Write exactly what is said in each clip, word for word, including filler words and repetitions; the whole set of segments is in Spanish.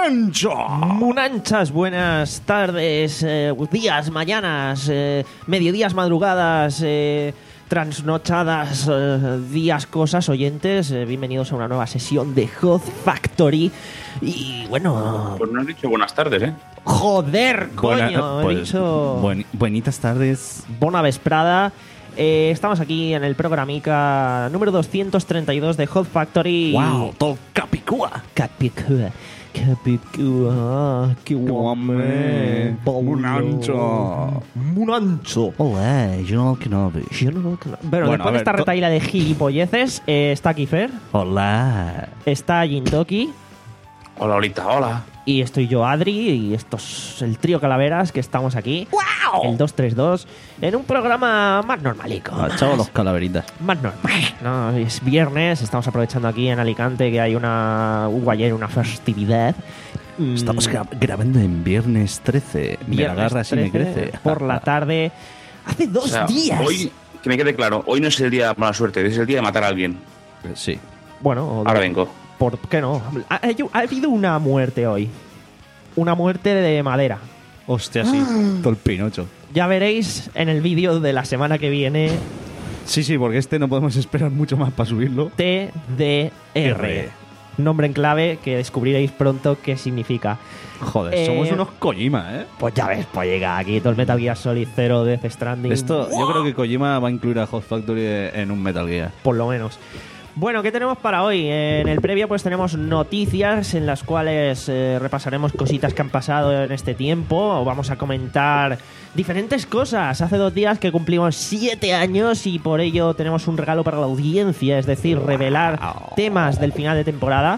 Munancho. Munanchas, buenas tardes, eh, días, mañanas, eh, mediodías, madrugadas, eh, trasnochadas, eh, días, cosas, oyentes. Eh, bienvenidos a una nueva sesión de Hot Factory. Y bueno... Pues no has dicho buenas tardes, ¿eh? ¡Joder, Buena- coño! He pues, dicho... buen- buenitas tardes. Bona vesprada. Eh, estamos aquí en el programica número doscientos treinta y dos de Hot Factory. ¡Wow! ¡Todo capicúa! Capicúa. Capicúa. ¡Qué guame! Munancho. Munancho. Hola, General Kenobi. Bueno, Bueno, después a de ver, esta to- retaíla de gilipolleces, eh, está aquí Fer, Hola. está Jintoki Hola, Olita, hola. y estoy yo, Adri, y esto es el trío Calaveras que estamos aquí. El dos tres dos, en un programa más normalico. más- Chavos los calaveritas. Más normal, ¿no? Es viernes, estamos aprovechando aquí en Alicante que hay una... hubo ayer una festividad. Mm, Estamos gra- grabando en viernes trece. Me la viernes agarras y me trece, crece. por la tarde. Hace dos O sea, días. hoy, que me quede claro, hoy no es el día de mala suerte, es el día de matar a alguien. Sí. Bueno, o- Ahora vengo. ¿por qué no? Ha, ha habido una muerte hoy. Una muerte de madera. Hostia, sí. Todo el pinocho. Ya veréis en el vídeo de la semana que viene. Sí, sí, porque este no podemos esperar mucho más para subirlo. T D R. R. Nombre en clave que descubriréis pronto qué significa. Joder, Eh, somos unos Kojima, ¿eh? Pues ya ves, pues llega aquí todo el Metal Gear Solid cero, Death Stranding. Esto, yo creo que Kojima va a incluir a Hot Factory en un Metal Gear. Por lo menos. Bueno, ¿qué tenemos para hoy? En el previo pues tenemos noticias en las cuales eh, repasaremos cositas que han pasado en este tiempo. Vamos a comentar diferentes cosas. Hace dos días que cumplimos siete años y por ello tenemos un regalo para la audiencia, es decir, revelar temas del final de temporada.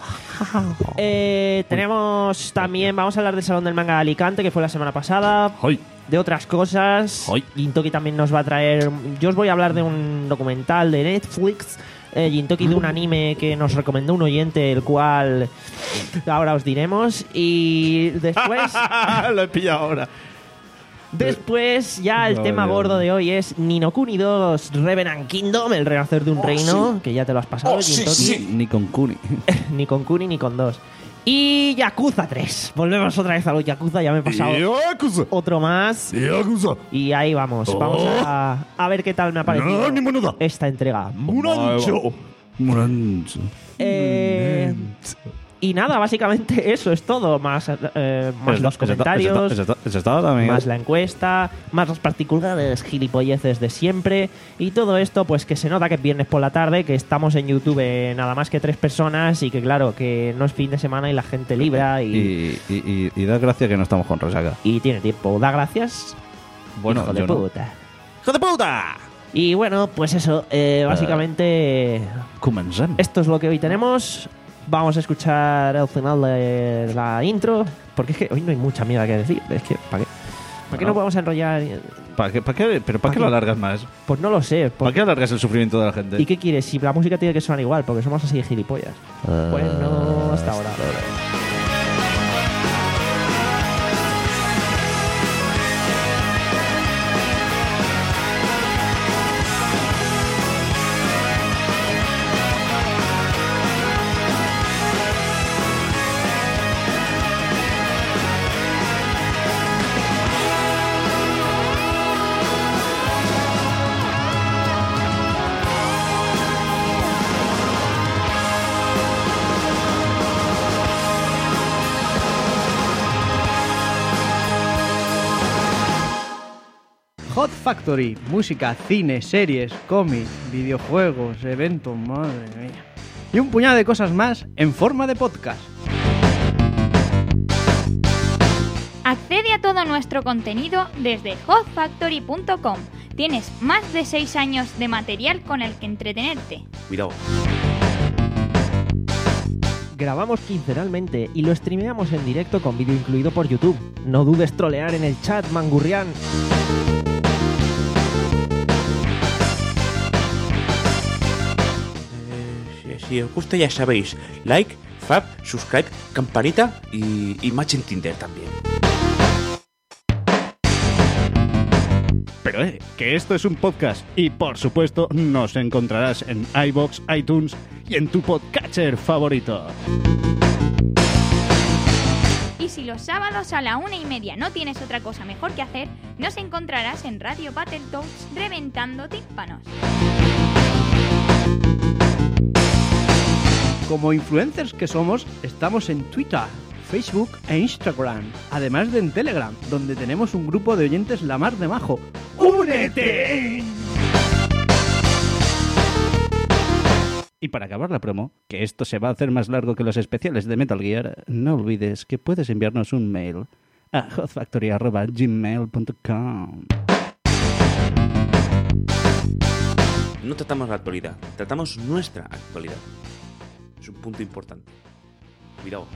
Eh, tenemos también, vamos a hablar del Salón del Manga de Alicante, que fue la semana pasada. ¡Hoy! De otras cosas. Hoy. Jintoki también nos va a traer. Yo os voy a hablar de un documental de Netflix. Eh, Jintoki de un anime que nos recomendó un oyente, el cual ahora os diremos. Y después. Lo he pillado ahora. Después, ya el No, tema Dios. gordo de hoy es Ni no Kuni dos Revenant Kingdom, el renacer de un reino, que ya te lo has pasado, Oh, sí, Jintoki. sí. Ni con Kuni. Ni con Kuni ni con dos. Y Yakuza tres. Volvemos otra vez a los Yakuza, ya me he pasado Yakuza. otro más. Yakuza. Y ahí vamos, Oh. vamos a, a ver qué tal me ha parecido No, ni monuda. esta entrega. Munancho. Munancho. Eh, y nada, básicamente eso es todo, más, eh, más los comentarios, Eso está, eso está también. más la encuesta, más las particulares gilipolleces de siempre y todo esto pues que se nota que es viernes por la tarde, que estamos en YouTube eh, nada más que tres personas y que claro, que no es fin de semana y la gente libra y, Y, y, y, y da gracia que no estamos con resaca. y tiene tiempo. Da gracias, Bueno, hijo de yo no. puta. ¡Hijo de puta! Y bueno, pues eso, eh, básicamente Comencem. esto es lo que hoy tenemos. Vamos a escuchar el final de la intro, porque es que hoy no hay mucha mierda que decir. Es que, ¿para qué? ¿Para qué No. no podemos enrollar? ¿Para qué, para qué, ¿Pero para ¿Para qué qué? lo alargas más? Pues no lo sé. ¿Para qué alargas el sufrimiento de la gente? ¿Y qué quieres? Si la música tiene que sonar igual, porque somos así de gilipollas. Bueno, hasta ahora. Hot Factory, música, cine, series, cómics, videojuegos, eventos, madre mía. Y un puñado de cosas más en forma de podcast. Accede a todo nuestro contenido desde hot factory punto com. Tienes más de seis años de material con el que entretenerte. Cuidado. Grabamos quincenalmente y lo streameamos en directo con vídeo incluido por YouTube. No dudes trolear en el chat, Mangurrián. Eh, si, si os gusta ya sabéis, like, fab, subscribe, campanita y, y match en Tinder también. Pero eh, que esto es un podcast y por supuesto nos encontrarás en iVoox, iTunes y en tu podcatcher favorito. si los sábados a la una y media no tienes otra cosa mejor que hacer, nos encontrarás en Radio Battletoads reventando tímpanos. Como influencers que somos, estamos en Twitter, Facebook e Instagram, además de en Telegram, donde tenemos un grupo de oyentes la mar de majo. ¡Únete! Y para acabar la promo, que esto se va a hacer más largo que los especiales de Metal Gear, no olvides que puedes enviarnos un mail a hotfactory arroba gmail punto com. No tratamos la actualidad, tratamos nuestra actualidad. Es un punto importante. Cuidado.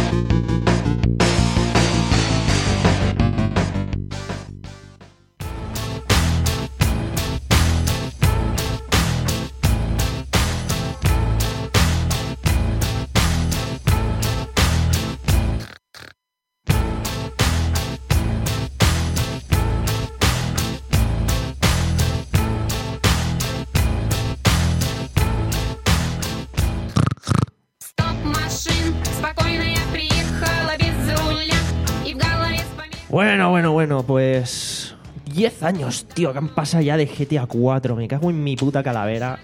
Bueno, bueno, bueno, pues... diez años, tío, que han pasado ya de G T A cuatro. Me cago en mi puta calavera.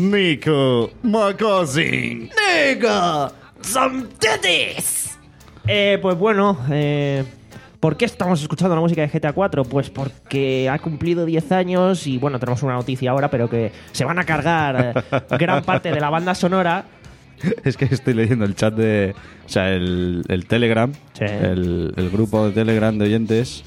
Nico, my cousin. ¡Nigga! ¡Some titties! Eh, pues bueno, eh... ¿por qué estamos escuchando la música de G T A cuatro? Pues porque ha cumplido diez años y, bueno, tenemos una noticia ahora, pero que se van a cargar eh, gran parte de la banda sonora. Es que estoy leyendo el chat de... O sea, el, el Telegram, Sí. el, el grupo de Telegram de oyentes.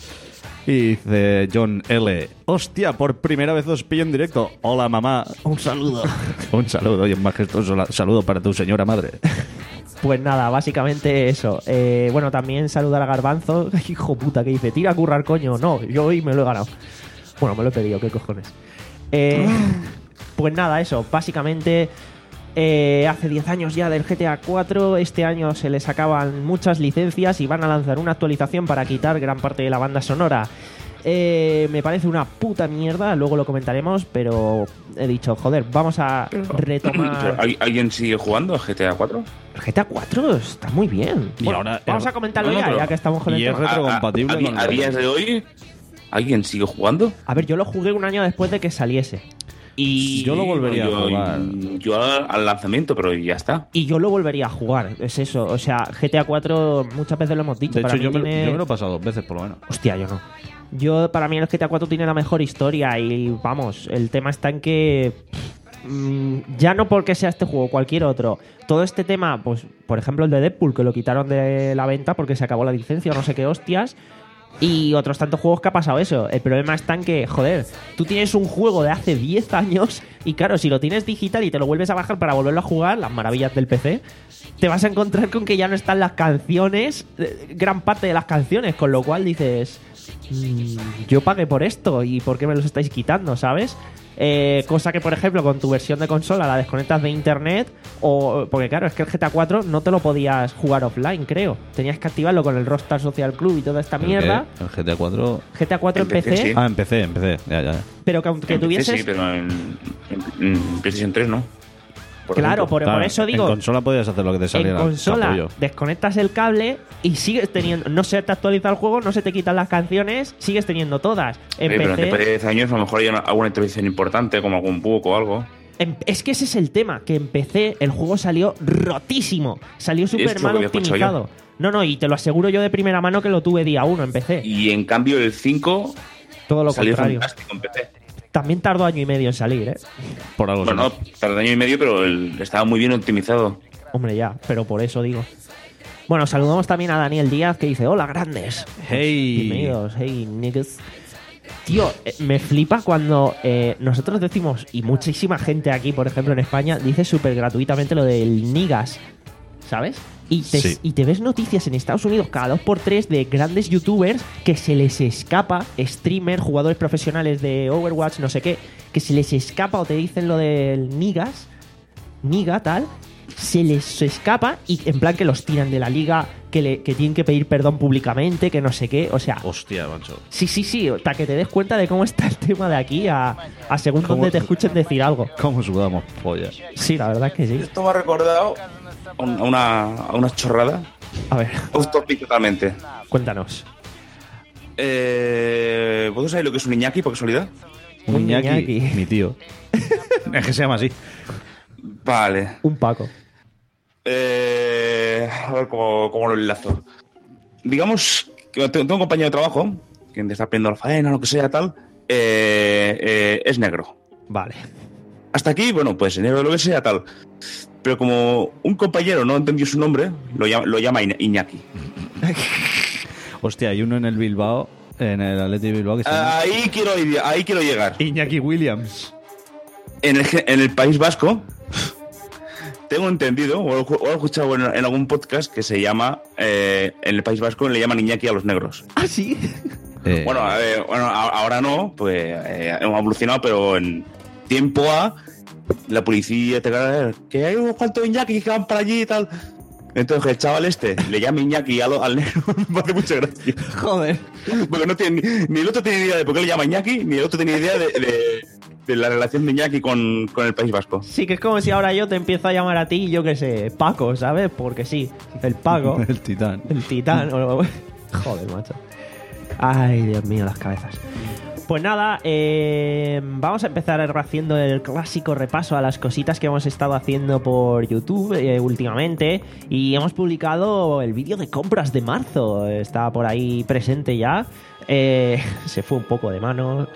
Y dice John L. Hostia, por primera vez os pillo en directo. Hola, mamá. Un saludo. Un saludo y un majestuoso la- saludo para tu señora madre. Pues nada, básicamente eso. Eh, bueno, también saludar a Garbanzo. Hijo puta, que dice, tira a currar, coño. No, yo hoy me lo he ganado. Bueno, me lo he pedido, qué cojones. Eh, pues nada, eso. Básicamente, eh, hace diez años ya del G T A cuatro. Este año se les acaban muchas licencias y van a lanzar una actualización para quitar gran parte de la banda sonora. Eh, me parece una puta mierda, luego lo comentaremos, pero he dicho, joder, vamos a retomar... ¿Al- ¿Alguien sigue jugando a G T A cuatro? El G T A cuatro está muy bien. Y Bueno, ahora- vamos a comentarlo No, no, ya, pero- ya que estamos con el y es tema. retrocompatible a, a, con a el- días de hoy, ¿alguien sigue jugando? A ver, yo lo jugué un año después de que saliese. Y Yo lo volvería yo, a jugar. Yo al, al lanzamiento, pero ya está. Y yo lo volvería a jugar, es eso. O sea, G T A cuatro muchas veces lo hemos dicho. De para hecho, mí yo me, tiene- yo me lo he pasado dos veces por lo menos. Hostia, yo no. Yo, para mí, el G T A cuatro tiene la mejor historia y, vamos, el tema está en que... mm, ya no porque sea este juego, cualquier otro. Todo este tema, pues, por ejemplo, el de Deadpool, que lo quitaron de la venta porque se acabó la licencia o no sé qué hostias. Y otros tantos juegos que ha pasado eso. El problema está en que, joder, tú tienes un juego de hace diez años y claro, si lo tienes digital y te lo vuelves a bajar para volverlo a jugar, las maravillas del P C, te vas a encontrar con que ya no están las canciones, eh, gran parte de las canciones, con lo cual dices, mm, yo pagué por esto y ¿por qué me los estáis quitando, sabes? Eh, cosa que, por ejemplo, con tu versión de consola la desconectas de internet o... Porque claro, es que el G T A cuatro no te lo podías jugar offline, creo. Tenías que activarlo con el Rockstar Social Club y toda esta ¿El mierda. qué? El G T A cuatro... G T A cuatro en En P C, P C, sí. Ah, empecé, empecé. Ya, ya. pero que aunque En P C tuvieses... sí, pero en, en- en PlayStation tres no. Por Claro, ejemplo. por, Claro, por eso digo... En consola podías hacer lo que te En saliera. consola capullo. desconectas el cable y sigues teniendo... No se te actualiza el juego, no se te quitan las canciones, sigues teniendo todas. En Oye, pero P C... después de diez años a lo mejor hay una- alguna actualización importante, como algún bug o algo. En- es que ese es el tema, que en P C el juego salió rotísimo. Salió súper Esto lo mal había escuchado optimizado. No, no, y te lo aseguro yo de primera mano que lo tuve día uno en P C. Y en cambio el cinco Todo lo salió contrario. fantástico en P C. También tardó año y medio en salir, ¿eh? Por algo Bueno, sí. tardó año y medio, pero el- estaba muy bien optimizado. Hombre, ya, pero por eso digo. Bueno, saludamos también a Daniel Díaz que dice, hola, grandes. Hey. Bienvenidos, hey, niggas. Tío, eh, me flipa cuando eh, nosotros decimos, y muchísima gente aquí, por ejemplo, en España, dice súper gratuitamente lo del niggas, ¿sabes? Y te, Sí. y te ves noticias en Estados Unidos cada dos por tres de grandes youtubers que se les escapa, streamers, jugadores profesionales de Overwatch, no sé qué, que se les escapa o te dicen lo del niggas, niga, tal, se les escapa y en plan que los tiran de la liga, que, le, que tienen que pedir perdón públicamente, que no sé qué, o sea... Hostia, macho. Sí, sí, sí, para que te des cuenta de cómo está el tema de aquí a, a según ¿Cómo? donde te escuchen decir algo. ¿Cómo sudamos pollas? Sí, la verdad es que sí. Esto me ha recordado a un- a una, a una chorrada A ver, Off topic totalmente. cuéntanos. Eh, ¿Vosotros sabéis lo que es un Iñaki, por casualidad? Un Un Iñaki, Iñaki. mi tío. Es que se llama así. Vale. Un Paco. Eh, a ver cómo, cómo lo enlazo. Digamos que tengo un compañero de trabajo que está aprendiendo la faena, lo que sea, tal. eh, eh, es negro. Vale. Hasta aquí, bueno, pues negro, lo que sea, tal. Pero como un compañero no entendió su nombre, lo llama, lo llama Iñ- Iñaki. Hostia, hay uno en el Bilbao, en el Athletic de Bilbao, que se llama Ahí quiero, ir- ahí quiero llegar. Iñaki Williams. En el, en el País Vasco, tengo entendido, o lo o lo he escuchado en, en algún podcast, que se llama, eh, en el País Vasco le llaman Iñaki a los negros. ¿Ah, sí? Eh, Bueno, a ver, bueno, a- ahora no, pues eh, hemos evolucionado, pero en tiempo A, la policía te cae, que hay unos cuantos Iñaki que van para allí y tal. Entonces el chaval este le llama Iñaki al, al negro, me hace mucha gracia. Joder. Porque no tiene, ni, ni el otro tiene idea de por qué le llama Iñaki, ni el otro tiene idea de, de- de la relación de Iñaki con, con el País Vasco. Sí, que es como si ahora yo te empiezo a llamar a ti, yo qué sé, Paco, ¿sabes? Porque sí, el Paco, el titán. el titán. o- Joder, macho. Ay, Dios mío, las cabezas. Pues nada, eh, vamos a empezar haciendo el clásico repaso a las cositas que hemos estado haciendo por YouTube eh, últimamente. Y hemos publicado el vídeo de compras de marzo. Está por ahí presente ya. Eh, se fue un poco de mano.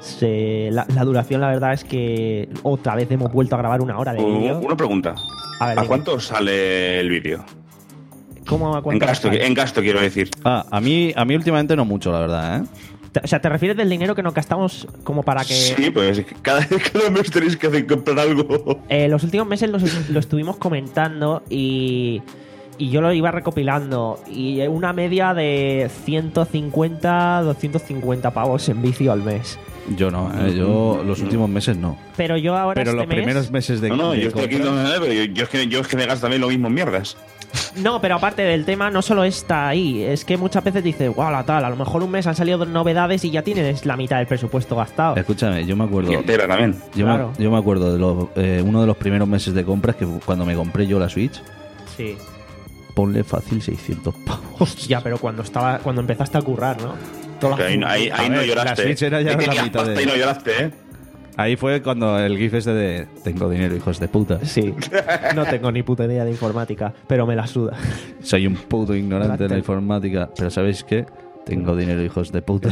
Se- la, la duración, la verdad, es que otra vez hemos vuelto a grabar una hora de U- vídeo. Una pregunta. A ver, ¿A dime. cuánto sale el vídeo? ¿Cómo a En cuánto gasto, sale? en gasto quiero decir. Ah, a mí, a mí últimamente no mucho, la verdad, ¿eh? Te- O sea, ¿te refieres del dinero que nos gastamos como para que... Sí, pues cada, cada mes tenéis que hacer comprar algo. Eh, los últimos meses los- lo estuvimos comentando y, y yo lo iba recopilando. Y una media de ciento cincuenta, doscientos cincuenta pavos en vicio al mes. Yo no, ¿eh? Yo los últimos meses no. Pero yo ahora Pero este los mes... primeros meses de No, no, de yo estoy aquí, compras- no, no, pero yo, yo es que, yo es que me gasto también lo mismo en mierdas. No, pero aparte del tema, no solo está ahí. Es que muchas veces dices, guau, la tal, a lo mejor un mes han salido dos novedades y ya tienes la mitad del presupuesto gastado. Escúchame, yo me acuerdo. Y entera también. Yo, Claro. me, yo me acuerdo de los, eh, uno de los primeros meses de compras que cuando me compré yo la Switch, Sí. ponle fácil seiscientos pavos. Ya, pero cuando estaba cuando empezaste a currar, ¿no? Todas Que las- ahí, ahí, ahí A no ver, lloraste. la Switch era ya Que la tenías mitad pasta de- y no lloraste, ¿eh? Ahí fue cuando el gif este de tengo dinero, hijos de puta. Sí, no tengo ni puta idea de informática, pero me la suda. Soy un puto ignorante de la Gracias. informática, pero ¿sabéis qué? Tengo dinero, hijos de puta.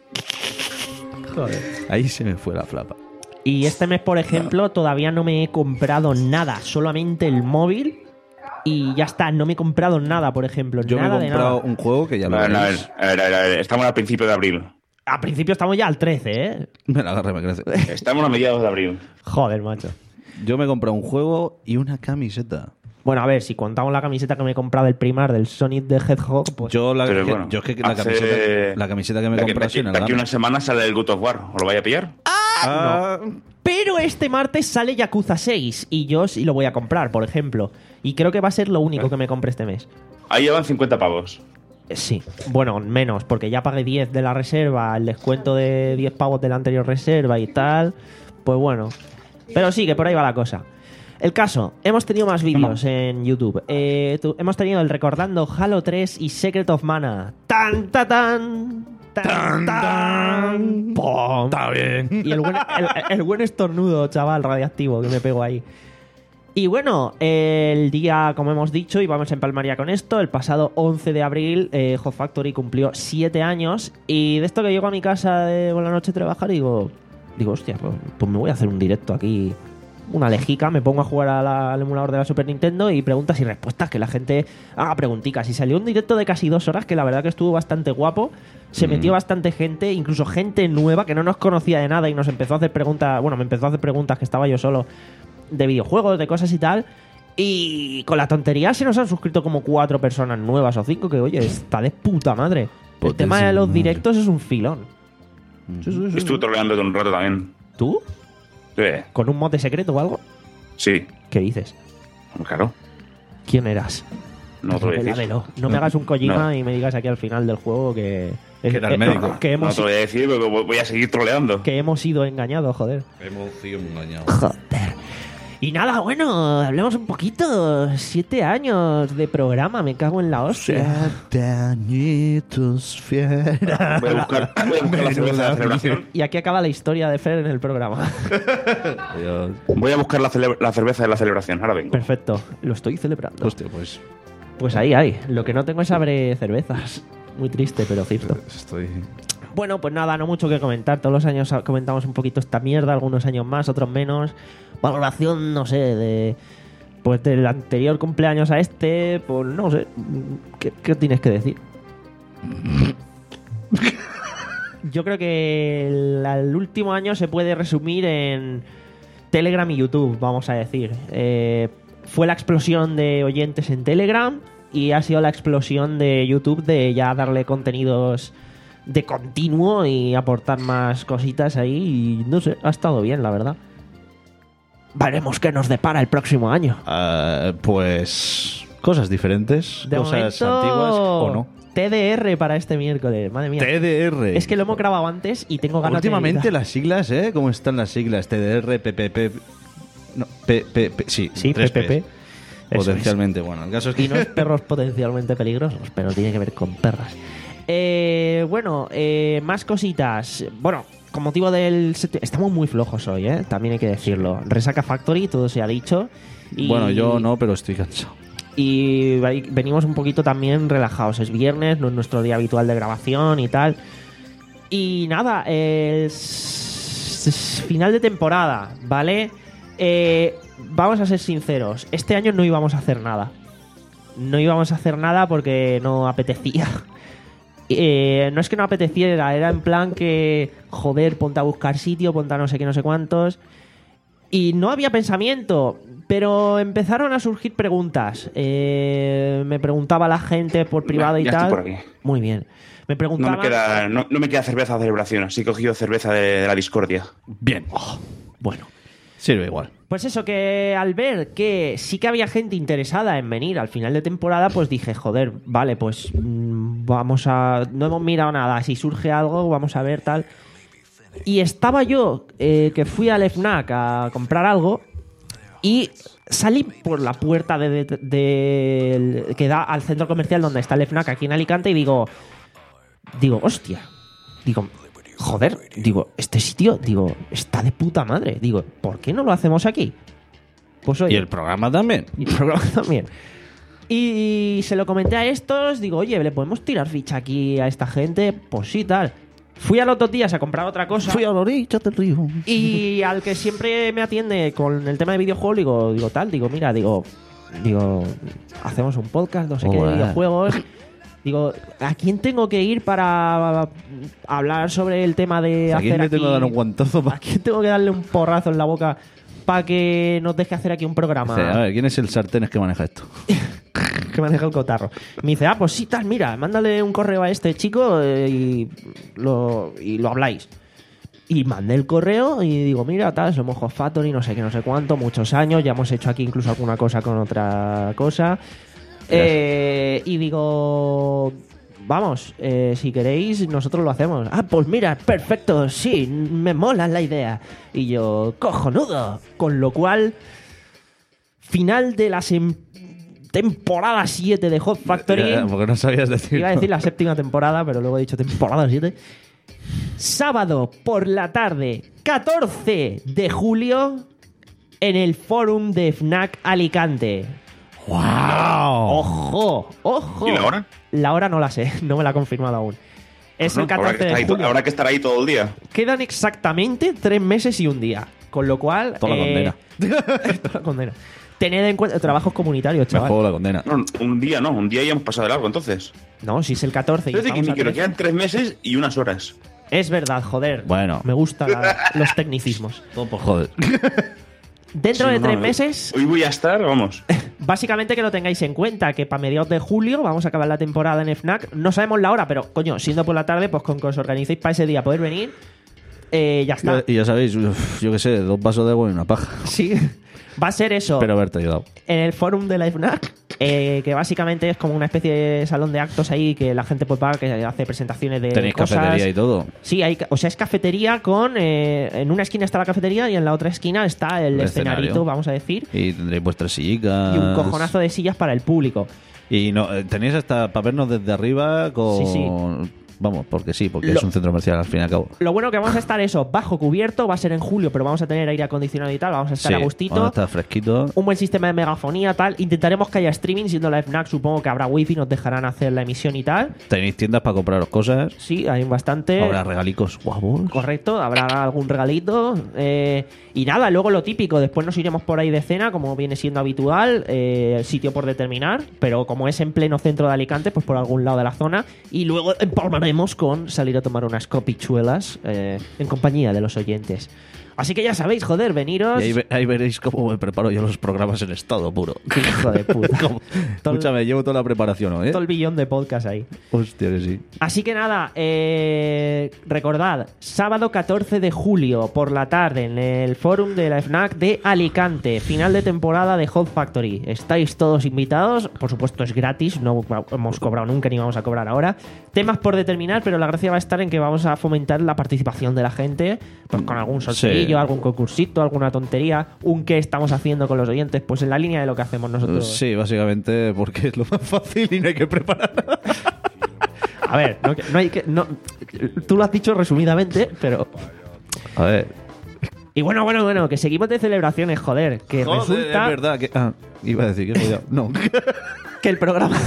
Joder. Ahí se me fue la flapa. Y este mes, por ejemplo, todavía no me he comprado nada, solamente el móvil y ya está, no me he comprado nada, por ejemplo, Yo nada me he de comprado nada. un juego que ya lo A ver, a veréis. ver, a ver, a ver, a ver, estamos al principio de abril. A principio estamos ya al trece, ¿eh? Me la agarré, me crece. Estamos a mediados de abril. Joder, macho. Yo me he comprado un juego y una camiseta. Bueno, a ver, si contamos la camiseta que me he comprado del primar del Sonic the Hedgehog, pues... Yo, la, Pero que- bueno, yo es que la hace- camiseta, la camiseta que me he De aquí, comprado de ha sido en aquí- el de aquí Gama. una semana sale el God of War. ¿Os lo vais a pillar? Ah, Pero este martes sale Yakuza seis y yo sí lo voy a comprar, por ejemplo. Y creo que va a ser lo único que me compre este mes. Ahí llevan cincuenta pavos. Eh, Sí, bueno, menos, porque ya pagué diez de la reserva, el descuento de diez pavos de la anterior reserva y tal. Pues bueno. Pero sí, que por ahí va la cosa. El caso, hemos tenido más vídeos en YouTube. Eh, tu- hemos tenido el recordando Halo tres y Secret of Mana. ¡Tan, ta, tan! ¡Tan, tan! ¡Pum! está bien. Y el buen, el, el buen estornudo, chaval, radiactivo que me pego ahí. Y bueno, el día, como hemos dicho, y vamos a empalmar ya con esto, el pasado once de abril, eh, Hot Factory cumplió siete años. Y de esto que llego a mi casa de por la noche a trabajar, digo, digo, hostia, pues, pues me voy a hacer un directo aquí, una lejica, me pongo a jugar a la- al emulador de la Super Nintendo y preguntas y respuestas, que la gente haga preguntitas. Y salió un directo de casi dos horas que la verdad que estuvo bastante guapo. Se Mm. metió bastante gente, incluso gente nueva que no nos conocía de nada y nos empezó a hacer preguntas, bueno, me empezó a hacer preguntas que estaba yo solo de videojuegos, de cosas y tal. Y con la tontería se nos han suscrito como cuatro personas nuevas o cinco, que oye, está de puta madre. El Potencia tema de los madre. directos es un filón. Sí, sí, sí. Estuve troleando un rato también. ¿Tú? Sí, ¿Con un mote secreto o algo? sí, ¿Qué dices? claro. ¿Quién eras? No te lo voy a decir. Revélamelo. No me hagas un Kojima No. y me digas aquí al final del juego que... Que era el médico. Que No hemos, te lo voy a decir porque voy a seguir troleando. que hemos sido engañados, joder. Hemos sido engañados. Joder. Y nada, bueno, hablemos un poquito. Siete años de programa, me cago en la hostia. Siete añitos fiera. Voy a buscar, voy a buscar la cerveza de la celebración. Y aquí acaba la historia de Fer en el programa. Voy a buscar la, cele- la cerveza de la celebración. Ahora vengo. Perfecto, lo estoy celebrando. Hostia, pues Pues ahí hay. Lo que no tengo es abre cervezas. Muy triste, pero cierto. estoy... Bueno, pues nada, no mucho que comentar. Todos los años comentamos un poquito esta mierda, algunos años más, otros menos. Valoración, no sé, de pues del anterior cumpleaños a este, pues no sé. ¿Qué, qué tienes que decir? Yo creo que el, el último año se puede resumir en Telegram y YouTube, vamos a decir. Eh, fue la explosión de oyentes en Telegram y ha sido la explosión de YouTube de ya darle contenidos de continuo y aportar más cositas ahí. Y no sé, ha estado bien, la verdad. Veremos qué nos depara el próximo año. Uh, pues cosas diferentes, De cosas momento, antiguas o no. T D R para este miércoles, madre mía. T D R. Es que lo hemos grabado antes y tengo ganas Últimamente de... las siglas, ¿eh? ¿Cómo están las siglas? T D R, P P P... No, P P P... Sí, Sí, tres P P P. Ps. Potencialmente, bueno, el caso es que... Y no es perros potencialmente peligrosos, pero tiene que ver con perras. Eh, bueno, eh, más cositas. Bueno, con motivo del... seti- Estamos muy flojos hoy, ¿eh? También hay que decirlo. Resaca Factory, todo se ha dicho. Y... Bueno, yo no, pero estoy cansado. Y venimos un poquito también relajados. Es viernes, no es nuestro día habitual de grabación y tal. Y nada, es final de temporada, ¿vale? Eh, vamos a ser sinceros. Este año no íbamos a hacer nada. No íbamos a hacer nada porque no apetecía. Eh, no es que no apeteciera, era en plan que, joder, ponte a buscar sitio, ponte a no sé qué, no sé cuántos. Y no había pensamiento, pero empezaron a surgir preguntas. Eh, me preguntaba la gente por privado Ya y estoy tal. por aquí. Muy bien. Me No preguntaban... me, queda, no, no me queda cerveza de celebración, así que he cogido cerveza de, de la discordia. Bien. Bueno. Sirve igual. Pues eso, que al ver que sí que había gente interesada en venir al final de temporada, pues dije, joder, vale, pues mmm, vamos a... No hemos mirado nada, si surge algo, vamos a ver tal... Y estaba yo, eh, que fui al FNAC a comprar algo y salí por la puerta de, de- de- que da al centro comercial donde está el FNAC aquí en Alicante y digo, digo, hostia, digo, joder, digo, este sitio, digo, está de puta madre, digo, ¿por qué no lo hacemos aquí? Pues oye, Y el programa también. y el programa también. Y se lo comenté a estos, digo, oye, ¿le podemos tirar ficha aquí a esta gente? Pues sí, tal. Fui a los dos días a comprar otra cosa. Fui a la orilla del río. Y al que siempre me atiende con el tema de videojuegos, digo, digo tal, digo, mira, digo, digo, hacemos un podcast, no sé qué, de Hola. videojuegos. Digo, ¿a quién tengo que ir para hablar sobre el tema de ¿A quién hacer le tengo que aquí- dar un guantazo ¿A para quién tengo que darle un porrazo en la boca para que nos deje hacer aquí un programa? A ver, ¿quién es el sartenes que maneja esto? Que maneja el cotarro. Me dice, ah, pues sí, tal, mira, mándale un correo a este chico eh, y, lo, y lo habláis. Y mandé el correo y digo, mira, tal, somos Hot Factory, no sé qué, no sé cuánto, muchos años, ya hemos hecho aquí incluso alguna cosa con otra cosa. Eh, y digo, vamos, eh, si queréis, nosotros lo hacemos. Ah, pues mira, perfecto, sí, me mola la idea. Y yo, cojonudo. Con lo cual, final de la sem- temporada siete de Hot Factory. Eh, Porque no sabías decir. Iba a decir la séptima temporada, pero luego he dicho temporada siete. Sábado por la tarde, catorce de julio, en el Fórum de FNAC Alicante. ¡Wow! ¡Ojo! ¡Ojo! ¿Y la hora? La hora no la sé, no me la ha confirmado aún. Es el Bueno, habrá, catorce que estar de ahí, to- julio. habrá que estar ahí todo el día. Quedan exactamente tres meses y un día. Con lo cual... Toda la eh, toda la condena. Tened en cuenta trabajos comunitarios, Me chaval. juego la condena. No, un día no, un día ya hemos pasado de largo entonces. No, si es el catorce y Fíjate que, estamos a que nos trece. quedan tres meses y unas horas. Es verdad, joder. Bueno. Me gustan los tecnicismos. Todo por joder. Dentro Sí, de no, tres no. meses, Hoy voy a estar, vamos. básicamente que lo tengáis en cuenta, que para mediados de julio vamos a acabar la temporada en FNAC. No sabemos la hora, pero coño, siendo por la tarde, pues con que os organicéis para ese día poder venir, eh, ya está. Y ya sabéis, uf, yo qué sé, dos vasos de agua y una paja. Sí. Va a ser eso. Espero haberte ayudado. En el forum de la FNAC, eh, que básicamente es como una especie de salón de actos ahí que la gente pues va, que hace presentaciones de Tenéis cosas. cafetería y todo. Sí, hay, o sea, es cafetería con... Eh, en una esquina está la cafetería y en la otra esquina está el, El escenarito, escenario. vamos a decir, Y tendréis vuestras sillas. y un cojonazo de sillas para el público. Y no, eh, tenéis hasta para vernos desde arriba con... Sí, sí. Vamos, porque sí, porque Lo- es un centro comercial al fin y al cabo. Lo bueno que vamos a estar eso, bajo cubierto, va a ser en julio, pero vamos a tener aire acondicionado y tal, vamos a estar Sí, a gustito. vamos a estar fresquito. Un buen sistema de megafonía, tal. Intentaremos que haya streaming, siendo la FNAC, supongo que habrá wifi, nos dejarán hacer la emisión y tal. Tenéis tiendas para compraros cosas. Sí, hay bastante. Habrá regalicos guapos. Correcto, habrá algún regalito. eh, y nada, luego lo típico, después nos iremos por ahí de cena, como viene siendo habitual, eh, sitio por determinar, pero como es en pleno centro de Alicante, pues por algún lado de la zona. Y luego empalmaremos con salir a tomar unas copichuelas eh, en compañía de los oyentes. Así que ya sabéis, joder, veniros. Y ahí, ve- ahí veréis cómo me preparo yo los programas en estado puro. Hijo de puta. Como- Todo el- Escúchame, llevo toda la preparación, ¿no? ¿eh? todo el billón de podcast ahí. Hostia, que sí. Así que nada, eh, recordad, sábado catorce de julio por la tarde en el forum de la FNAC de Alicante, final de temporada de Hot Factory. Estáis todos invitados, por supuesto es gratis, no hemos cobrado nunca ni vamos a cobrar ahora. Temas por determinar, pero la gracia va a estar en que vamos a fomentar la participación de la gente, pues con algún sorteillo, Sí. algún concursito, alguna tontería, un qué estamos haciendo con los oyentes, pues en la línea de lo que hacemos nosotros. Sí, básicamente porque es lo más fácil y no hay que preparar nada. A ver, no, no hay que... No, tú lo has dicho resumidamente, pero... A ver. Y bueno, bueno, bueno, que seguimos de celebraciones, joder. Que Joder, resulta es verdad que... Ah, iba a decir que jodido. No. que el programa...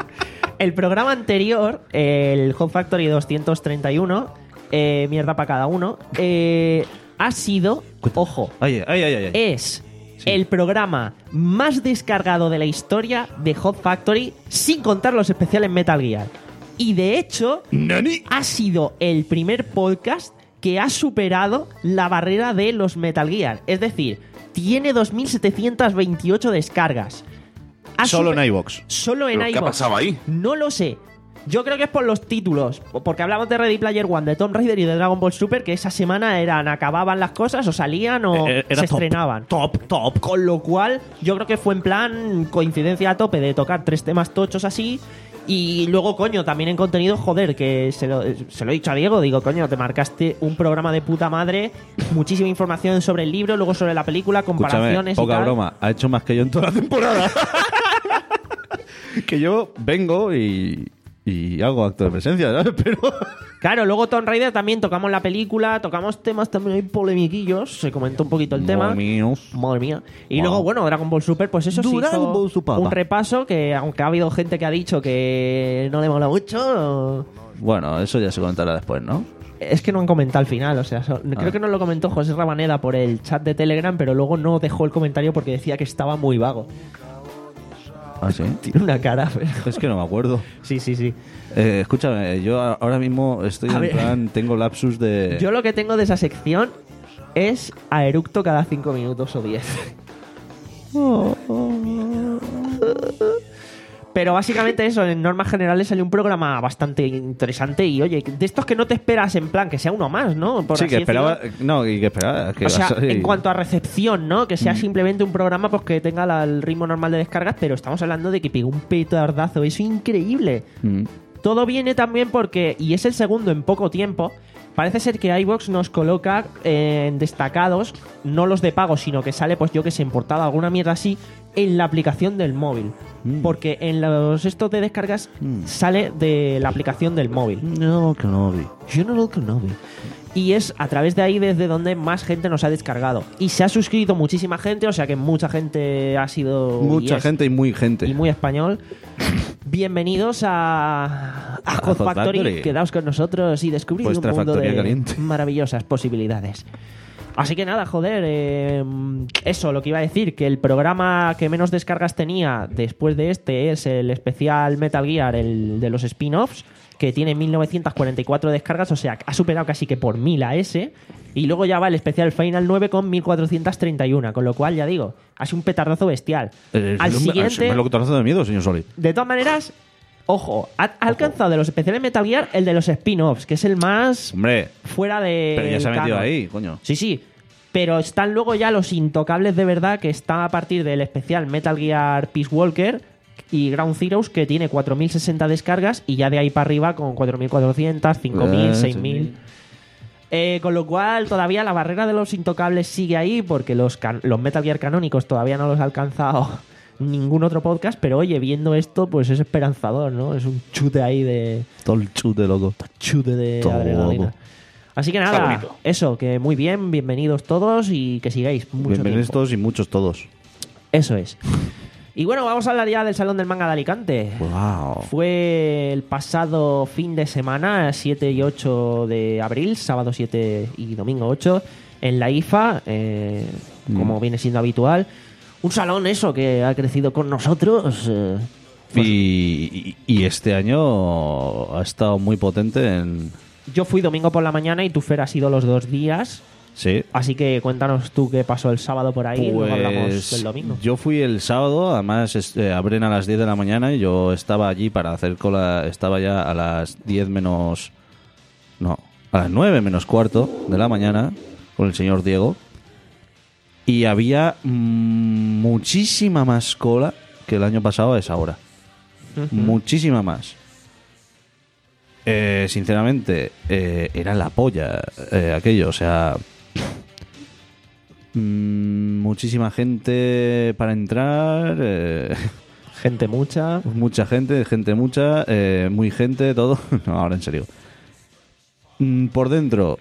el programa anterior, el Hot Factory doscientos treinta y uno, eh, mierda para cada uno, eh, ha sido... Ojo, Ay, ay, ay, ay. ay. es el programa más descargado de la historia de Hot Factory, sin contar los especiales Metal Gear. Y de hecho, ha sido el primer podcast que ha superado la barrera de los Metal Gear. Es decir, tiene dos mil setecientos veintiocho descargas. Ha Solo super- en iVoox. Solo en ¿Pero qué ha iVoox. pasado ahí? No lo sé. Yo creo que es por los títulos, porque hablamos de Ready Player One, de Tomb Raider y de Dragon Ball Super, que esa semana eran acababan las cosas o salían o Eh, era se top. estrenaban. Top, top. Con lo cual, yo creo que fue en plan coincidencia a tope de tocar tres temas tochos así. Y luego, coño, también en contenido, joder, que se lo, se lo he dicho a Diego, digo, coño, te marcaste un programa de puta madre, muchísima información sobre el libro, luego sobre la película, Escúchame, comparaciones y poca tal. broma. Ha hecho más que yo en toda la temporada. Que yo vengo y... Y hago acto de presencia, ¿sabes? Pero... Claro, luego Tomb Raider también tocamos la película, tocamos temas también hay polemiquillos, se comentó un poquito el tema. Madre mía. Madre mía. Y Wow. luego, bueno, Dragon Ball Super, pues eso sí Dragon hizo Ball Super. un repaso que, aunque ha habido gente que ha dicho que no le mola mucho, Bueno, eso ya se comentará después, ¿no? es que no han comentado al final. O sea, so- creo Ah. que no lo comentó José Rabaneda por el chat de Telegram, pero luego no dejó el comentario porque decía que estaba muy vago. Ah, sí. Tiene una cara, pero... Es que no me acuerdo. Sí, sí, sí. Eh, escúchame, yo a- ahora mismo estoy A en ver. plan... Tengo lapsus de... Yo lo que tengo de esa sección es a eructo cada cinco minutos o diez. Pero básicamente eso, en normas generales salió un programa bastante interesante y oye, de estos que no te esperas en plan que sea uno más, ¿no? Por Sí, así que esperaba... decirlo. No, y que esperaba... Que O sea, iba a ser- en cuanto a recepción, ¿no? Que sea Mm. simplemente un programa pues que tenga la- el ritmo normal de descargas, pero estamos hablando de que pegó un petardazo, eso es increíble. Mm. Todo viene también porque, y es el segundo en poco tiempo, parece ser que iVoox nos coloca eh, en destacados, no los de pago, sino que sale, pues yo que sé, en portada, alguna mierda así, en la aplicación del móvil. Mm. Porque en los estos de descargas Mm. sale de la aplicación del móvil. No, que no vi. Yo no lo que no vi. Y es a través de ahí desde donde más gente nos ha descargado. Y se ha suscrito muchísima gente, o sea que mucha gente ha sido... Mucha y es- gente y muy gente. y muy español. Bienvenidos a, a Hot Hot Factory. Factory. Quedaos con nosotros y descubrid Vuestra un mundo factoría de caliente. maravillosas posibilidades. Así que nada, joder, eh, eso, lo que iba a decir, que el programa que menos descargas tenía después de este es el especial Metal Gear, el de los spin-offs, que tiene mil novecientas cuarenta y cuatro descargas, o sea, ha superado casi que por mil a ese. Y luego ya va el especial Final nueve con mil cuatrocientos treinta y uno, con lo cual, ya digo, ha sido un petardazo bestial. Eh, Al me- siguiente... Me lo contarazo de miedo, señor Soli. De todas maneras, ojo, ha, ha alcanzado de los especiales Metal Gear el de los spin-offs, que es el más Hombre, fuera de. pero ya se ha metido canon. ahí, coño. Sí, sí. Pero están luego ya los intocables de verdad, que está a partir del especial Metal Gear Peace Walker, y Ground Zeroes, que tiene cuatro mil sesenta descargas, y ya de ahí para arriba con cuatro mil cuatrocientos, cinco mil, Eh, seis mil. Eh, con lo cual todavía la barrera de los intocables sigue ahí, porque los, can- los Metal Gear canónicos todavía no los ha alcanzado ningún otro podcast, pero oye, viendo esto pues es esperanzador, ¿no? Es un chute ahí de... Todo el chute, loco. chute de Todo. adrenalina. Así que Está nada, bonito. eso, que muy bien, bienvenidos todos y que sigáis mucho Bienvenidos tiempo. todos y muchos todos. Eso es. Y bueno, vamos a hablar ya del Salón del Manga de Alicante. Wow. Fue el pasado fin de semana, siete y ocho de abril, sábado siete y domingo ocho, en la I F A, eh, como viene siendo habitual. Un salón, eso, que ha crecido con nosotros. eh, Y, y- y este año ha estado muy potente en... Yo fui domingo por la mañana y tú, Fer, has ido los dos días. Sí. Así que cuéntanos tú qué pasó el sábado por ahí y luego hablamos Pues del domingo. yo fui el sábado, además es- eh, abren a las diez de la mañana y yo estaba allí para hacer cola, estaba ya a las diez menos... No, a las nueve menos cuarto de la mañana con el señor Diego. Y había mm, muchísima más cola que el año pasado a esa hora. Muchísima más. Eh, sinceramente, eh, era la polla eh, aquello, o sea... mm, muchísima gente para entrar, eh, Gente mucha. mucha gente, gente mucha, eh, muy gente, todo. No, ahora en serio. Mm, por dentro,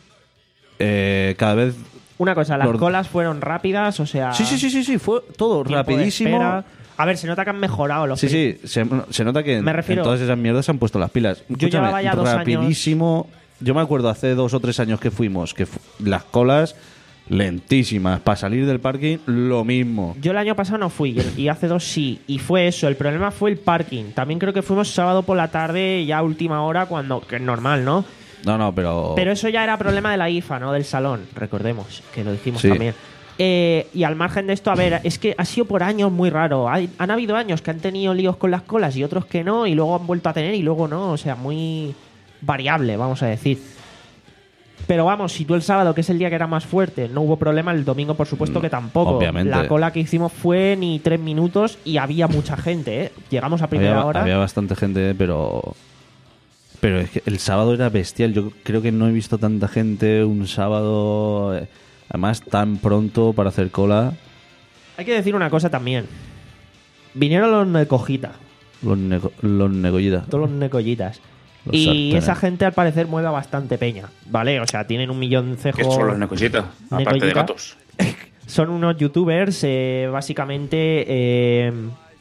eh, cada vez... Una cosa, las Los- colas fueron rápidas, o sea... Sí, sí, sí, sí, sí, fue todo tiempo de rapidísimo. espera. A ver, se nota que han mejorado los Sí, pri- sí, se, se nota que en, Me refiero- en todas esas mierdas se han puesto las pilas. Yo Escúchame, llevaba ya dos rapidísimo. Yo me acuerdo hace dos o tres años que fuimos, que fu- las colas lentísimas. Para salir del parking, lo mismo. Yo el año pasado no fui y hace dos sí. Y fue eso, el problema fue el parking. También creo que fuimos sábado por la tarde, ya a última hora, cuando que es normal, ¿no? No, no, pero... Pero eso ya era problema de la I F A, ¿no? Del salón, recordemos, que lo dijimos Sí. también. Eh, y al margen de esto, a ver, es que ha sido por años muy raro. Hay- han habido años que han tenido líos con las colas y otros que no, y luego han vuelto a tener y luego no. O sea, muy variable, vamos a decir. Pero vamos, si tú el sábado, que es el día que era más fuerte, no hubo problema, el domingo por supuesto que tampoco. obviamente. La cola que hicimos fue ni tres minutos y había mucha gente, ¿eh? Llegamos a primera había, hora. había bastante gente, pero... Pero es que el sábado era bestial. Yo creo que no he visto tanta gente un sábado... eh, Además, tan pronto para hacer cola. Hay que decir una cosa también. Vinieron los Necojita, Los, nego- los negollitas. todos los Necollitas. Los Y sartenes. esa gente al parecer mueve a bastante peña, ¿vale? O sea, tienen un millón de ¿Qué cejos. son los necositas? Aparte de Necollita. gatos. Son unos youtubers, eh, básicamente eh,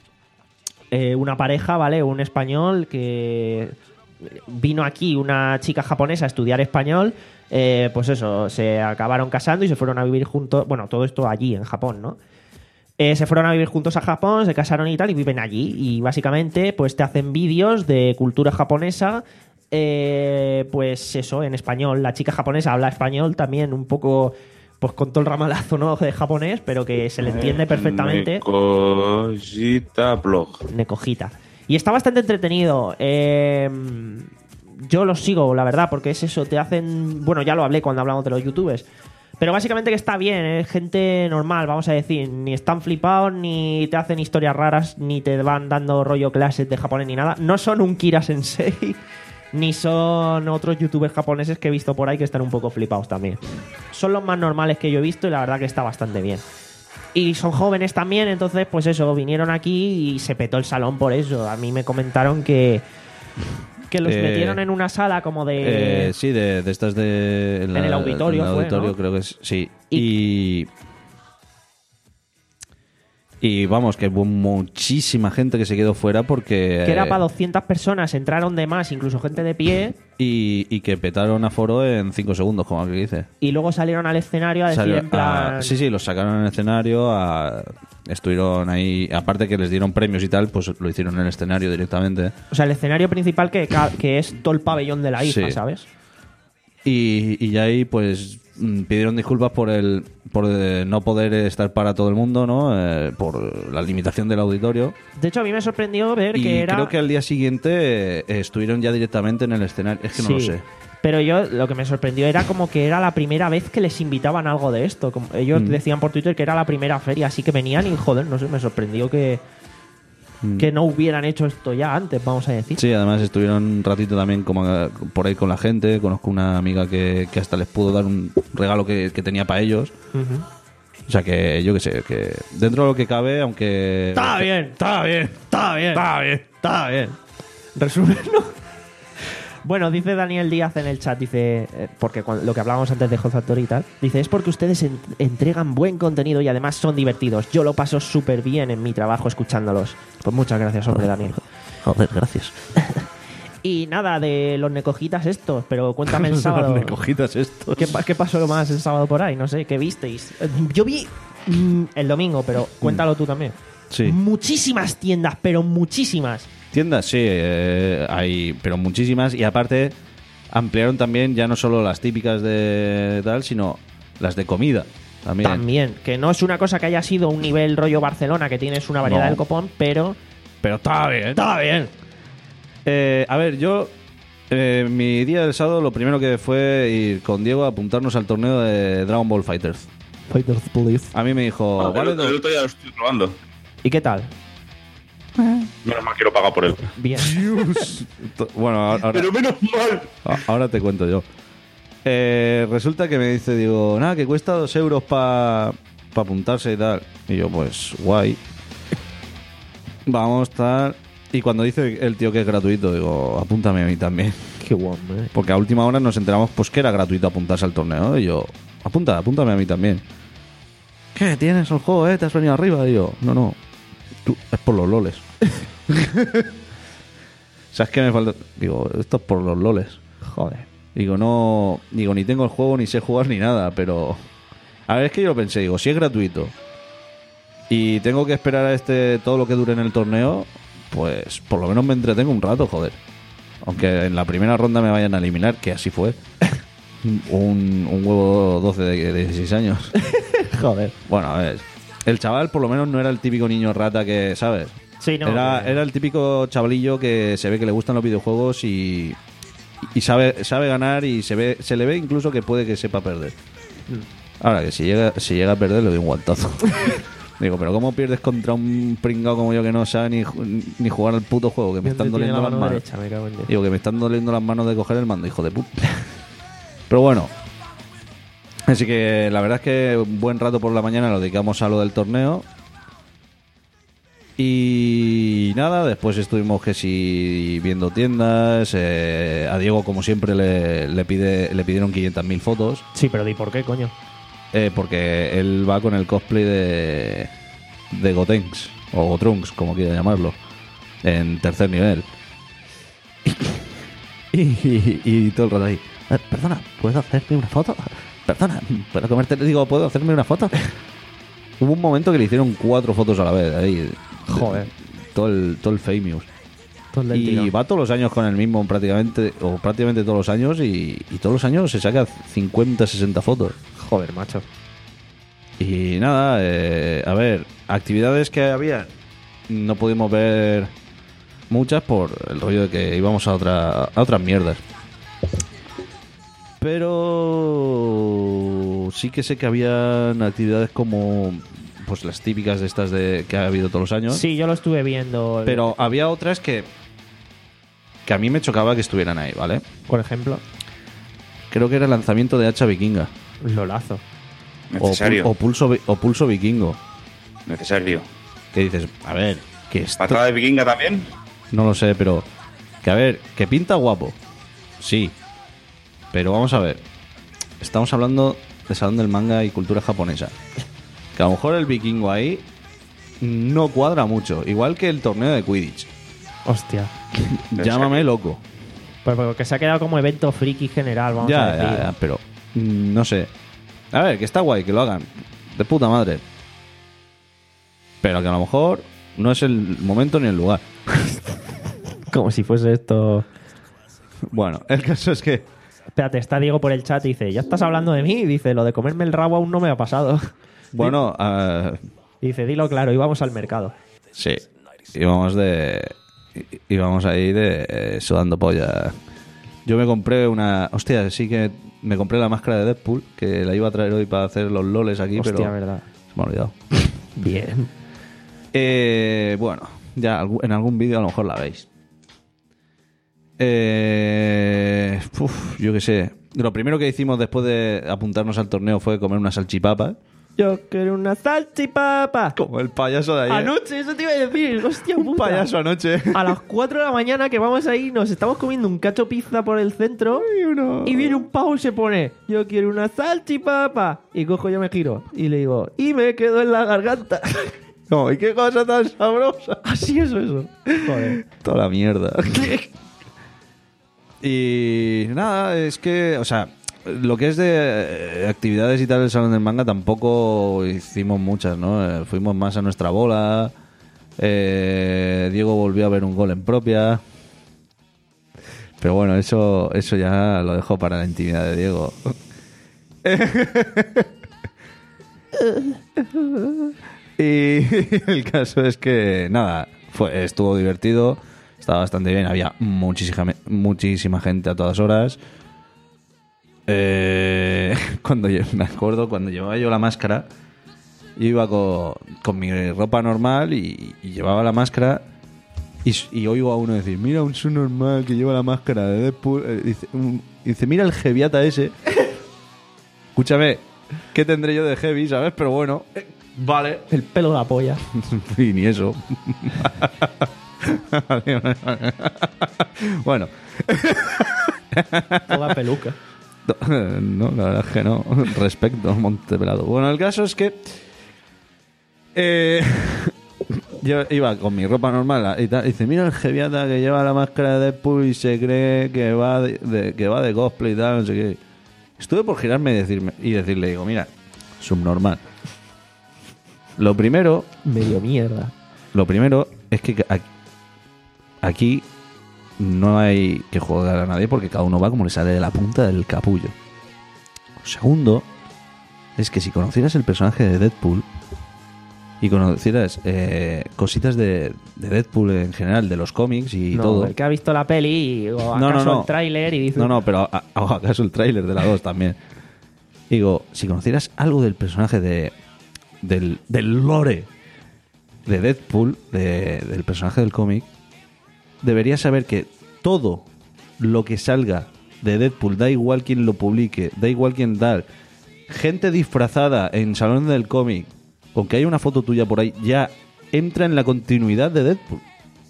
eh, una pareja, ¿vale? Un español que vino aquí, una chica japonesa, a estudiar español. Eh, pues eso, se acabaron casando y se fueron a vivir juntos. Bueno, todo esto allí, en Japón, ¿no? Eh, se fueron a vivir juntos a Japón, se casaron y tal, y viven allí. Y básicamente, pues te hacen vídeos de cultura japonesa. Eh, pues eso, en español. La chica japonesa habla español también, un poco, pues con todo el ramalazo, ¿no? De japonés, pero que se le entiende perfectamente. Necosita blog. Necojita. Y está bastante entretenido. Eh, yo los sigo, la verdad, porque es eso, te hacen... Bueno, ya lo hablé cuando hablamos de los youtubers. Pero básicamente que está bien, es gente normal, vamos a decir. Ni están flipados, ni te hacen historias raras, ni te van dando rollo clases de japonés, ni nada. No son un Kira Sensei, ni son otros youtubers japoneses que he visto por ahí que están un poco flipados también. Son los más normales que yo he visto y la verdad que está bastante bien. Y son jóvenes también, entonces pues eso, vinieron aquí y se petó el salón por eso. A mí me comentaron que, que los Eh, metieron en una sala como de... Eh, sí, de, de estas de... En el auditorio en el fue, auditorio ¿no? creo que es, sí. Y... Y vamos, que hubo muchísima gente que se quedó fuera porque... que era eh, para doscientas personas, entraron de más, incluso gente de pie, y, y que petaron aforo en cinco segundos, como que dice. y luego salieron al escenario a decir Salió- en plan... a- sí, sí, los sacaron en el escenario, a- estuvieron ahí, aparte que les dieron premios y tal, pues lo hicieron en el escenario directamente. O sea, el escenario principal que, ca- que es todo el pabellón de la I F A, Sí. ¿sabes? Y, y ya ahí pues mm, pidieron disculpas por el por eh, no poder estar para todo el mundo, ¿no? Eh, por la limitación del auditorio. De hecho, a mí me sorprendió ver Y que era... creo que al día siguiente eh, estuvieron ya directamente en el escenario. Es que no Sí. lo sé. Pero yo lo que me sorprendió era como que era la primera vez que les invitaban a algo de esto. Como ellos Mm. decían por Twitter que era la primera feria, así que venían y joder, no sé, me sorprendió que, que no hubieran hecho esto ya antes, vamos a decir. Sí, además estuvieron un ratito también como eh, por ahí con la gente. Conozco una amiga que, que hasta les pudo dar un regalo que, que tenía para ellos. Ujú. O sea que yo qué sé, que dentro de lo que cabe, aunque... Está bien, está bien, está bien, está bien, está bien. Resumen, ¿no? Bueno, dice Daniel Díaz en el chat, dice, eh, porque cuando- lo que hablábamos antes de Hot Factory y tal, dice, es porque ustedes en- entregan buen contenido y además son divertidos. Yo lo paso súper bien en mi trabajo escuchándolos. Pues muchas gracias, hombre, Daniel. Joder, gracias. Y nada, de los necojitas estos, pero cuéntame el sábado. Me cogitas esto. ¿Qué, pa- ¿Qué pasó más el sábado por ahí? No sé, ¿qué visteis? Eh, Yo vi mm, el domingo, pero cuéntalo tú también. Sí. Muchísimas tiendas, pero muchísimas. Tiendas, sí, eh, hay, pero muchísimas. Y aparte, ampliaron también ya no solo las típicas de tal, sino las de comida. También. También, que no es una cosa que haya sido un nivel rollo Barcelona, que tienes una variedad No. del copón, pero Pero está bien. está bien. Eh, a ver, yo. eh, mi día del sábado, lo primero que fue ir con Diego a apuntarnos al torneo de Dragon Ball Fighters. Fighters, please. A mí me dijo, Ah, vale, el, do- el otro día lo estoy probando. ¿Y qué tal? Menos mal que lo paga por él. Bien. to- bueno, ahora, ahora- Pero menos mal. a- ahora te cuento yo. Eh, resulta que me dice, digo, nada, que cuesta dos euros para apuntarse y tal. Y yo, pues, guay. Vamos, tal. Y cuando dice el tío que es gratuito, digo, apúntame a mí también. Qué guapo, eh. Porque a última hora nos enteramos pues que era gratuito apuntarse al torneo. Y yo, apunta, apúntame a mí también. ¿Qué? ¿Tienes el juego, eh? ¿Te has venido arriba? Y yo, no, no. Tú, es por los loles. ¿Sabes qué me falta? Digo, esto es por los loles. Joder. Digo, no. Digo, ni tengo el juego, ni sé jugar, ni nada. Pero. A ver, es que yo lo pensé. Digo, si es gratuito y tengo que esperar a este todo lo que dure en el torneo, pues por lo menos me entretengo un rato, joder. Aunque en la primera ronda me vayan a eliminar, que así fue. un, un huevo doce de, de dieciséis años. Joder. Bueno, a ver. El chaval por lo menos no era el típico niño rata que, ¿sabes? Sí, no. era, eh, era el típico chavalillo que se ve que le gustan los videojuegos y, y sabe, sabe ganar y se ve se le ve incluso que puede que sepa perder. Ahora que si llega, si llega a perder le doy un guantazo. Digo, pero ¿cómo pierdes contra un pringao como yo que no sabe ni, ju- ni jugar al puto juego? Que me ¿dónde están tiene doliendo la las mano manos. derecha? Me cago en Dios. Digo, que me están doliendo las manos de coger el mando, hijo de puta. Pero bueno. Así que la verdad es que un buen rato por la mañana lo dedicamos a lo del torneo. Y nada, después estuvimos que si viendo tiendas. eh, a Diego, como siempre, le, le, pide, le pidieron quinientas mil fotos. Sí, pero ¿di por qué, coño? eh, porque él va con el cosplay de, de Gotenks, o Gotrunks, como quiera llamarlo, en tercer nivel. Y, y- y todo el rato ahí, "Eh, perdona, ¿puedo hacerme una foto? Perdona, ¿puedo comerte? Le digo, ¿puedo hacerme una foto? Hubo un momento que le hicieron cuatro fotos a la vez, ahí. Joder. Todo el, todo el famous. Todo el del Y tirón. va todos los años con el mismo prácticamente, o prácticamente todos los años, y, y todos los años se saca cincuenta, sesenta fotos. Joder, macho. Y nada, eh, a ver, actividades que había, no pudimos ver muchas por el rollo de que íbamos a, otra, a otras mierdas. Pero sí que sé que habían actividades como pues las típicas de estas de que ha habido todos los años. Sí, yo lo estuve viendo. Pero había otras que que a mí me chocaba que estuvieran ahí, ¿vale? Por ejemplo, Creo que era el lanzamiento de hacha vikinga. Lolazo. O, Necesario. pul- o pulso vi- o pulso vikingo. Necesario. Que dices, a ver, que esto... ¿Patada de vikinga también? No lo sé, pero... Que a ver, que pinta guapo. Sí. Pero vamos a ver. Estamos hablando de salón del manga y cultura japonesa. Que a lo mejor el vikingo ahí no cuadra mucho. Igual que el torneo de Quidditch. Hostia. Llámame loco. Pues porque se ha quedado como evento friki general, vamos a Ya, decir. ya, ya, pero... mm, no sé. A ver, que está guay que lo hagan. De puta madre. Pero que a lo mejor no es el momento ni el lugar. Como si fuese esto. Bueno, el caso es que... Espérate, está Diego por el chat y dice, ¿ya estás hablando de mí? Y dice, lo de comerme el rabo aún no me ha pasado. Bueno, ah, Y dice, dilo claro, íbamos al mercado. sí. Íbamos de... í- Íbamos ahí de eh, sudando polla. Yo me compré una... Hostia, sí que me compré la máscara de Deadpool, que la iba a traer hoy para hacer los loles aquí, Hostia, pero verdad. se me ha olvidado. Bien. Eh, bueno, Ya algu- en algún vídeo a lo mejor la veis. Eh, uf, yo qué sé. Lo primero que hicimos después de apuntarnos al torneo fue comer una salchipapa. Yo quiero una salchipapa. Como el payaso de ayer. Anoche, eso te iba a decir. Hostia Un puta. payaso anoche. A las cuatro de la mañana que vamos ahí, nos estamos comiendo un cacho pizza por el centro. Y viene un pavo y se pone, yo quiero una salchipapa. Y cojo, yo me giro. Y le digo, y me quedo en la garganta. No, ¿y qué cosa tan sabrosa? Así es eso. Joder. Toda la mierda. Y nada, es que, o sea, lo que es de eh, actividades y tal del Salón del Manga tampoco hicimos muchas, ¿no? Eh, fuimos más a nuestra bola. Eh, Diego volvió a ver un gol en propia. Pero bueno, eso, eso ya lo dejo para la intimidad de Diego. Y el caso es que, nada, fue, estuvo divertido. Estaba bastante bien, había muchísima, muchísima gente a todas horas. Eh, cuando yo, me acuerdo, cuando llevaba yo la máscara, yo iba con, con mi ropa normal y, y llevaba la máscara y, y oigo a uno decir, mira un subnormal que lleva la máscara de Deadpool. Eh, dice, un- dice, mira el heaviata ese. Escúchame, ¿qué tendré yo de heavy, sabes? Pero bueno, eh, vale. El pelo de la polla. Y ni eso. Bueno, Toda peluca. no, la verdad es que no. Respecto, Montepelado. Bueno, el caso es que eh, yo iba con mi ropa normal y tal. Y dice, mira el heaviata que lleva la máscara de Deadpool y se cree que va de, de- que va de cosplay y tal, no sé qué. Estuve por girarme y decirme y decirle, digo, mira, subnormal. Lo primero, Medio mierda. lo primero es que aquí, aquí no hay que joder a nadie porque cada uno va como le sale de la punta del capullo. Segundo, es que si conocieras el personaje de Deadpool y conocieras eh, cositas de, de Deadpool en general, de los cómics y No, todo. el que ha visto la peli y, o No, acaso no, no. el tráiler y dice... No, no, pero a- a- acaso el tráiler de la dos también. Digo, si conocieras algo del personaje de del, del lore de Deadpool, de- del personaje del cómic, deberías saber que todo lo que salga de Deadpool, da igual quién lo publique, da igual quién tal, gente disfrazada en salón del cómic, con que haya una foto tuya por ahí, ya entra en la continuidad de Deadpool.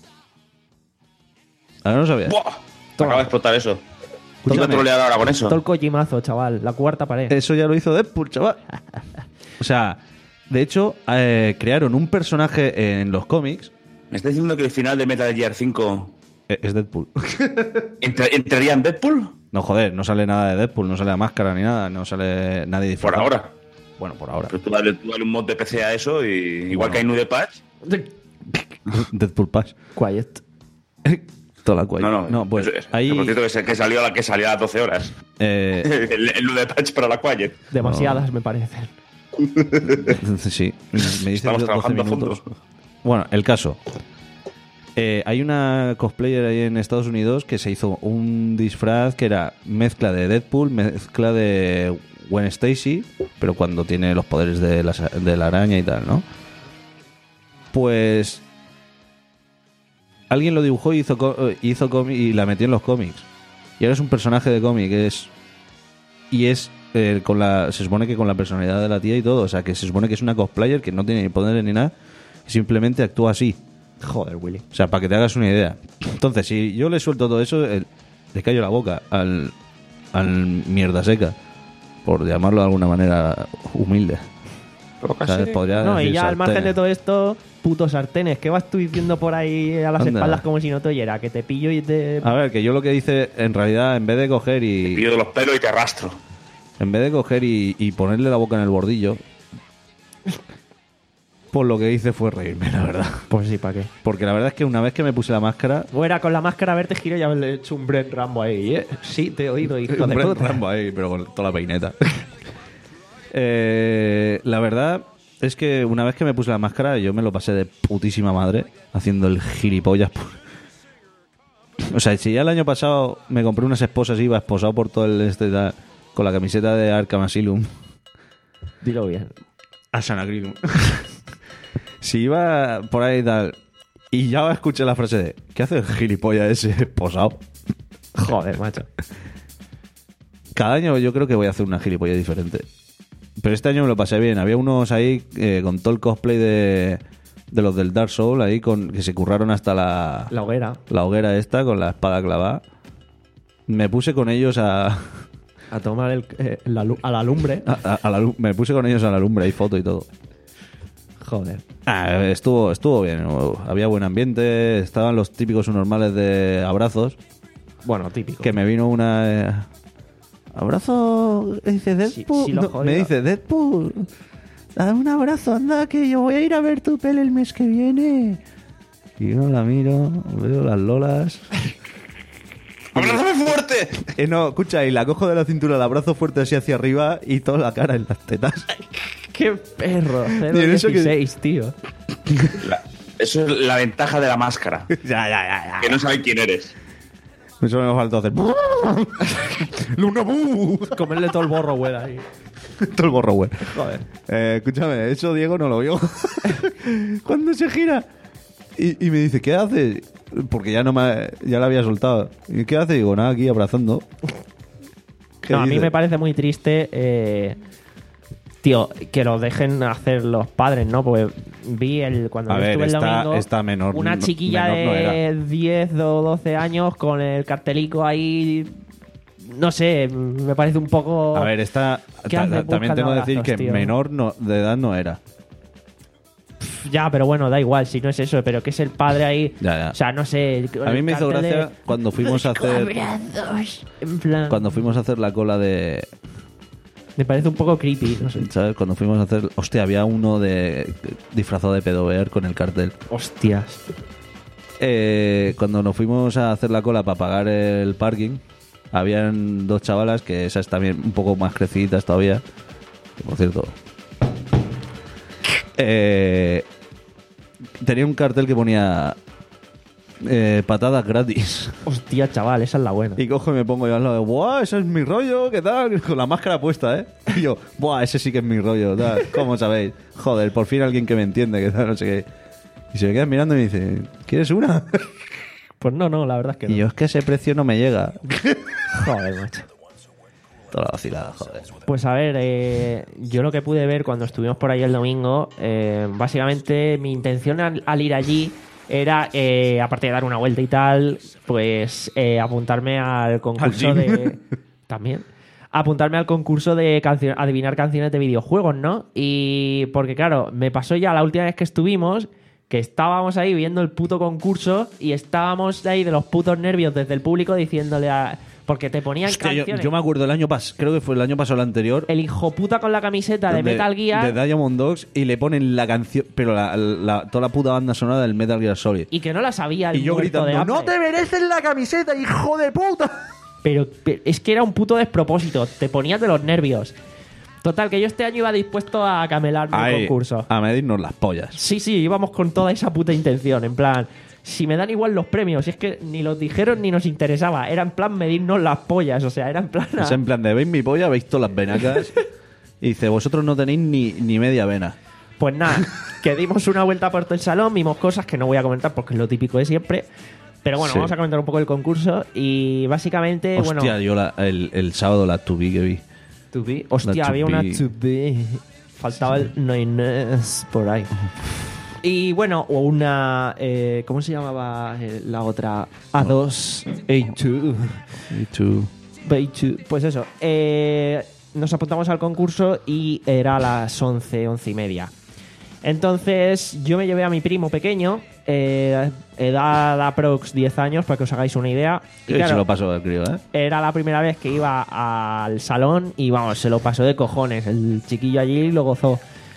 Ahora no sabías. ¡Buah! Acaba de explotar eso. ¿Quién Escúchame. va a trolear ahora con eso? Todo el Kojimazo, chaval. La cuarta pared. Eso ya lo hizo Deadpool, chaval. O sea, de hecho, eh, crearon un personaje en los cómics. ¿Me estás diciendo que el final de Metal Gear cinco eh, Es Deadpool. entra- entraría en Deadpool? No, joder, no sale nada de Deadpool, no sale la máscara ni nada, no sale nadie Por disfrazado. ahora. Bueno, por ahora. Pero tú dale, tú dale un mod de P C a eso y igual Bueno. que hay Nude Patch. Deadpool Pass. Quiet. Toda la cual. No, no, pues es- es- ahí. Por cierto, que, se- que salió a la que salió a las doce horas. eh, el, el Nude Patch para la Quiet. Demasiadas, me parecen. sí, me dice Estamos doce trabajando a minutos. fondo. Bueno, el caso. Eh, hay una cosplayer ahí en Estados Unidos que se hizo un disfraz que era mezcla de Deadpool, mezcla de Gwen Stacy, pero cuando tiene los poderes de la, de la araña y tal, ¿no? Pues alguien lo dibujó y hizo, co- hizo cómic y la metió en los cómics. Y ahora es un personaje de cómic, es y es eh, con la se supone que con la personalidad de la tía y todo, o sea, que se supone que es una cosplayer que no tiene ni poderes ni nada, simplemente actúa así. Joder, Willy. O sea, para que te hagas una idea. Entonces, si yo le suelto todo eso, el- le callo la boca al, al mierda seca, por llamarlo de alguna manera humilde. ¿Sabes? Podría No, y decir ya al margen sartén. de todo esto, putos sartenes. ¿Qué vas tú diciendo por ahí a las Anda. espaldas como si no te oyera? Que te pillo y te... A ver, que yo lo que hice, en realidad, en vez de coger y Pillo de los pelos y te arrastro. en vez de coger y, y ponerle la boca en el bordillo, pues lo que hice fue reírme, la verdad. Pues sí, ¿para qué? Porque la verdad es que una vez que me puse la máscara, O era con la máscara verte giro y haberle hecho un Brent Rambo ahí, ¿eh? Sí, te he oído, hijo de un Brent puta. Rambo ahí, pero con toda la peineta. Eh, la verdad es que una vez que me puse la máscara, yo me lo pasé de putísima madre haciendo el gilipollas. por- O sea, si ya el año pasado me compré unas esposas y iba esposado por todo el este tal, con la camiseta de Arkham Asylum, Dilo bien. a Sanagrinum. Si iba por ahí y tal, Y ya escuché la frase de ¿qué hace el gilipollas ese posado? Joder, macho. Cada año yo creo que voy a hacer una gilipollas diferente. Pero este año me lo pasé bien. Había unos ahí eh, con todo el cosplay de, de los del Dark Souls, ahí con que se curraron hasta la, La hoguera. la hoguera esta con la espada clavada. Me puse con ellos a, A tomar el, eh, la lu- a la lumbre. a- a- a la lu- me puse con ellos a la lumbre, hay foto y todo. Joder. Ah, estuvo, estuvo bien. Había buen ambiente, estaban los típicos normales de abrazos. Bueno, típico. Que me vino una... eh, abrazo... Dice Deadpool. sí lo No, jodido. me dice Deadpool. Dame un abrazo, anda, que yo voy a ir a ver tu peli el mes que viene. Y yo la miro, veo las lolas. ¡Abrázame fuerte! Eh, no, escucha, y la cojo de la cintura, la abrazo fuerte así hacia arriba y toda la cara en las tetas. ¡Qué perro! Y en eso que- dieciséis, tío. La- eso es la ventaja de la máscara. ya, ya, ya, ya. Que no saben quién eres. Eso me faltó hacer. Luna bu. Comerle todo el borro, güey, ahí. Todo el borro, güey. Joder. Eh, escúchame, eso Diego no lo vio. Cuando se gira y, y me dice, ¿qué haces? Porque ya no me, ya la había soltado. ¿Y qué hace? Digo, nada, aquí abrazando. ¿Qué No, a mí dices? me parece muy triste, eh, tío, que lo dejen hacer los padres, ¿no? Porque vi el cuando A yo ver, estuve el está- domingo está menor, una no- chiquilla menor no de era. diez o doce años con el cartelico ahí, no sé, me parece un poco... A ver, está. ¿Qué ta- hace? ta- también Buscando tengo que decir abrazos, que tío. menor no, de edad no era. Ya, pero bueno, da igual, si no es eso, pero que es el padre ahí... Ya, ya. O sea, no sé... con A mí el me hizo cartel de- gracia cuando fuimos a hacer. Abrazos. En plan, Cuando fuimos a hacer la cola de. me parece un poco creepy, no sé. ¿Sabes? Cuando fuimos a hacer. Hostia, había uno de disfrazado de pedover con el cartel. Hostias. Eh, cuando nos fuimos a hacer la cola para pagar el parking, habían dos chavalas que esas también un poco más creciditas todavía. Que, por cierto. Eh, tenía un cartel que ponía eh, patadas gratis. Hostia, chaval, esa es la buena. Y cojo y me pongo yo al lado de, ¡buah, ese es mi rollo! ¿Qué tal? Con la máscara puesta, ¿eh? Y yo, ¡buah, ese sí que es mi rollo! Tal. ¿Cómo sabéis? Joder, por fin alguien que me entiende, que tal, no sé qué. Y se me queda mirando y me dice, ¿quieres una? Pues no, no, la verdad es que no. Y yo, es que ese precio no me llega. Joder, macho. Toda la vacilada, joder. Pues a ver, eh, yo lo que pude ver cuando estuvimos por ahí el domingo, eh, básicamente mi intención al, al ir allí era, eh, aparte de dar una vuelta y tal, pues eh, apuntarme al concurso Al gym. de... También. Apuntarme al concurso de cancio- adivinar canciones de videojuegos, ¿no? Y porque claro, me pasó ya la última vez que estuvimos que estábamos ahí viendo el puto concurso y estábamos ahí de los putos nervios desde el público diciéndole a... Porque te ponían Hostia, yo, canciones. yo me acuerdo el año pasado, creo que fue el año pasado o el anterior. El hijo puta con la camiseta de, Metal Gear De Diamond Dogs y le ponen la canción, pero la, la- toda la puta banda sonora del Metal Gear Solid. y que no la sabía el Y yo muerto de gritando, hambre. ¡no te mereces la camiseta, hijo de puta! Pero, pero es que era un puto despropósito. Te ponías de los nervios. Total, que yo este año iba dispuesto a camelarme el Ahí, concurso. a medirnos las pollas. Sí, sí, íbamos con toda esa puta intención. En plan, si me dan igual los premios, si es que ni los dijeron ni nos interesaba. Era en plan medirnos las pollas. O sea, era en plan. a- Es en plan de, veis mi polla, veis todas las venacas. Y dice, vosotros no tenéis ni, ni media vena. Pues nada, que dimos una vuelta por todo el salón, vimos cosas que no voy a comentar porque es lo típico de siempre. Pero bueno, Sí. vamos a comentar un poco el concurso. Y básicamente, Hostia, bueno. yo la- el, el sábado la tuve que vi. To be. Hostia, La to había una be. to be. Faltaba el no Inés por ahí. Y bueno, o una. Eh, ¿Cómo se llamaba eh, la otra? A dos. A dos. Y tú. B dos. Pues eso. eh, nos apuntamos al concurso y era a las once, once y media. Entonces yo me llevé a mi primo pequeño, eh, edad aprox diez años, para que os hagáis una idea. Y Y claro, se lo paso al crío, ¿eh? era la primera vez que iba al salón y vamos, se lo pasó de cojones. El chiquillo allí lo gozó.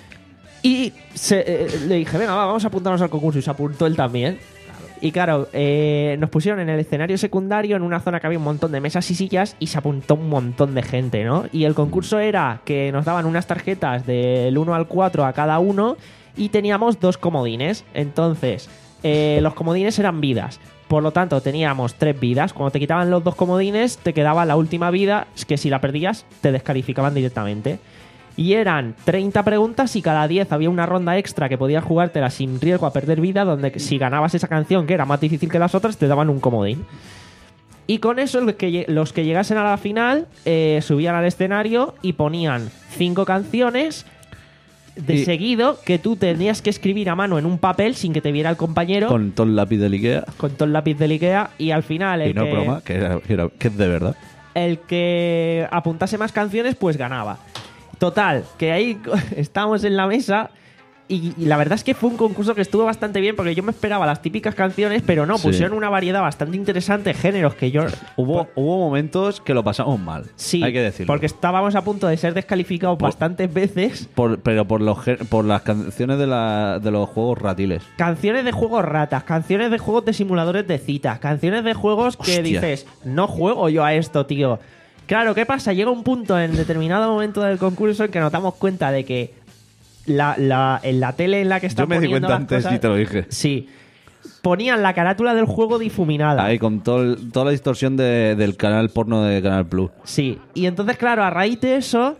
Y se- eh, le dije, venga, va, vamos a apuntarnos al concurso. Y se apuntó él también. Y claro, eh, nos pusieron en el escenario secundario, en una zona que había un montón de mesas y sillas, y se apuntó un montón de gente, ¿no? Y el concurso era que nos daban unas tarjetas del uno al cuatro a cada uno y teníamos dos comodines. Entonces, eh, los comodines eran vidas. Por lo tanto, teníamos tres vidas. Cuando te quitaban los dos comodines, te quedaba la última vida, que si la perdías, te descalificaban directamente. Y eran treinta preguntas y cada diez había una ronda extra que podías jugártela sin riesgo a perder vida, donde si ganabas esa canción, que era más difícil que las otras, te daban un comodín. Y con eso los que, los que llegasen a la final eh, subían al escenario y ponían cinco canciones de Y- seguido que tú tenías que escribir a mano en un papel sin que te viera el compañero con, Con todo el lápiz de Ikea. todo el lápiz del Ikea, y al final el Y no que, broma, que, era- que era- que es de verdad. el que apuntase más canciones pues ganaba. Total, que ahí estábamos en la mesa y, y la verdad es que fue un concurso que estuvo bastante bien, porque yo me esperaba las típicas canciones, pero no, Sí. pusieron una variedad bastante interesante de géneros que yo... Hubo, hubo momentos que lo pasamos mal. Sí, hay que decirlo. porque estábamos a punto de ser descalificados Por- bastantes veces. Por- pero por, los, gé- por las canciones de, la, de los juegos ratiles. Canciones de juegos ratas, canciones de juegos de simuladores de citas, canciones de juegos que Hostia. dices, no juego yo a esto, tío. Claro, ¿qué pasa? Llega un punto en determinado momento del concurso en que nos damos cuenta de que la, la, en la tele en la que están Yo me di poniendo cuenta las antes cosas- y te lo dije. Sí. Ponían la carátula del juego difuminada. Ahí con todo el- toda la distorsión de- del canal porno de Canal Plus. Sí. Y entonces, claro, a raíz de eso,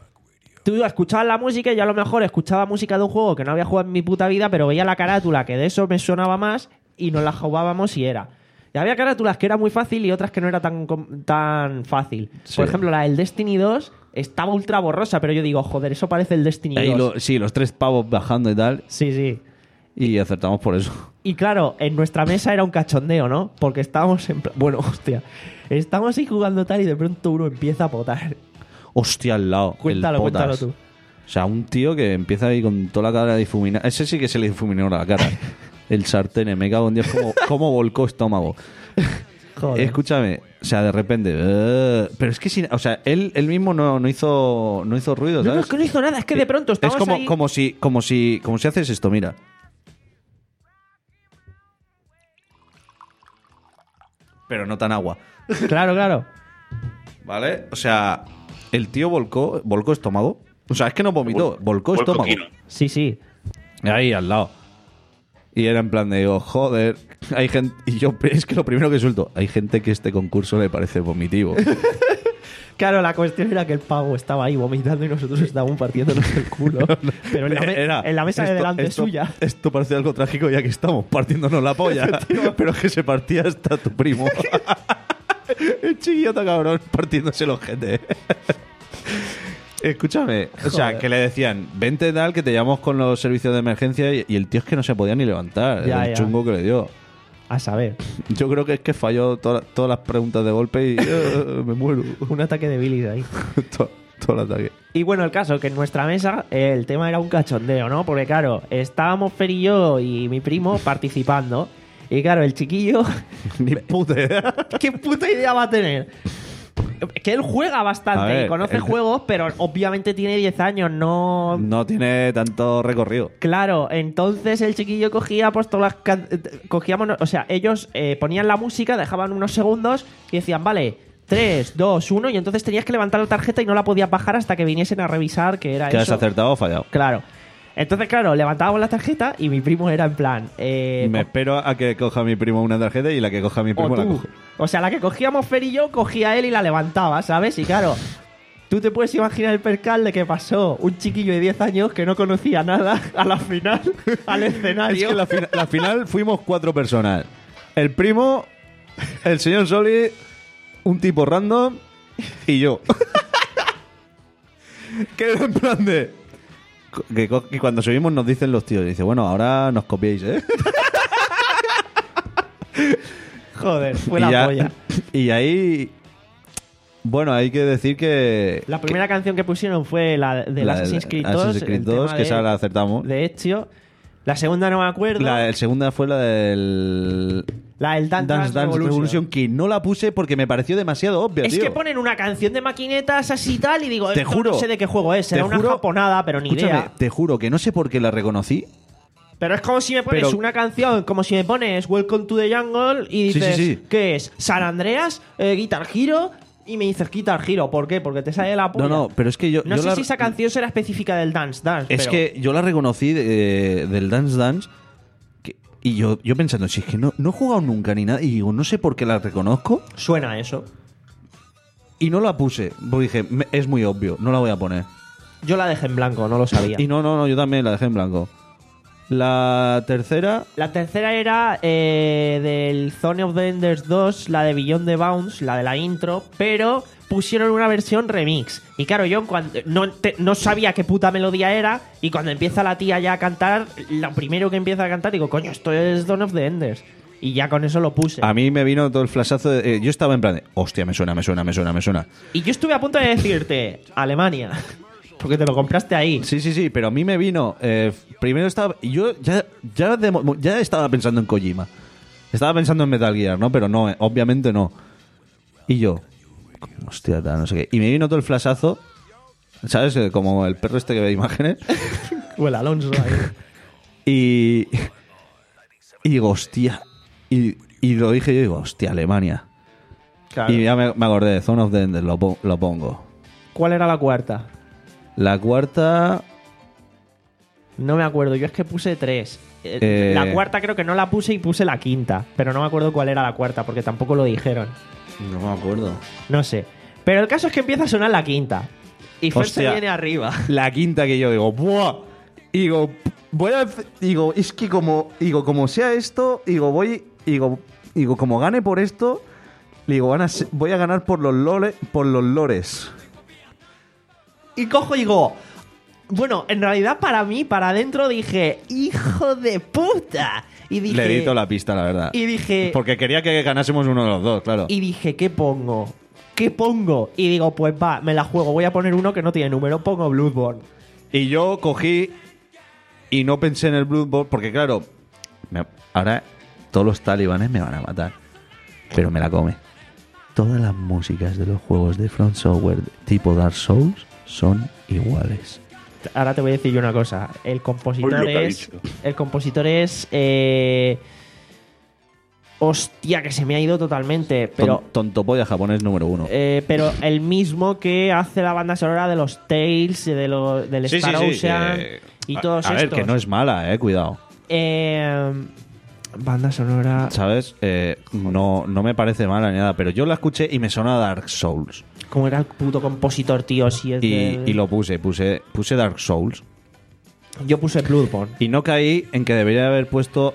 tú escuchabas la música y yo a lo mejor escuchaba música de un juego que no había jugado en mi puta vida, pero veía la carátula que de eso me sonaba más y nos la jugábamos y era. Y había carátulas que era muy fácil y otras que no era tan, com- tan fácil. Sí. Por ejemplo, la del Destiny dos estaba ultra borrosa, pero yo digo, joder, eso parece el Destiny Ahí dos. lo- sí, los tres pavos bajando y tal. Sí, sí. Y acertamos por eso. Y claro, en nuestra mesa era un cachondeo, ¿no? Porque estábamos en plan... Bueno, hostia. Estamos ahí jugando tal y de pronto uno empieza a potar. Hostia, al lado. Cuéntalo, el potas. cuéntalo tú. O sea, un tío que empieza ahí con toda la cara difuminada. Ese sí que se le difuminó la cara. El sartén, me cago en Dios, como, como volcó estómago. Joder. Escúchame, o sea, de repente. eh, pero es que sin, o sea, él, él mismo no, no hizo no hizo ruido, No, ¿sabes? no, es que no hizo nada. Es que de pronto es estábamos como, ahí... como si, como si, como si haces esto, mira. Pero no tan agua. Claro, claro. ¿Vale? O sea, el tío volcó, volcó estómago. O sea, es que no vomitó, volcó Volcó estómago. quino. Sí, sí. Ahí al lado. Y era en plan de, digo, joder, hay gente. Y yo, es que lo primero que suelto, hay gente que este concurso le parece vomitivo. Claro, la cuestión era que el pavo estaba ahí vomitando y nosotros estábamos partiéndonos el culo. Pero en la, me- Era, en la mesa de esto- delante esto- suya. Esto parece algo trágico ya que estamos partiéndonos la polla. Pero que se partía hasta tu primo. El chiquillota cabrón partiéndose los ojete. Escúchame, o sea, Joder. que le decían, vente tal, que te llamamos con los servicios de emergencia y, y el tío es que no se podía ni levantar. Ya, el ya. chungo que le dio. A saber. Yo creo que es que falló toda- todas las preguntas de golpe y eh, me muero. Un ataque de bilis ahí. todo, todo el ataque. Y bueno, el caso que en nuestra mesa eh, el tema era un cachondeo, ¿no? Porque claro, estábamos Fer y yo y mi primo participando. Y claro, el chiquillo, Ni puta idea. ¿qué puta idea va a tener? Que él juega A bastante ver, y conoce el- juegos, pero obviamente tiene diez años, no... No tiene tanto recorrido. Claro, entonces el chiquillo cogía pues todas las... can- eh, Cogíamos, o sea, ellos eh, ponían la música, dejaban unos segundos y decían, vale, tres, dos, uno, y entonces tenías que levantar la tarjeta y no la podías bajar hasta que viniesen a revisar que era Que has eso. acertado o fallado. Claro. Entonces, claro, levantábamos la tarjeta y mi primo era en plan... Eh, Me espero a que coja mi primo una tarjeta y la que coja mi o primo la tú. cojo. O sea, la que cogíamos Fer y yo, cogía él y la levantaba, ¿sabes? Y claro, tú te puedes imaginar el percal de que pasó un chiquillo de diez años que no conocía nada a la final, al Es escenario. que la, fina- la final fuimos cuatro personas. El primo, el señor Soli, un tipo random y yo. Que era en plan de... Que, co- que cuando subimos nos dicen los tíos, dice, bueno, ahora nos copiéis, ¿eh? Joder, fue y la ya- polla. Y ahí... Bueno, hay que decir que... La primera canción que pusieron fue la del la Assassin's Creed dos. Assassin's Creed el dos, tema que de- esa la acertamos. De hecho, la segunda no me acuerdo. La La, el segunda fue la del... del Dance Dance, Dance Dance Revolution. Revolution, que no la puse porque me pareció demasiado obvia, Es tío. que ponen una canción de maquinetas así y tal y digo, Te esto juro, no sé de qué juego es, será te una juro- japonada, pero ni Escúchame, idea. te juro que no sé por qué la reconocí. Pero es como si me pones Pero- una canción, como si me pones Welcome to the Jungle y Sí, dices, sí, sí. ¿qué es? ¿San Andreas? Eh, ¿Guitar Hero? Y me dices Guitar Hero. ¿Por qué? Porque te sale la polla. No, no, pero es que yo... No yo sé la- si esa canción será específica del Dance Dance. Es pero- que yo la reconocí de- del Dance Dance que- y yo, yo pensando, si es que no, no he jugado nunca ni nada y digo, no sé por qué la reconozco Suena eso. y no la puse. Porque dije, "Me- es muy obvio, no la voy a poner. Yo la dejé en blanco, no lo sabía. Y no, no, no, yo también la dejé en blanco. La tercera... La tercera era eh, del Zone of the Enders dos, la de Beyond the Bounds, la de la intro, pero pusieron una versión remix. Y claro, yo cuando no, te- no sabía qué puta melodía era, y cuando empieza la tía ya a cantar, lo primero que empieza a cantar, digo, coño, esto es Zone of the Enders. Y ya con eso lo puse. A mí me vino todo el flashazo de... eh, yo estaba en plan de, hostia, me suena, me suena, me suena, me suena. Y yo estuve a punto de decirte, Alemania, porque te lo compraste ahí. Sí, sí, sí, pero a mí me vino... eh, primero estaba... y yo ya, ya, de mo- ya estaba pensando en Kojima. Estaba pensando en Metal Gear, ¿no? Pero no, eh, obviamente no. Y yo... hostia, tal, no sé qué. Y me vino todo el flashazo, ¿sabes? Eh, Como el perro este que ve imágenes. O el Alonso ahí. Y... y digo, hostia... Y, y lo dije yo, digo, hostia, Alemania. Claro. Y ya me, me acordé de Zone of the Enders, lo, po- lo pongo. ¿Cuál era la cuarta? La cuarta... No me acuerdo, yo es que puse tres. Eh, Eh. La cuarta creo que no la puse y puse la quinta, pero no me acuerdo cuál era la cuarta porque tampoco lo dijeron. No me acuerdo. No sé. Pero el caso es que empieza a sonar la quinta. Y Fer se Hostia. viene arriba. La quinta que yo digo, ¡buah! Y digo, voy a... Digo, es que como... Digo, como sea esto, digo, voy... Digo, digo como gane por esto, digo, van a se- voy a ganar por los lore, por los lores. Y cojo y digo... Bueno, en realidad para mí, para adentro dije... ¡Hijo de puta! Y dije... Le edito la pista, la verdad. Y dije... Porque quería que ganásemos uno de los dos, claro. Y dije, ¿qué pongo? ¿Qué pongo? Y digo, pues va, me la juego. Voy a poner uno que no tiene número. Pongo Bloodborne. Y yo cogí y no pensé en el Bloodborne, porque claro, me- ahora todos los talibanes me van a matar, pero me la come. Todas las músicas de los juegos de From Software tipo Dark Souls son iguales. Ahora te voy a decir yo una cosa. El compositor Uy, lo que ha es... dicho. El compositor es... Eh... Hostia, que se me ha ido totalmente. Pero... Ton- Tontopolla japonés número uno. Eh, pero el mismo que hace la banda sonora de los Tales, de lo- del Sí, sí, Star sí, Ocean eh, y a- todos A ver, estos. que no es mala, eh, cuidado. Eh, banda sonora... ¿Sabes? Eh, no, no me parece mala ni nada, pero yo la escuché y me sonó a Dark Souls. ¿Cómo era el puto compositor, tío? Si es Y, del- y lo puse, puse, puse Dark Souls. Yo puse Bloodborne. Y no caí en que debería haber puesto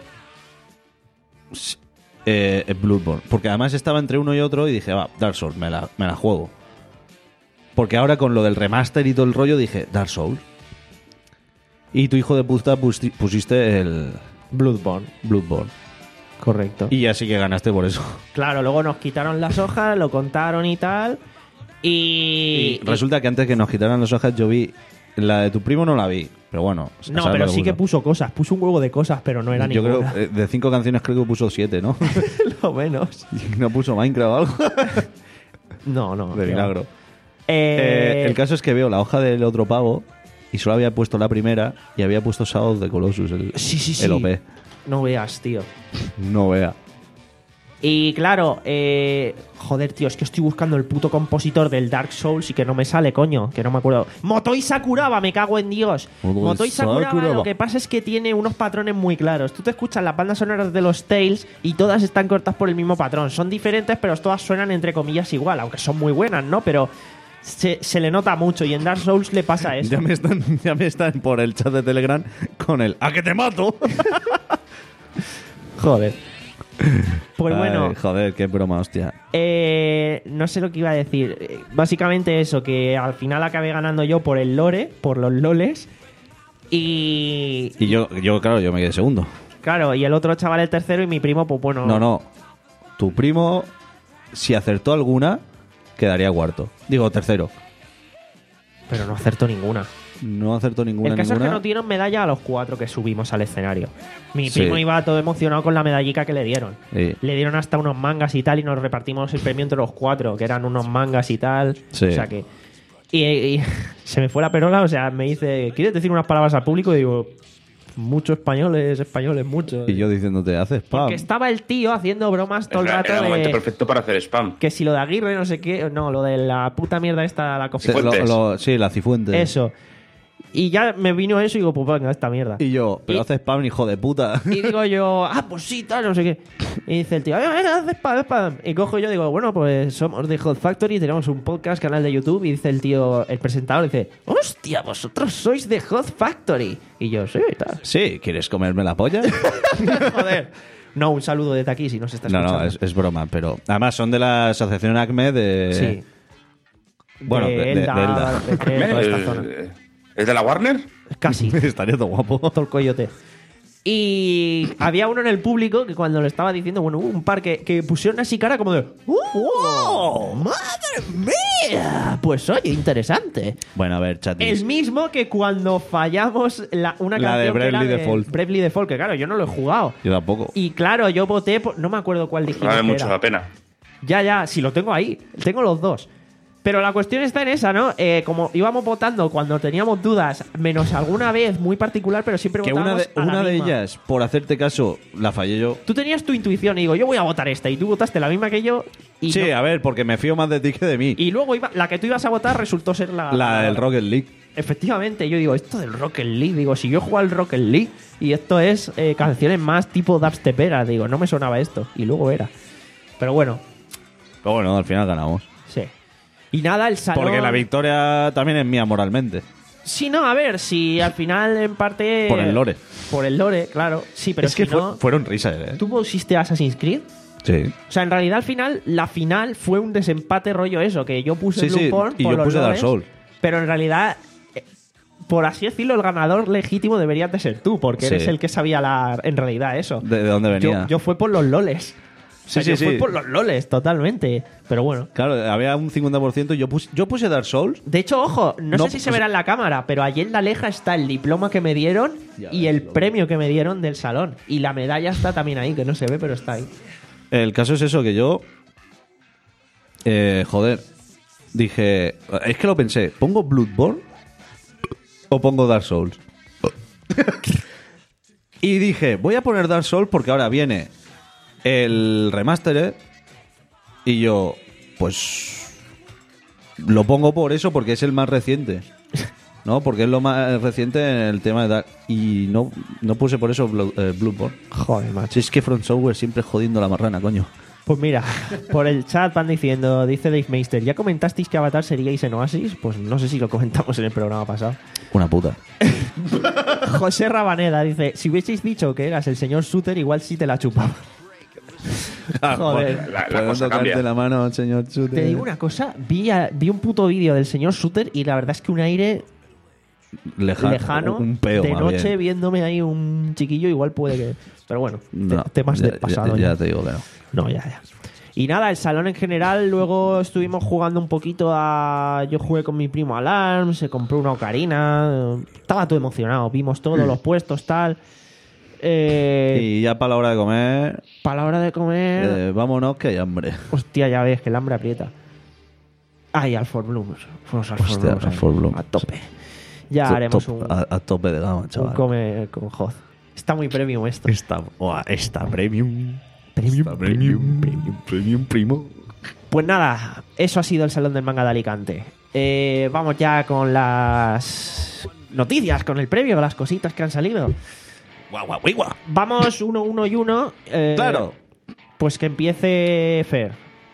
eh, Bloodborne. Porque además estaba entre uno y otro y dije, va, Dark Souls, me la, me la juego. Porque ahora con lo del remaster y todo el rollo dije, Dark Souls. Y tu hijo de puta pusti- pusiste el Bloodborne. Bloodborne. Correcto. Y así que ganaste por eso. Claro, luego nos quitaron las hojas, lo contaron y tal. Y... Y resulta que antes que nos quitaran las hojas yo vi... La de tu primo no la vi, pero bueno. No, ¿sabes pero lo sí que puso? puso cosas. Puso un huevo de cosas, pero no era Yo ninguna. creo, eh, de cinco canciones creo que puso siete, ¿no? Lo menos. No puso Minecraft o algo. No, no. De qué milagro. va. Eh, Eh, el caso es que veo la hoja del otro pavo y solo había puesto la primera y había puesto Shadow of the Colossus, el, Sí, sí, sí. el O P. No veas, tío. No vea. Y claro, eh, joder, tío, es que estoy buscando el puto compositor del Dark Souls y que no me sale, coño, que no me acuerdo. Motoi Sakuraba, me cago en Dios. Motoi Motoi Sakuraba, Sakuraba. lo que pasa es que tiene unos patrones muy claros. Tú te escuchas las bandas sonoras de los Tales y todas están cortas por el mismo patrón. Son diferentes, pero todas suenan entre comillas igual, aunque son muy buenas, ¿no? Pero se, se le nota mucho y en Dark Souls le pasa eso. Ya me, están, ya me están por el chat de Telegram con el ¡a que te mato! Joder. Pues Ay, bueno, joder, qué broma, hostia. Eh, no sé lo que iba a decir. Eh, Básicamente eso, que al final acabé ganando yo por el lore, por los loles. Y. Y yo, yo, claro, yo me quedé segundo. Claro, y el otro chaval el tercero y mi primo, pues bueno. No, no. Tu primo, si acertó alguna, quedaría cuarto. Digo, tercero. Pero no acertó ninguna. No acertó ninguna, el caso ninguna. es que nos dieron medalla a los cuatro que subimos al escenario. Mi Sí. primo iba todo emocionado con la medallica que le dieron. Sí. Le dieron hasta unos mangas y tal, y nos repartimos el premio entre los cuatro, que eran unos mangas y tal. Sí. O sea que. Y, y se me fue la perola, o sea, me dice, ¿quieres decir unas palabras al público? Y digo, muchos españoles, españoles, muchos. Y yo diciéndote, haces spam. Porque estaba el tío haciendo bromas todo el Era, rato era el momento de. perfecto para hacer spam. Que si lo de Aguirre, no sé qué. No, lo de la puta mierda esta, la Sí, coffee. lo- Cifuentes. lo- sí, la cifuente. Eso. Y ya me vino eso y digo, pues venga, esta mierda. Y yo, pero Y- haces spam, hijo de puta. Y digo yo, ah, pues sí, tal, no sé qué. Y dice el tío, venga, venga, haz spam, spam. Y cojo yo y digo, bueno, pues somos de Hot Factory, tenemos un podcast, canal de YouTube. Y dice el tío, el presentador, dice, hostia, vosotros sois de Hot Factory. Y yo, sí, tal. Sí, ¿quieres comerme la polla? Joder. No, un saludo desde aquí si no se está No, escuchando. no, es, es broma, pero además son de la asociación ACME de... Sí. Bueno, de- de- Elda, de Elda. de Trek, toda esta Eh, zona. ¿Es de la Warner? Casi. Estaría todo guapo. Todo el coyote. Y había uno en el público que cuando lo estaba diciendo, bueno, hubo un par que, que pusieron así cara como de ¡wow! ¡Madre mía! Pues oye, interesante. Bueno, a ver, chatis. El mismo que cuando fallamos la, una La de canción que era Bravely de Default. Bravely Default, que claro, yo no lo he jugado. Yo tampoco. Y claro, yo voté por... No me acuerdo cuál dijimos Vale que mucho era. la pena. Ya, ya, si lo tengo ahí. Tengo los dos. Pero la cuestión está en esa, ¿no? Eh, como íbamos votando cuando teníamos dudas, menos alguna vez muy particular, pero siempre Que una votábamos de, a la una de misma. ellas, por hacerte caso, la fallé yo. Tú tenías tu intuición y digo, yo voy a votar esta. Y tú votaste la misma que yo. Y, Sí, no- a ver, porque me fío más de ti que de mí. y luego iba, la que tú ibas a votar resultó ser la... La del Rocket League. Efectivamente, yo digo, esto del Rocket League. Digo, si yo he jugado al Rocket League y esto es eh, canciones más tipo dubstepera, digo, no me sonaba esto. Y luego era. Pero bueno, Pero bueno, al final ganamos. sí. Y nada, el salón... Porque la victoria también es mía moralmente. Sí, no, a ver, si al final en parte... Por el lore. Por el lore, claro. Sí, pero es que si fue- no... fueron risas, ¿eh? ¿Tú pusiste Assassin's Creed? Sí. O sea, en realidad al final, la final fue un desempate rollo eso, que yo puse Sí, sí, Bloodborne y por yo los puse Dark lores, Souls. pero en realidad, eh, por así decirlo, el ganador legítimo deberías de ser tú, porque Sí. eres el que sabía la, en realidad eso. ¿De, de dónde venía? Yo, yo fue por los loles. O sea, Sí, sí, yo fui sí. por los loles, totalmente. Pero bueno. Claro, había un cincuenta por ciento y yo puse, yo puse Dark Souls. De hecho, ojo, no, No, sé si se pues- verá en la cámara, pero allí en la leja está el diploma que me dieron Ya y ves, el lo premio que me dieron del salón. Y la medalla está también ahí, que no se ve, pero está ahí. El caso es eso, que yo... Eh, joder. Dije... Es que lo pensé. ¿Pongo Bloodborne o pongo Dark Souls? Y dije, voy a poner Dark Souls porque ahora viene el remaster. Y yo, pues... Lo pongo por eso, porque es el más reciente. ¿No? Porque es lo más reciente en el tema de Dark... Y no, no puse por eso Blo- eh, Bloodborne. Joder, macho. Si es que Front Software siempre jodiendo la marrana, coño. Pues mira, por el chat van diciendo, dice Dave Meister, ¿ya comentasteis que Avatar seríais en Oasis? Pues no sé si lo comentamos en el programa pasado. Una puta. José Rabaneda dice, si hubieseis dicho que eras el señor Suter, igual sí te la chupaba. Joder. La, la Puedo cosa tocarte cambia. la mano, señor Chute. Te digo una cosa, vi, a- vi un puto vídeo del señor Suter y la verdad es que un aire Lejano. lejano, Un peo, de más noche bien. viéndome ahí un chiquillo, igual puede que... Pero bueno, te- No, temas ya, del pasado. Ya, ya. ya te digo que no. No, ya, ya. Y nada, el salón en general, luego estuvimos jugando un poquito a... Yo jugué con mi primo al ARMS, se compró una ocarina, estaba todo emocionado, vimos todos los puestos, tal. Eh, Y ya para la hora de comer, Para la hora de comer... eh, vámonos que hay hambre. Hostia, ya ves que el hambre aprieta. Ay, Alford Blooms. Fuimos al Hostia, Alford Alford Blooms. A tope. Ya To- haremos top- un, a, a tope de gama, un chaval. come con Hoz. Está muy premium esto. Esta, uah, esta premium. Premium, Esta premium, premium, premium, primo. Pues nada, eso ha sido el Salón del Manga de Alicante. Eh, vamos ya con las noticias, con el previo, las cositas que han salido. Guau, guau, guau, guau. Vamos uno, uno y uno. eh, Claro. Pues que empiece Fer.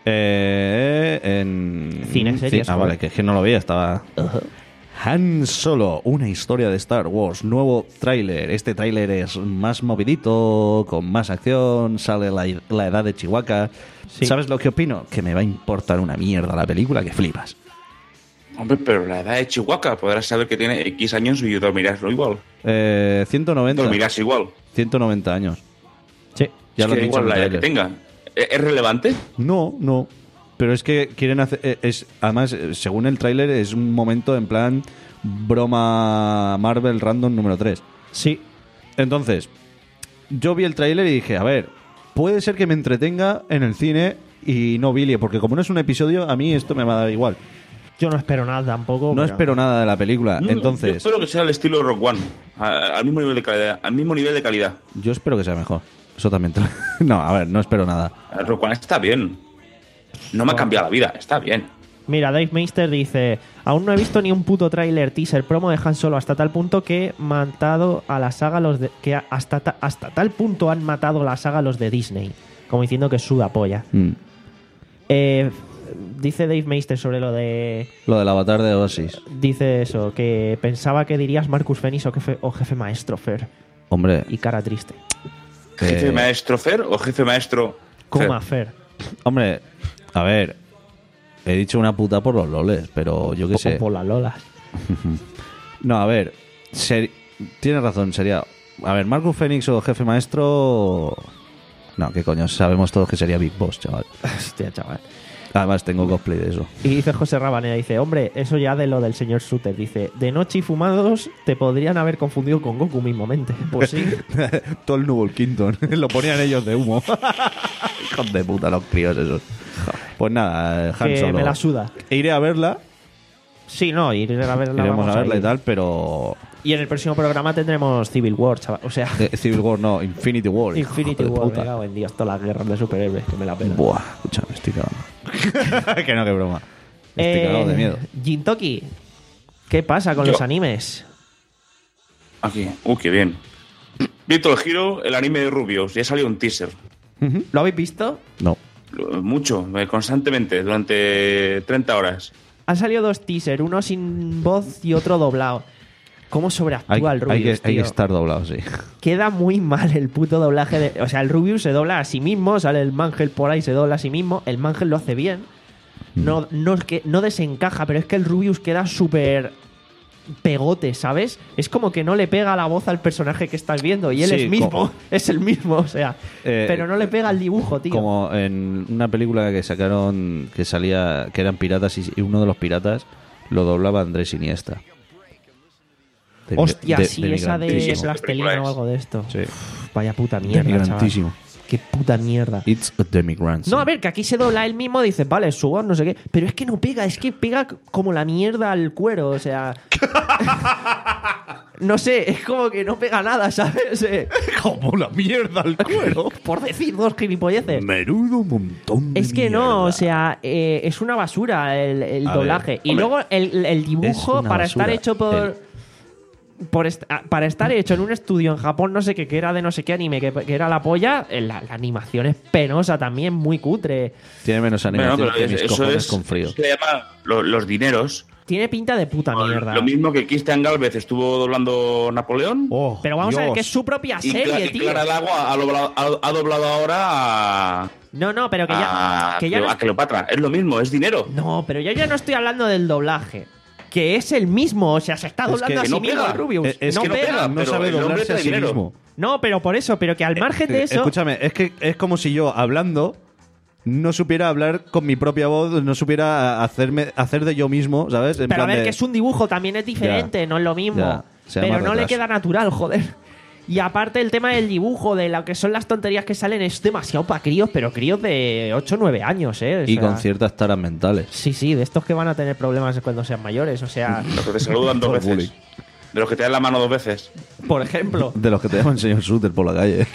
Eh, en... Cine, series, Sí, ah, joder. vale, que es que no lo veía, estaba... Han Solo, una historia de Star Wars, nuevo tráiler. Este tráiler es más movidito, con más acción, sale la, la edad de Chihuahua. Sí. ¿Sabes lo que opino? Que me va a importar una mierda la película, que flipas. Hombre, pero la edad de Chihuahua, podrás saber que tiene X años y dormirás lo igual. Eh, ciento noventa. Dormirás igual. ciento noventa años. Sí. Ya es lo que he dicho igual en la el edad que tráiler. tenga. ¿Es es relevante? No, no. Pero es que quieren hacer... eh, Es, además, eh, según el tráiler, es un momento en plan broma Marvel Random número tres. Sí. Entonces, yo vi el tráiler y dije, a ver, puede ser que me entretenga en el cine y no Billy, porque como no es un episodio, a mí esto me va a dar igual. Yo no espero nada tampoco. No pero- espero nada de la película. No, Yo Entonces, espero que sea el estilo Rock One. a- Al mismo nivel de calidad. Al mismo nivel de calidad. yo espero que sea mejor. Eso también te lo- No, a ver, no espero nada. El Rock One está bien. No me ha cambiado la vida. Está bien. Mira, Dave Meister dice: aún no he visto ni un puto tráiler teaser promo de Han Solo hasta tal punto que matado a la saga los de, que hasta, ta, hasta tal punto han matado la saga los de Disney. Como diciendo que suda polla. Mm. Eh, dice Dave Meister sobre lo de... Lo del avatar de Oasis. Dice eso, que pensaba que dirías Marcus Fenix o jefe, o jefe maestro Fer. Hombre, Y cara triste. ¿Jefe eh, maestro Fer o jefe maestro Coma Fer? Fer. hombre, a ver, he dicho una puta por los loles, pero yo qué O sé. por las lolas. No, a ver, ser- tienes razón, sería... A ver, Marcus Fenix o jefe maestro... No, qué coño, sabemos todos que sería Big Boss, chaval. Hostia, chaval. Además tengo cosplay de eso. Y dice José Rabanera, dice, hombre, eso ya de lo del señor Suter. Dice, de noche y fumados te podrían haber confundido con Goku mismamente. Pues sí. Todo el Nubble Kingdom. Lo ponían ellos de humo. Hijos de puta, los críos esos. Pues nada, Han que Solo. me la suda. Iré a verla, Sí, no, iré a verla. iremos vamos a verla ir. y tal, pero... Y en el próximo programa tendremos Civil War, chaval. O sea, eh, Civil War no, Infinity War. hijo Infinity de War. puta. Me cago en Dios, todas las guerras de superhéroes, que me la pena. Buah, escucha, me estoy cagando. Que no, que broma. Estoy Eh, cagado de miedo. Jintoki, ¿qué pasa con Yo. los animes? Aquí. Uh, qué bien. Visto el giro, el anime de Rubios. Ya salió un teaser. ¿Lo habéis visto? No. Lo- Mucho, eh, constantemente, durante treinta horas. Han salido dos teasers, uno sin voz y otro doblado. ¿Cómo sobreactúa Hay, el hay Rubius, que, hay que tío? estar doblado, sí. Queda muy mal el puto doblaje de... O sea, el Rubius se dobla a sí mismo, sale el Mangel por ahí, se dobla a sí mismo. El Mangel lo hace bien. No, no, es que, no desencaja, pero es que el Rubius queda súper pegote, ¿sabes? Es como que no le pega la voz al personaje que estás viendo. Y él Sí, es mismo, como- es el mismo, o sea... Eh, pero no le pega el dibujo, tío. Como en una película que sacaron que salía, que eran piratas y y uno de los piratas lo doblaba Andrés Iniesta. De- Hostia, de- sí, de esa de migrantísimo. Plastelina o algo de esto. Sí. Uf, vaya puta De mierda, chaval. migrantísimo. Qué puta mierda. It's a demigrant. No, a ver, que aquí se dobla él mismo, dice, vale, su voz, no sé qué. Pero es que no pega, es que pega como la mierda al cuero, o sea. No sé, es como que no pega nada, ¿sabes? Eh, Como la mierda al cuero. por decir dos gilipolleces. Menudo montón de Es que no, mierda. o sea, eh, es una basura el, el A doblaje. ver, y hombre, luego el, el es dibujo, una para basura. estar hecho por. El- Por est- ah, para estar hecho en un estudio en Japón, no sé qué, que era de no sé qué anime, que, que era la polla, eh, la, la animación es penosa también, muy cutre. Tiene menos Bueno, animación pero que es- mis eso cojones es. con frío. Se llama lo- los dineros. Tiene pinta de puta Lo- mierda. Lo mismo que Christian Galvez estuvo doblando Napoleón. Oh, Pero vamos a ver Dios. que es su propia y, serie, Cla- y tío. Clara Lago ha doblado, ha- ha doblado ahora a, No, no, pero que ya. a, que ya no, a Cleopatra. Es lo mismo, es dinero. no, pero yo ya no estoy hablando del doblaje. Que es el mismo, o sea, se está Es doblando que a sí no mismo pega. el Rubius. Es, es no que no pega. pega, no pero sabe el hombre doblarse a trae sí dinero. mismo. No, pero por eso, pero que al margen de Eh, eso. Escúchame, es que es como si yo hablando no supiera hablar con mi propia voz, no supiera hacerme hacer de yo mismo, ¿sabes? En Pero a plan ver, de- que es un dibujo, también es diferente, Ya. no es lo mismo. Ya, se llama Pero no le retraso. queda natural, joder. Y aparte el tema del dibujo, de lo que son las tonterías que salen, es demasiado para críos, pero críos de ocho o nueve años, ¿eh? O y sea, con ciertas taras mentales. Sí, sí, de estos que van a tener problemas cuando sean mayores, o sea, Los que te saludan dos Por veces. bullying. De los que te dan la mano dos veces. por ejemplo, De los que te llaman señor Suter por la calle.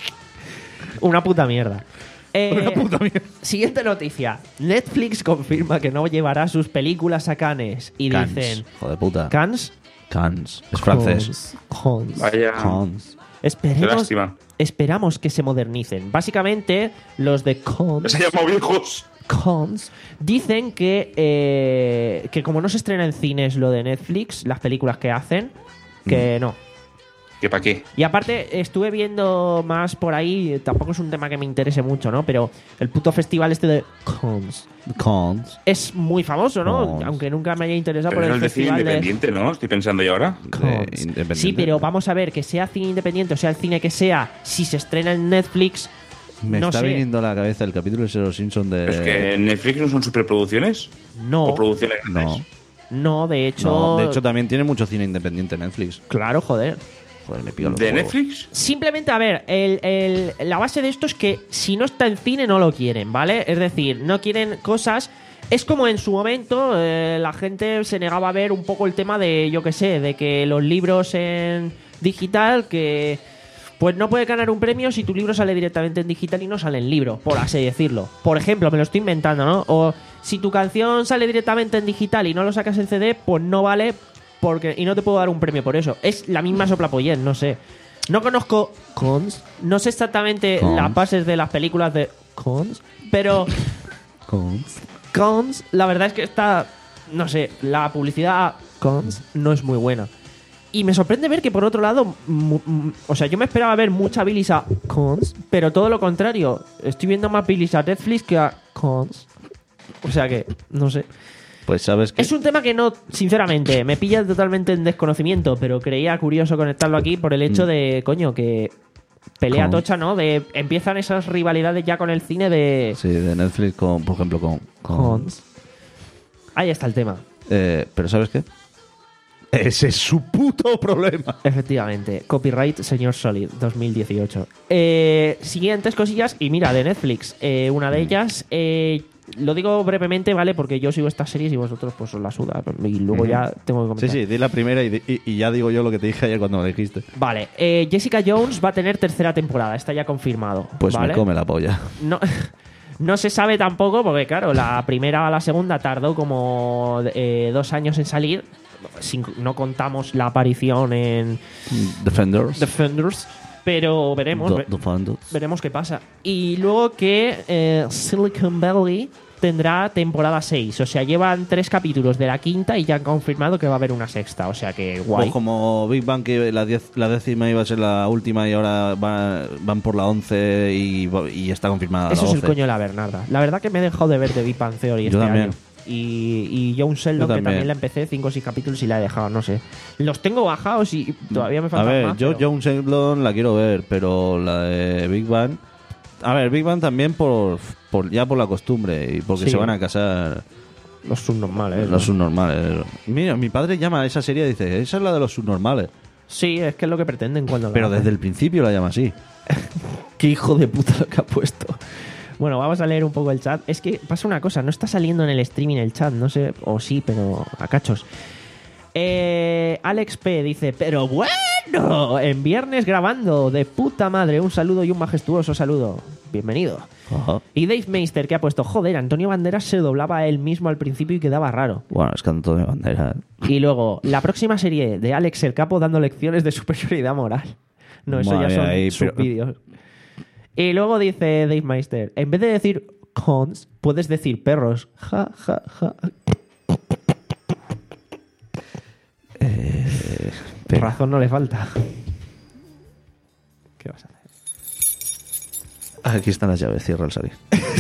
una puta mierda. Eh, Una puta mierda. Siguiente noticia. Netflix confirma que no llevará sus películas a Cannes. Y Cans. dicen... Hijo de puta. ¿Cannes? Cans. Es francés. Cons. Vaya. Cans. Qué Esperemos, lástima. esperamos que se modernicen. Básicamente, los de Cons... Se llama viejos. Cons dicen que, eh, que como no se estrena en cines lo de Netflix, las películas que hacen, que no. ¿Qué para qué? Y aparte, estuve viendo más por ahí, tampoco es un tema que me interese mucho, ¿no? Pero el puto festival este de Cons Cans. es muy famoso, ¿no? Cons. Aunque nunca me haya interesado Pero por es el el de cine festival de independiente, ¿no? Estoy pensando yo ahora. De Cons. independiente. Sí, pero vamos a ver, que sea cine independiente o sea el cine que sea, si se estrena en Netflix, Me no está sé. viniendo a la cabeza el capítulo de Los Simpson de... Es que en Netflix no son superproducciones. No, O producciones No, grandes. no, de hecho... no, de hecho también tiene mucho cine independiente Netflix. Claro, joder. Joder, me pica los ¿De huevos. Netflix? Simplemente, a ver, el- el- la base de esto es que si no está en cine no lo quieren, ¿vale? Es decir, no quieren cosas... Es como en su momento eh, la gente se negaba a ver un poco el tema de, yo qué sé, de que los libros en digital, que pues no puedes ganar un premio si tu libro sale directamente en digital y no sale en libro, por así decirlo. Por ejemplo, me lo estoy inventando, ¿no? O si tu canción sale directamente en digital y no lo sacas en C D, pues no vale porque y no te puedo dar un premio por eso. Es la misma soplapollez, no sé. No conozco cons, no sé exactamente Cons. las bases de las películas de cons, pero Cons. cons, la verdad es que está, no sé, la publicidad a cons no es muy buena. Y me sorprende ver que por otro lado, mu- mu- o sea, yo me esperaba ver mucha bilis a cons, pero todo lo contrario. Estoy viendo más bilis a Netflix que a cons. O sea que, no sé. Pues sabes que... Es un tema que no, sinceramente, me pilla totalmente en desconocimiento, pero creía curioso conectarlo aquí por el hecho de, coño, que pelea Cons. tocha, ¿no? De empiezan esas rivalidades ya con el cine de Sí, de Netflix, con, por ejemplo, con... con- cons. Ahí está el tema. Eh, pero ¿sabes qué? Ese es su puto problema. Efectivamente. Copyright, señor Solid, dos mil dieciocho. Eh, siguientes cosillas. Y mira, de Netflix. Eh, una de ellas, eh, lo digo brevemente, ¿vale? Porque yo sigo estas series y vosotros pues os la suda. Y luego ya tengo que Sí, comentar. sí, di la primera y, di- y- y ya digo yo lo que te dije ayer cuando me dijiste. Vale. eh, Jessica Jones va a tener tercera temporada. Está ya confirmado. Pues ¿vale? me come la polla. No, no se sabe tampoco, porque claro, la primera a la segunda tardó como eh, dos años en salir. Sin- no contamos la aparición en Defenders. Defenders, pero veremos. Do- ve- Defenders. veremos qué pasa. Y luego que eh, Silicon Valley tendrá temporada seis. O sea, llevan tres capítulos de la quinta y ya han confirmado que va a haber una sexta. O sea que guay. Pues como Big Bang, que la, diez- la décima iba a ser la última y ahora va- van por la once y, va- y está confirmada Eso la es el doce. coño de la Bernarda. La verdad que me he dejado de ver The Big Bang Theory este Yo también. año. Y, y Young Sheldon, Yo que también. también la empecé, cinco o seis capítulos y la he dejado, no sé. Los tengo bajados y todavía me A faltan ver, más. yo pero- Young Sheldon la quiero ver, pero la de Big Bang... A ver, Big Bang también por, por ya por la costumbre y porque Sí. se van a casar Los subnormales. los subnormales. Mira, mi padre llama a esa serie y dice, esa es la de los subnormales. Sí, es que es lo que pretenden cuando la Pero hacen. desde el principio la llama así. Qué hijo de puta lo que ha puesto. Bueno, vamos a leer un poco el chat. Es que pasa una cosa, no está saliendo en el streaming el chat, no sé, o sí, pero a cachos. Eh, Alex P dice, pero bueno, en viernes grabando, de puta madre, un saludo y un majestuoso saludo. Bienvenido. Ajá. Y Dave Meister, que ha puesto, joder, Antonio Banderas se doblaba a él mismo al principio y quedaba raro. Bueno, es que Antonio Banderas... Y luego, la próxima serie de Alex el Capo dando lecciones de superioridad moral. No, eso Madre ya son mía, ahí, pero- subvídeos. Y luego dice Dave Meister, en vez de decir cons, puedes decir perros. Ja, ja, ja. Pero- Razón no le falta. ¿Qué vas a hacer? Aquí están las llaves, cierra el salir.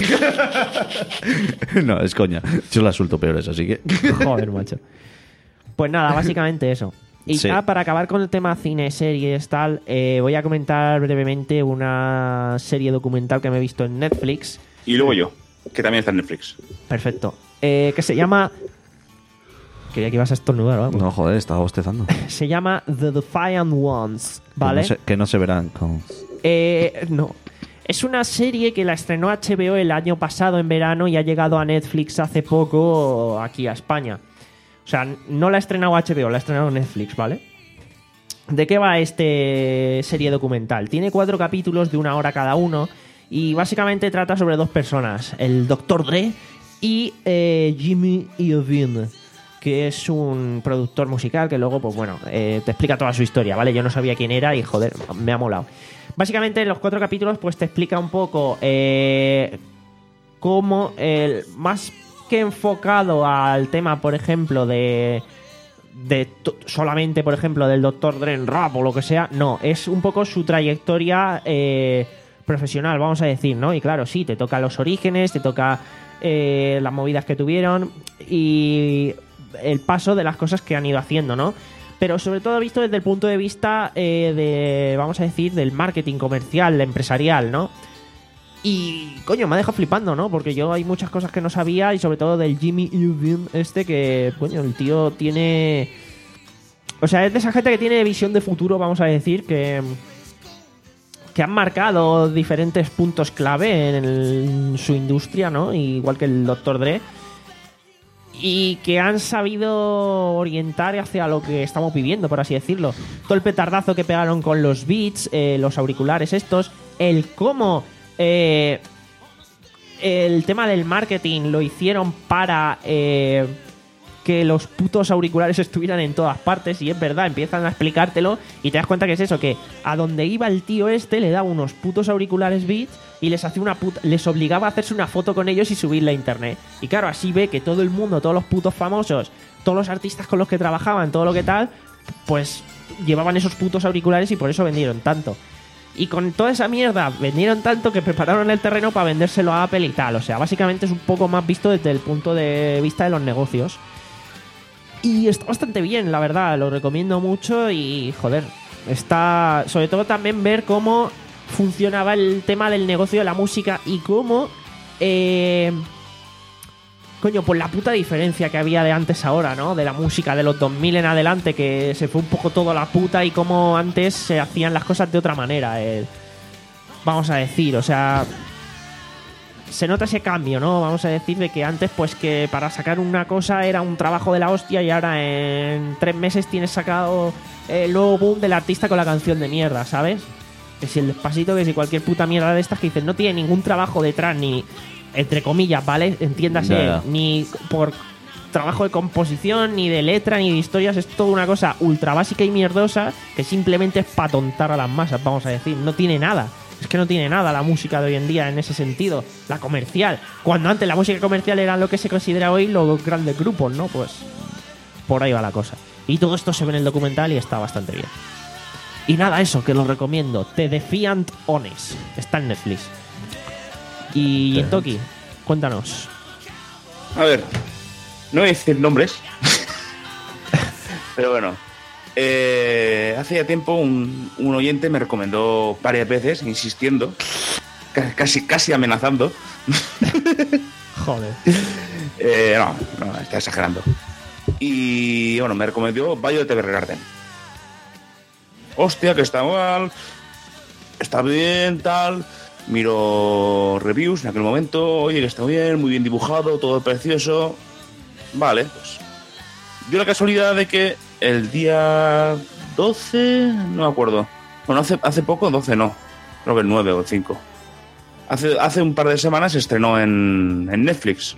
No, es coña. Yo la suelto peores, así que... Joder, macho. Pues nada, básicamente eso. Y Sí. ya para acabar con el tema cine, series, tal, eh, voy a comentar brevemente una serie documental que me he visto en Netflix. Y luego yo, que también está en Netflix. Perfecto. Eh, que se llama... Creía que ibas a estornudar o algo. No, joder, estaba bostezando. Se llama The Defiant Ones, ¿vale? Que no se, que no se verán. Con... Eh, no. Es una serie que la estrenó H B O el año pasado en verano y ha llegado a Netflix hace poco aquí a España. O sea, no la ha estrenado H B O, la ha estrenado Netflix, ¿vale? ¿De qué va este serie documental? Tiene cuatro capítulos de una hora cada uno y básicamente trata sobre dos personas, el doctor Dre y eh, Jimmy Iovine, que es un productor musical que luego, pues bueno, eh, te explica toda su historia, ¿vale? Yo no sabía quién era y, joder, me ha molado. Básicamente, en los cuatro capítulos, pues te explica un poco eh, cómo, el, más que enfocado al tema, por ejemplo, de... de to- solamente, por ejemplo, del doctor Dre en rap o lo que sea, no, es un poco su trayectoria eh, profesional, vamos a decir, ¿no? Y claro, sí, te toca los orígenes, te toca eh, las movidas que tuvieron y el paso de las cosas que han ido haciendo, ¿no? Pero sobre todo visto desde el punto de vista eh, de, vamos a decir, del marketing comercial, empresarial, ¿no? Y, coño, me ha dejado flipando, ¿no? Porque yo hay muchas cosas que no sabía y sobre todo del Jimmy Iovine este que, coño, el tío tiene... O sea, es de esa gente que tiene visión de futuro, vamos a decir, que... que han marcado diferentes puntos clave en, el- en su industria, ¿no? Igual que el doctor Dre. y que han sabido orientar hacia lo que estamos viviendo, por así decirlo. Todo el petardazo que pegaron con los Beats, eh, los auriculares estos, el cómo eh, el tema del marketing lo hicieron para eh, que los putos auriculares estuvieran en todas partes, y es verdad, empiezan a explicártelo y te das cuenta que es eso, que a donde iba el tío este le daba unos putos auriculares Beats y les hacía una puta, les obligaba a hacerse una foto con ellos y subirla a internet. Y claro, así ve que todo el mundo, todos los putos famosos, todos los artistas con los que trabajaban, todo lo que tal, pues llevaban esos putos auriculares y por eso vendieron tanto. Y con toda esa mierda vendieron tanto que prepararon el terreno para vendérselo a Apple y tal. O sea, básicamente es un poco más visto desde el punto de vista de los negocios. Y está bastante bien, la verdad, lo recomiendo mucho y, joder, está... Sobre todo también ver cómo funcionaba el tema del negocio de la música y cómo... Eh, coño, pues la puta diferencia que había de antes a ahora, ¿no? De la música de los dos mil en adelante, que se fue un poco todo a la puta, y cómo antes se hacían las cosas de otra manera. Eh, vamos a decir, o sea... Se nota ese cambio, ¿no? Vamos a decir de que antes, pues que para sacar una cosa era un trabajo de la hostia, y ahora en tres meses tienes sacado el nuevo boom del artista con la canción de mierda, ¿sabes? Que si el Despacito, que si cualquier puta mierda de estas que dicen no tiene ningún trabajo detrás, ni, entre comillas, ¿vale? Entiéndase, Ya, ya. ni por trabajo de composición, ni de letra, ni de historias, es toda una cosa ultra básica y mierdosa que simplemente es para tontar a las masas, vamos a decir. No tiene nada. Es que no tiene nada la música de hoy en día en ese sentido. La comercial. Cuando antes la música comercial era lo que se considera hoy los grandes grupos, ¿no? Pues por ahí va la cosa. Y todo esto se ve en el documental y está bastante bien. Y nada, eso, que lo recomiendo. The Defiant Honest. Está en Netflix. Y Toki, cuéntanos. A ver, no voy a decir nombres, pero bueno. Eh, hace ya tiempo un, un oyente me recomendó varias veces, insistiendo, ca- casi, casi amenazando. Joder. Eh, no, no, está exagerando. Y bueno, me recomendó Violet Evergarden. Hostia, que está mal, está bien, tal. Miro reviews en aquel momento, oye, que está bien, muy bien dibujado, todo precioso. Vale, pues dio la casualidad de que el día doce, no me acuerdo. Bueno, hace, hace poco, doce no. Creo que el nueve o el cinco. Hace, hace un par de semanas se estrenó en, en Netflix.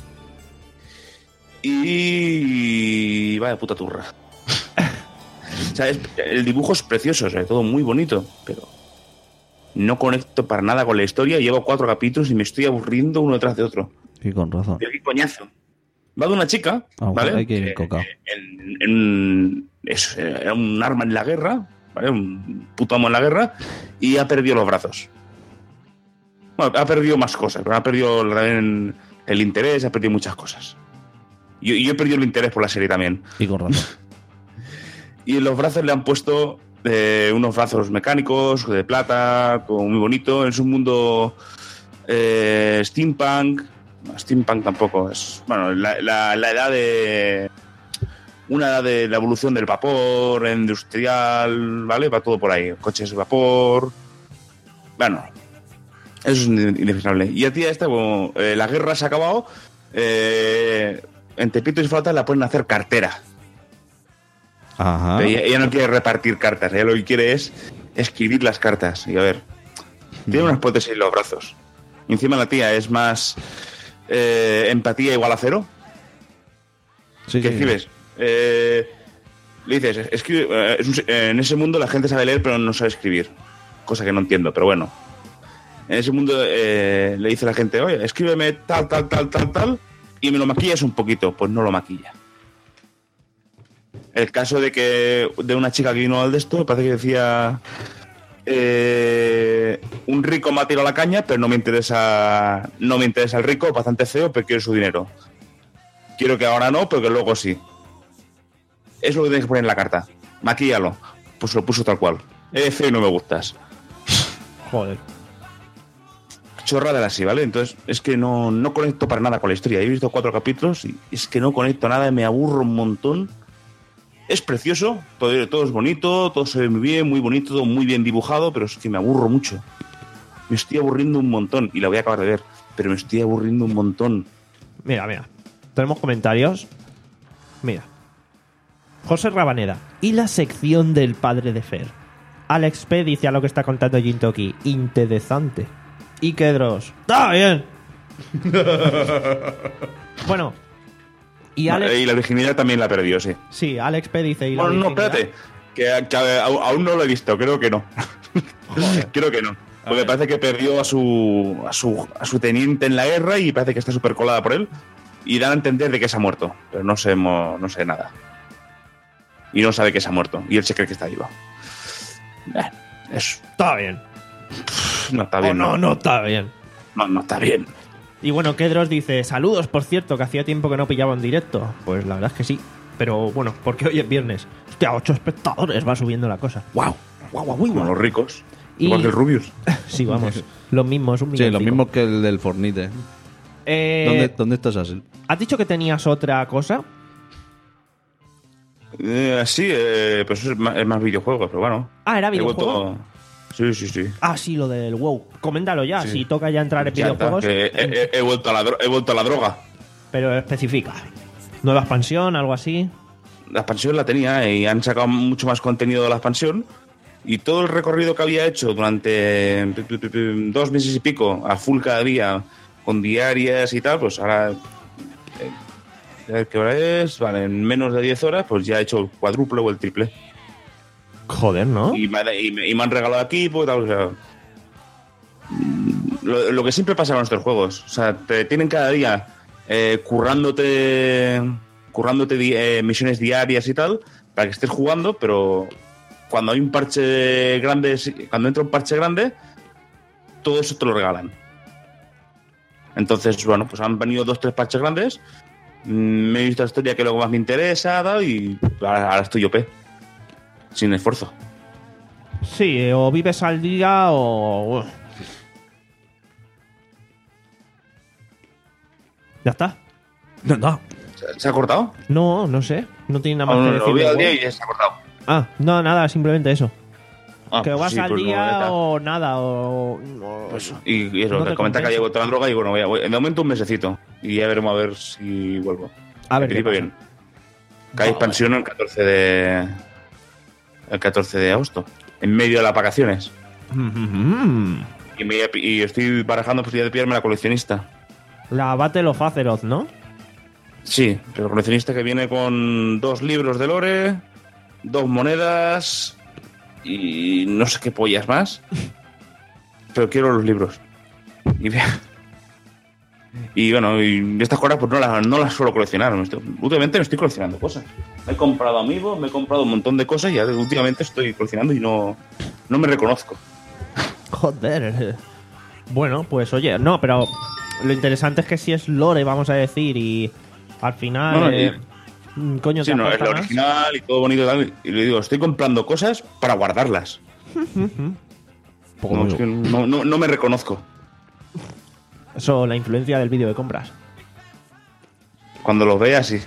Y... vaya puta turra. O sea, es- el dibujo es precioso, o sea, todo muy bonito, pero no conecto para nada con la historia. Llevo cuatro capítulos y me estoy aburriendo uno detrás de otro. Y con razón. Pero qué coñazo. Va de una chica, Ah, ¿vale? hay que ir Que cocao. En, en- es- era un arma en la guerra, ¿vale? Un puto amo en la guerra, y ha perdido los brazos. Bueno, ha perdido más cosas, pero ha perdido también el interés, ha perdido muchas cosas. Y yo, yo he perdido el interés por la serie también. Y con razón. Y en los brazos le han puesto eh, unos brazos mecánicos, de plata, como muy bonito. Es un mundo eh, steampunk. No, steampunk tampoco. Es, bueno, la, la, la edad de... Una edad de la evolución del vapor, industrial, ¿vale? Va todo por ahí. Coches de vapor. Bueno, eso es indefendible. Y a ti esta, como eh, la guerra se ha acabado, eh, entre pitos y flautas la ponen a hacer cartera. Ajá. Pero ella, ella no quiere repartir cartas, ella lo que quiere es escribir las cartas. Y a ver, tiene unas prótesis en los brazos. Y encima la tía es más eh, empatía igual a cero. Sí, ¿Qué sí. escribes? Eh, le dices, escribe, eh, es un- en ese mundo la gente sabe leer pero no sabe escribir. Cosa que no entiendo, pero bueno. En ese mundo eh, le dice a la gente, oye, escríbeme tal, tal, tal, tal, tal, y me lo maquillas un poquito. Pues no lo maquilla. El caso de que de una chica que vino al de esto, parece que decía eh, un rico me ha tirado la caña, pero no me interesa no me interesa el rico, bastante feo, pero quiero su dinero. Quiero que ahora no, pero que luego sí. Eso es lo que tienes que poner en la carta. Maquíllalo. Pues lo puso tal cual. Eres feo y no me gustas. Joder. Chorrada así, ¿vale? Entonces es que no, no conecto para nada con la historia. He visto cuatro capítulos y es que no conecto nada, me aburro un montón. Es precioso, todo, todo es bonito, todo se ve muy bien, muy bonito, todo muy bien dibujado, pero es que me aburro mucho. Me estoy aburriendo un montón y la voy a acabar de ver, pero me estoy aburriendo un montón. Mira, mira. Tenemos comentarios. Mira. José Rabaneda. Y la sección del padre de Fer. Alex P dice a lo que está contando Jintoki. Interesante. Y Kedros. ¡Está bien! Bueno. Y Alex... Y la virginidad también la perdió, sí. Sí, Alex P dice... ¿y la Bueno, no, virginidad? espérate. Que, que a- a- aún no lo he visto, creo que no. Creo que no. Porque parece que perdió a su, a su a su teniente en la guerra y parece que está súper colada por él. Y dan a entender de que se ha muerto. Pero no sé, mo- no sé nada. Y no sabe que se ha muerto. Y él se cree que está vivo. Eh, es, Está bien. no está bien. Oh, no, no está bien. No, no está bien. Y bueno, Kedros dice, saludos, por cierto, que hacía tiempo que no pillaba en directo. Pues la verdad es que sí. Pero bueno, porque hoy es viernes. Hostia, ocho espectadores, va subiendo la cosa. ¡Wow! ¡Guau, guau, Como guau! los ricos. Y- Igual que el Rubius. Sí, vamos. Los mismos, un Sí, lo milloncico. mismo que el del Fornite. Eh, ¿Dónde, ¿Dónde estás, Asel? ¿Has dicho que tenías otra cosa? Eh, sí, eh, pues es más, es más videojuegos, pero bueno. Ah, ¿era He videojuego? vuelto- Sí, sí, sí. Ah, sí, lo del WoW. Coméntalo ya, Sí. si toca ya entrar en Ya está, videojuegos. que he, he- he vuelto a la dro- he vuelto a la droga. Pero especifica. Nueva expansión, algo así. La expansión la tenía y han sacado mucho más contenido de la expansión. Y todo el recorrido que había hecho durante pi, pi, pi, pi, dos meses y pico, a full cada día, con diarias y tal, pues ahora. eh, a ver ¿Qué hora es? Vale, en menos de diez horas, pues ya he hecho el cuádruple o el triple. Joder, ¿no? Y me, y me- y me han regalado equipo y tal, o sea. mm, Lo, lo que siempre pasa con nuestros juegos. O sea, te tienen cada día eh, currándote. Currándote di- eh, misiones diarias y tal, para que estés jugando, pero cuando hay un parche grande, si- cuando entra un parche grande, todo eso te lo regalan. Entonces, bueno, pues han venido dos, tres parches grandes. mm, Me he visto la historia que luego más me interesa, tal, y ahora, ahora estoy O P. Sin esfuerzo. Sí, eh, o vives al día o... ¿Ya está? No, no. ¿Se, se ha cortado? No, no sé. No tiene nada Ah, más no, que lo decir. vi del al día WoW. y ya se ha cortado. Ah, no, nada, simplemente eso. Ah, que pues vas sí, al pues no, ya día está. o nada, o... o- Pues, y, y eso, no te te comenta que compensa. había vuelto a la droga y bueno, voy a, voy- de momento un mesecito. Y ya veremos a ver si vuelvo. A ver En qué principio pasa. bien. Cae expansión el catorce de. El catorce de agosto. En medio de las vacaciones. Mm. Y, me, y estoy barajando posibilidad de pillarme la coleccionista. La Battle of Azeroth, ¿no? Sí, pero coleccionista que viene con dos libros de lore, dos monedas y no sé qué pollas más. Pero quiero los libros. Y, vea- y bueno, y estas cosas pues no las, no las suelo coleccionar. Me estoy- últimamente me estoy coleccionando cosas. Me he comprado amigos, me he comprado un montón de cosas y ya últimamente estoy coleccionando y no, no me reconozco. Joder. Bueno, pues oye, no, pero lo interesante es que si es lore, vamos a decir, y al final... No, no, eh, mm, coño, Sí, te no, es aporta la más. original y todo bonito y tal. Y le digo, estoy comprando cosas para guardarlas. No, es que no, no- no me reconozco. Eso, la influencia del vídeo de compras. Cuando los vea, sí.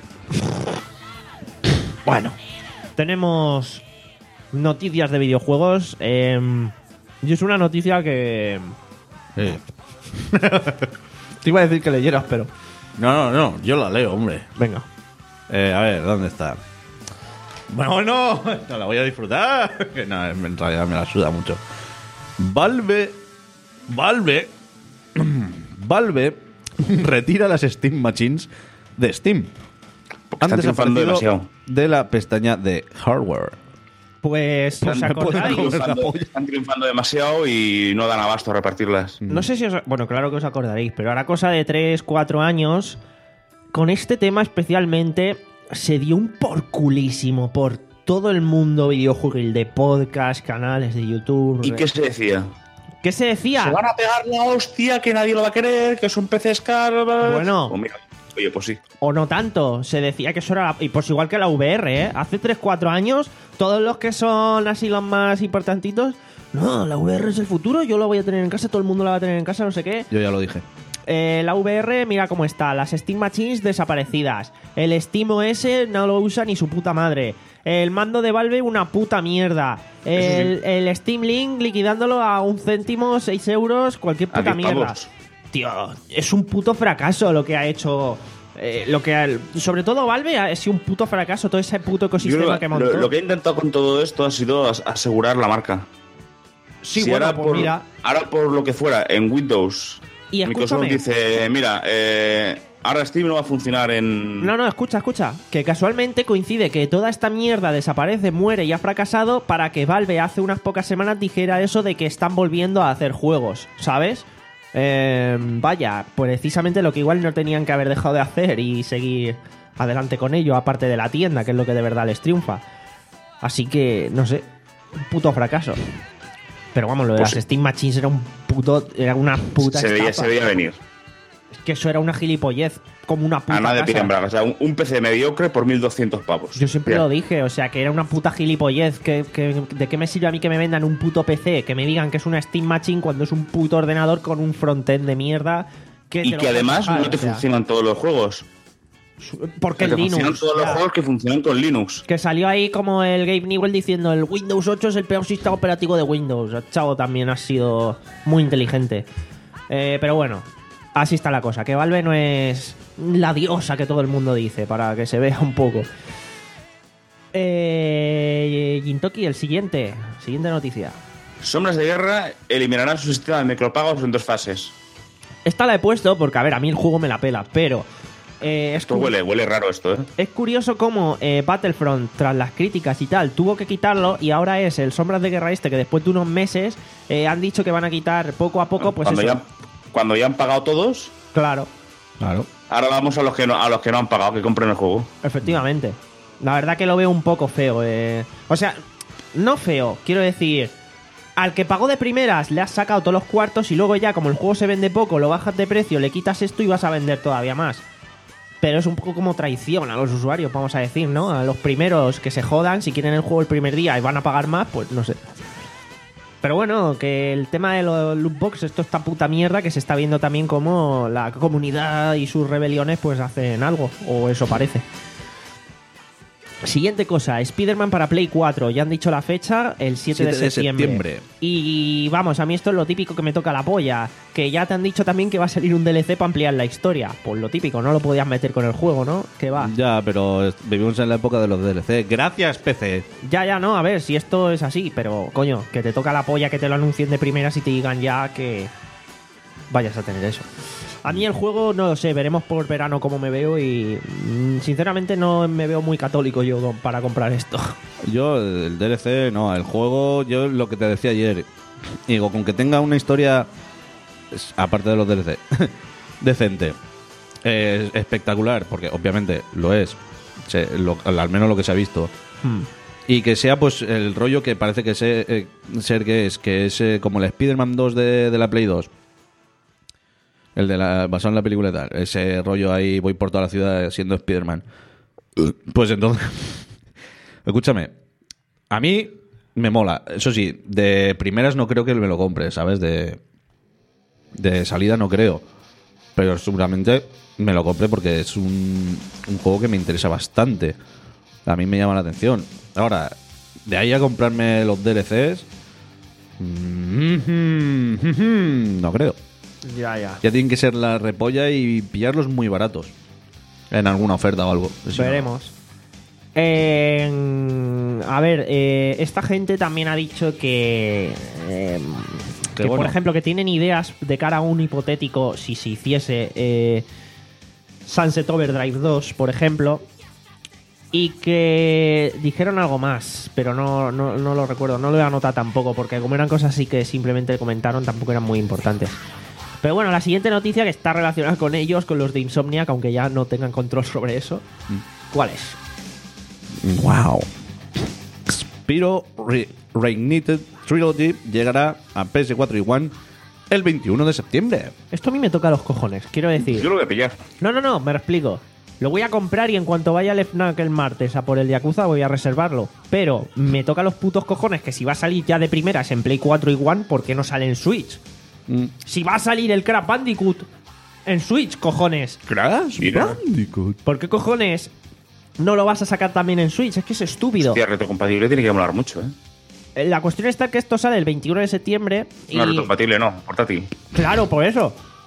Bueno, tenemos noticias de videojuegos. eh, y es una noticia que... Eh. Te iba a decir que leyeras, pero... No, no, no, yo la leo, hombre. Venga. Eh, a ver, ¿dónde está? Bueno, no, no la voy a disfrutar. Que no, en realidad me la suda mucho. Valve. Valve. Valve retira las Steam Machines de Steam. Porque Han están triunfando desaparecido demasiado. de la pestaña de hardware. Pues, ¿os Me puedo acordáis? comer. Triunfando- están triunfando demasiado y no dan abasto a repartirlas. No sé si os... Bueno, claro que os acordaréis, pero ahora cosa de tres, cuatro años, con este tema especialmente, se dio un porculísimo por todo el mundo videojueguil de podcast, canales de YouTube. ¿Y qué se decía? ¿Qué se decía? Se van a pegar la hostia, que nadie lo va a querer, que son peces caros. bla, bla, bla. Bueno. Pues mira, oye, pues sí. O no tanto, se decía que eso era... la- Y pues igual que la V R, ¿eh? Hace tres, cuatro años, todos los que son así los más importantitos... No, la V R es el futuro, yo la voy a tener en casa, todo el mundo la va a tener en casa, no sé qué. Yo ya lo dije. Eh, la V R, mira cómo está. Las Steam Machines desaparecidas. El Steam O S no lo usa ni su puta madre. El mando de Valve, una puta mierda. El, el Steam Link liquidándolo a un céntimo, seis euros, cualquier A puta diez mierda. pavos. Tío, es un puto fracaso lo que ha hecho Eh, lo que sobre todo Valve ha sido un puto fracaso, todo ese puto ecosistema Yo que lo, montó. lo, lo que he intentado con todo esto ha sido as- asegurar la marca. Sí, si bueno, ahora, pues por, mira. ahora por lo que fuera en Windows, Y Microsoft escúchame. dice, mira, eh, ahora Steam no va a funcionar en... No, no, escucha, escucha. Que casualmente coincide que toda esta mierda desaparece, muere y ha fracasado para que Valve hace unas pocas semanas dijera eso de que están volviendo a hacer juegos, ¿sabes? Eh, vaya, precisamente lo que igual no tenían que haber dejado de hacer y seguir adelante con ello, aparte de la tienda, que es lo que de verdad les triunfa. Así que, no sé, un puto fracaso. Pero vamos, lo de Pues las Steam Machines era un puto, era una puta se veía, estafa. se veía venir. Es que eso era una gilipollez, como una puta A nada de casa. pie en bragas. O sea, un, un P C mediocre por mil doscientos pavos. Yo siempre Bien. lo dije, o sea, que era una puta gilipollez. Que, que- ¿De qué me sirve a mí que me vendan un puto P C? Que me digan que es una Steam Machine cuando es un puto ordenador con un frontend de mierda. Que te Y lo que puedes además bajar, no te o sea, funcionan todos los juegos. Porque Que el funcionan Linux. todos los ya. juegos que funcionan con Linux. Que salió ahí como el Gabe Newell diciendo el Windows ocho es el peor sistema operativo de Windows. El chavo también ha sido muy inteligente. Eh, pero bueno, así está la cosa. Que Valve no es la diosa que todo el mundo dice, para que se vea un poco. Eh, Gintoki, el siguiente. Siguiente noticia. Sombras de Guerra eliminarán su sistema de micropagos en dos fases. Esta la he puesto porque, a ver, a mí el juego me la pela, pero... eh, es Esto cu- huele, huele raro esto, ¿eh? Es curioso cómo eh, Battlefront, tras las críticas y tal, tuvo que quitarlo y ahora es el Sombras de Guerra este que después de unos meses eh, han dicho que van a quitar poco a poco, pues cuando, eso. ya, cuando ya han pagado todos, Claro, Claro. ahora vamos a los que no, a los que no han pagado, que compren el juego. efectivamente. La verdad que lo veo un poco feo. eh. O sea, no feo, quiero decir... Al que pagó de primeras le has sacado todos los cuartos y luego ya, como el juego se vende poco, lo bajas de precio, le quitas esto y vas a vender todavía más. Pero es un poco como traición a los usuarios, vamos a decir, ¿no? A los primeros que se jodan, si quieren el juego el primer día y van a pagar más, pues no sé. Pero bueno, que el tema de los loot box, esto esta puta mierda que se está viendo también como la comunidad y sus rebeliones pues hacen algo, o eso parece. Siguiente cosa, Spider-Man para Play cuatro. Ya han dicho la fecha, el siete, de siete de septiembre. septiembre. Y vamos, a mí esto es lo típico que me toca la polla. Que ya te han dicho también que va a salir un D L C para ampliar la historia. Pues lo típico, no lo podías meter con el juego, ¿no? Que va. Ya, pero es- vivimos en la época de los D L C. Gracias, P C. Ya, ya, no, a ver, si esto es así, pero coño, que te toca la polla que te lo anuncien de primeras y te digan ya que vayas a tener eso. A mí el juego, no lo sé, veremos por verano cómo me veo y mm, sinceramente no me veo muy católico yo con- para comprar esto. Yo, el D L C, no. El juego, yo lo que te decía ayer. Digo, con que tenga una historia, es- aparte de los D L C, decente, eh, espectacular, porque obviamente lo es, se- lo- al menos lo que se ha visto. Hmm. Y que sea pues el rollo que parece que se- eh, ser que es, que es eh, como el Spider-Man dos de, de la Play dos. El de la basado en la película y tal. Ese rollo ahí, voy por toda la ciudad siendo Spider-Man. Pues entonces... Escúchame. A mí me mola. Eso sí, de primeras no creo que me lo compre, ¿sabes? De, de salida no creo. Pero seguramente me lo compre porque es un, un juego que me interesa bastante. A mí me llama la atención. Ahora, de ahí a comprarme los D L Cs... mm, no creo. Ya, ya. Ya tienen que ser la repolla y pillarlos muy baratos. En alguna oferta o algo. Si no- Veremos. En- a ver, eh, esta gente también ha dicho que, eh, que, bueno. por ejemplo, que tienen ideas de cara a un hipotético, si se hiciese eh, Sunset Overdrive dos, por ejemplo, y que dijeron algo más, pero no, no, no lo recuerdo, no lo he anotado tampoco, porque como eran cosas así que simplemente comentaron, tampoco eran muy importantes. Pero bueno, la siguiente noticia que está relacionada con ellos, con los de Insomniac, aunque ya no tengan control sobre eso, ¿cuál es? Wow. Spyro Re- Reignited Trilogy llegará a P S cuatro y One el veintiuno de septiembre. Esto a mí me toca los cojones, quiero decir. Yo lo voy a pillar. No, no, no, me lo explico. Lo voy a comprar y en cuanto vaya al FNAC el martes a por el Yakuza voy a reservarlo. Pero me toca los putos cojones que si va a salir ya de primeras en Play cuatro y One, ¿por qué no sale en Switch? Mm. Si va a salir el Crash Bandicoot en Switch, cojones. Crash Mira. Bandicoot. ¿Por qué cojones no lo vas a sacar también en Switch? Es que es estúpido. Hostia, retrocompatible tiene que molar mucho, ¿eh? La cuestión está que esto sale el veintiuno de septiembre y... No, retrocompatible no, portátil. Claro, por eso.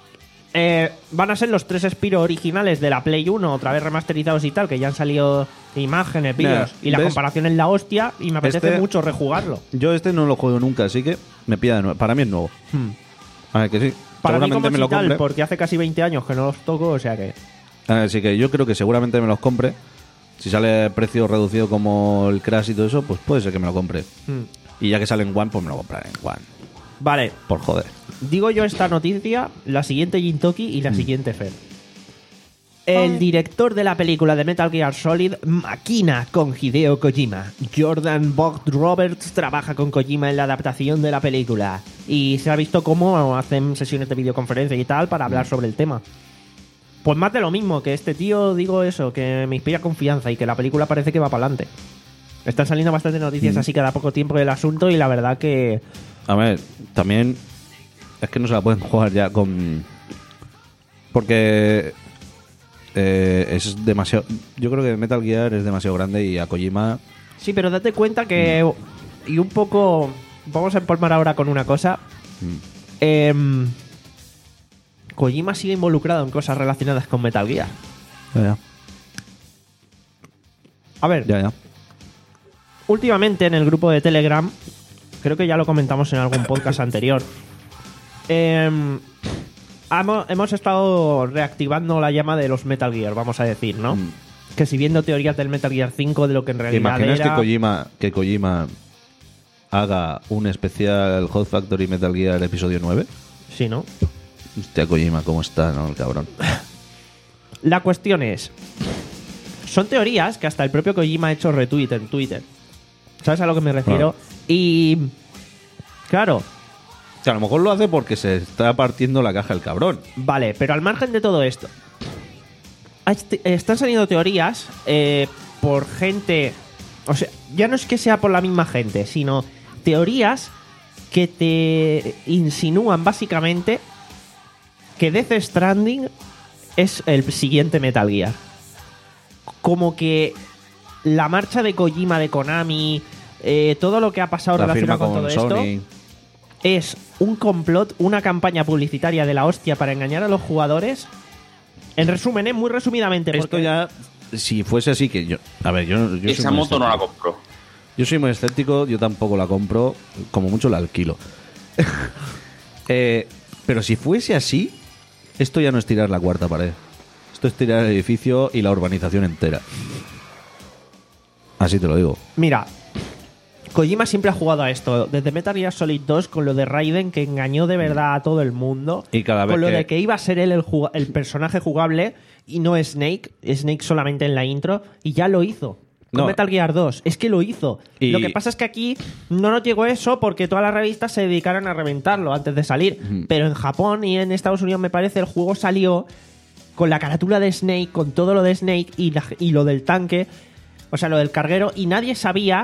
Eh, van a ser los tres Spyro originales de la Play uno, otra vez remasterizados y tal, que ya han salido imágenes, vídeos, Nah, y la ¿ves? comparación es la hostia, y me apetece Este- mucho rejugarlo. Yo este no lo juego nunca, así que me pilla de nuevo. Para mí es nuevo. Hmm. A ver, que sí. Para mí seguramente como me lo si tal, compre. porque hace casi veinte años que no los toco, o sea que... Así que yo creo que seguramente me los compre. Si sale a precio reducido como el Crash y todo eso, pues puede ser que me lo compre. Hmm. Y ya que sale en One, pues me lo compraré en One. Vale, Por joder. digo yo esta noticia, la siguiente Jintoki y la siguiente Fer. El director de la película de Metal Gear Solid maquina con Hideo Kojima. Jordan Vogt Roberts trabaja con Kojima en la adaptación de la película. Y se ha visto cómo hacen sesiones de videoconferencia y tal para hablar sobre el tema. Pues más de lo mismo, que este tío, digo eso, que me inspira confianza y que la película parece que va para adelante. Están saliendo bastantes noticias así cada poco tiempo del asunto y la verdad que... A ver, también es que no se la pueden jugar ya con... Porque eh, es demasiado... Yo creo que Metal Gear es demasiado grande y a Kojima... Sí, pero date cuenta que... Y un poco... Vamos a empalmar ahora con una cosa. Em, Kojima sigue involucrado en cosas relacionadas con Metal Gear. Ya, ya. A ver, Ya, ya. últimamente en el grupo de Telegram, creo que ya lo comentamos en algún podcast anterior, em, hemos, hemos estado reactivando la llama de los Metal Gear, vamos a decir, ¿no? Mm. Que si viendo teorías del Metal Gear cinco, de lo que en ¿Te realidad imaginas era... que Kojima, que Kojima haga un especial Hot Factory Metal Gear episodio nueve? Sí, ¿no? Hostia, Kojima, ¿cómo está, no, el cabrón? La cuestión es... Son teorías que hasta el propio Kojima ha hecho retweet en Twitter. ¿Sabes a lo que me refiero? Claro. Y... Claro, Que a lo mejor lo hace porque se está partiendo la caja el cabrón. vale, pero al margen de todo esto, hay te- están saliendo teorías eh, por gente... O sea, ya no es que sea por la misma gente, sino teorías que te insinúan básicamente que Death Stranding es el siguiente Metal Gear. Como que la marcha de Kojima de Konami, eh, todo lo que ha pasado La firma relacionado con con todo esto, Sony. es un complot, una campaña publicitaria de la hostia para engañar a los jugadores. En resumen, ¿eh? Muy resumidamente. Esto porque- ya, si fuese así, que yo... A ver, yo, yo soy Esa muy moto no la escéptico. compro. Yo soy muy escéptico, yo tampoco la compro, como mucho la alquilo. Eh, pero si fuese así, esto ya no es tirar la cuarta pared. Esto es tirar el edificio y la urbanización entera. Así te lo digo. Mira, Kojima siempre ha jugado a esto. Desde Metal Gear Solid dos, con lo de Raiden, que engañó de verdad a todo el mundo. Y cada vez con lo que- de que iba a ser él el, juga- el personaje jugable y no Snake. Snake solamente en la intro. Y ya lo hizo. Con No. Metal Gear dos. Es que lo hizo. Y- Lo que pasa es que aquí no nos llegó eso porque todas las revistas se dedicaron a reventarlo antes de salir. Pero en Japón y en Estados Unidos, me parece, el juego salió con la carátula de Snake, con todo lo de Snake y, la- y lo del tanque, o sea, lo del carguero, y nadie sabía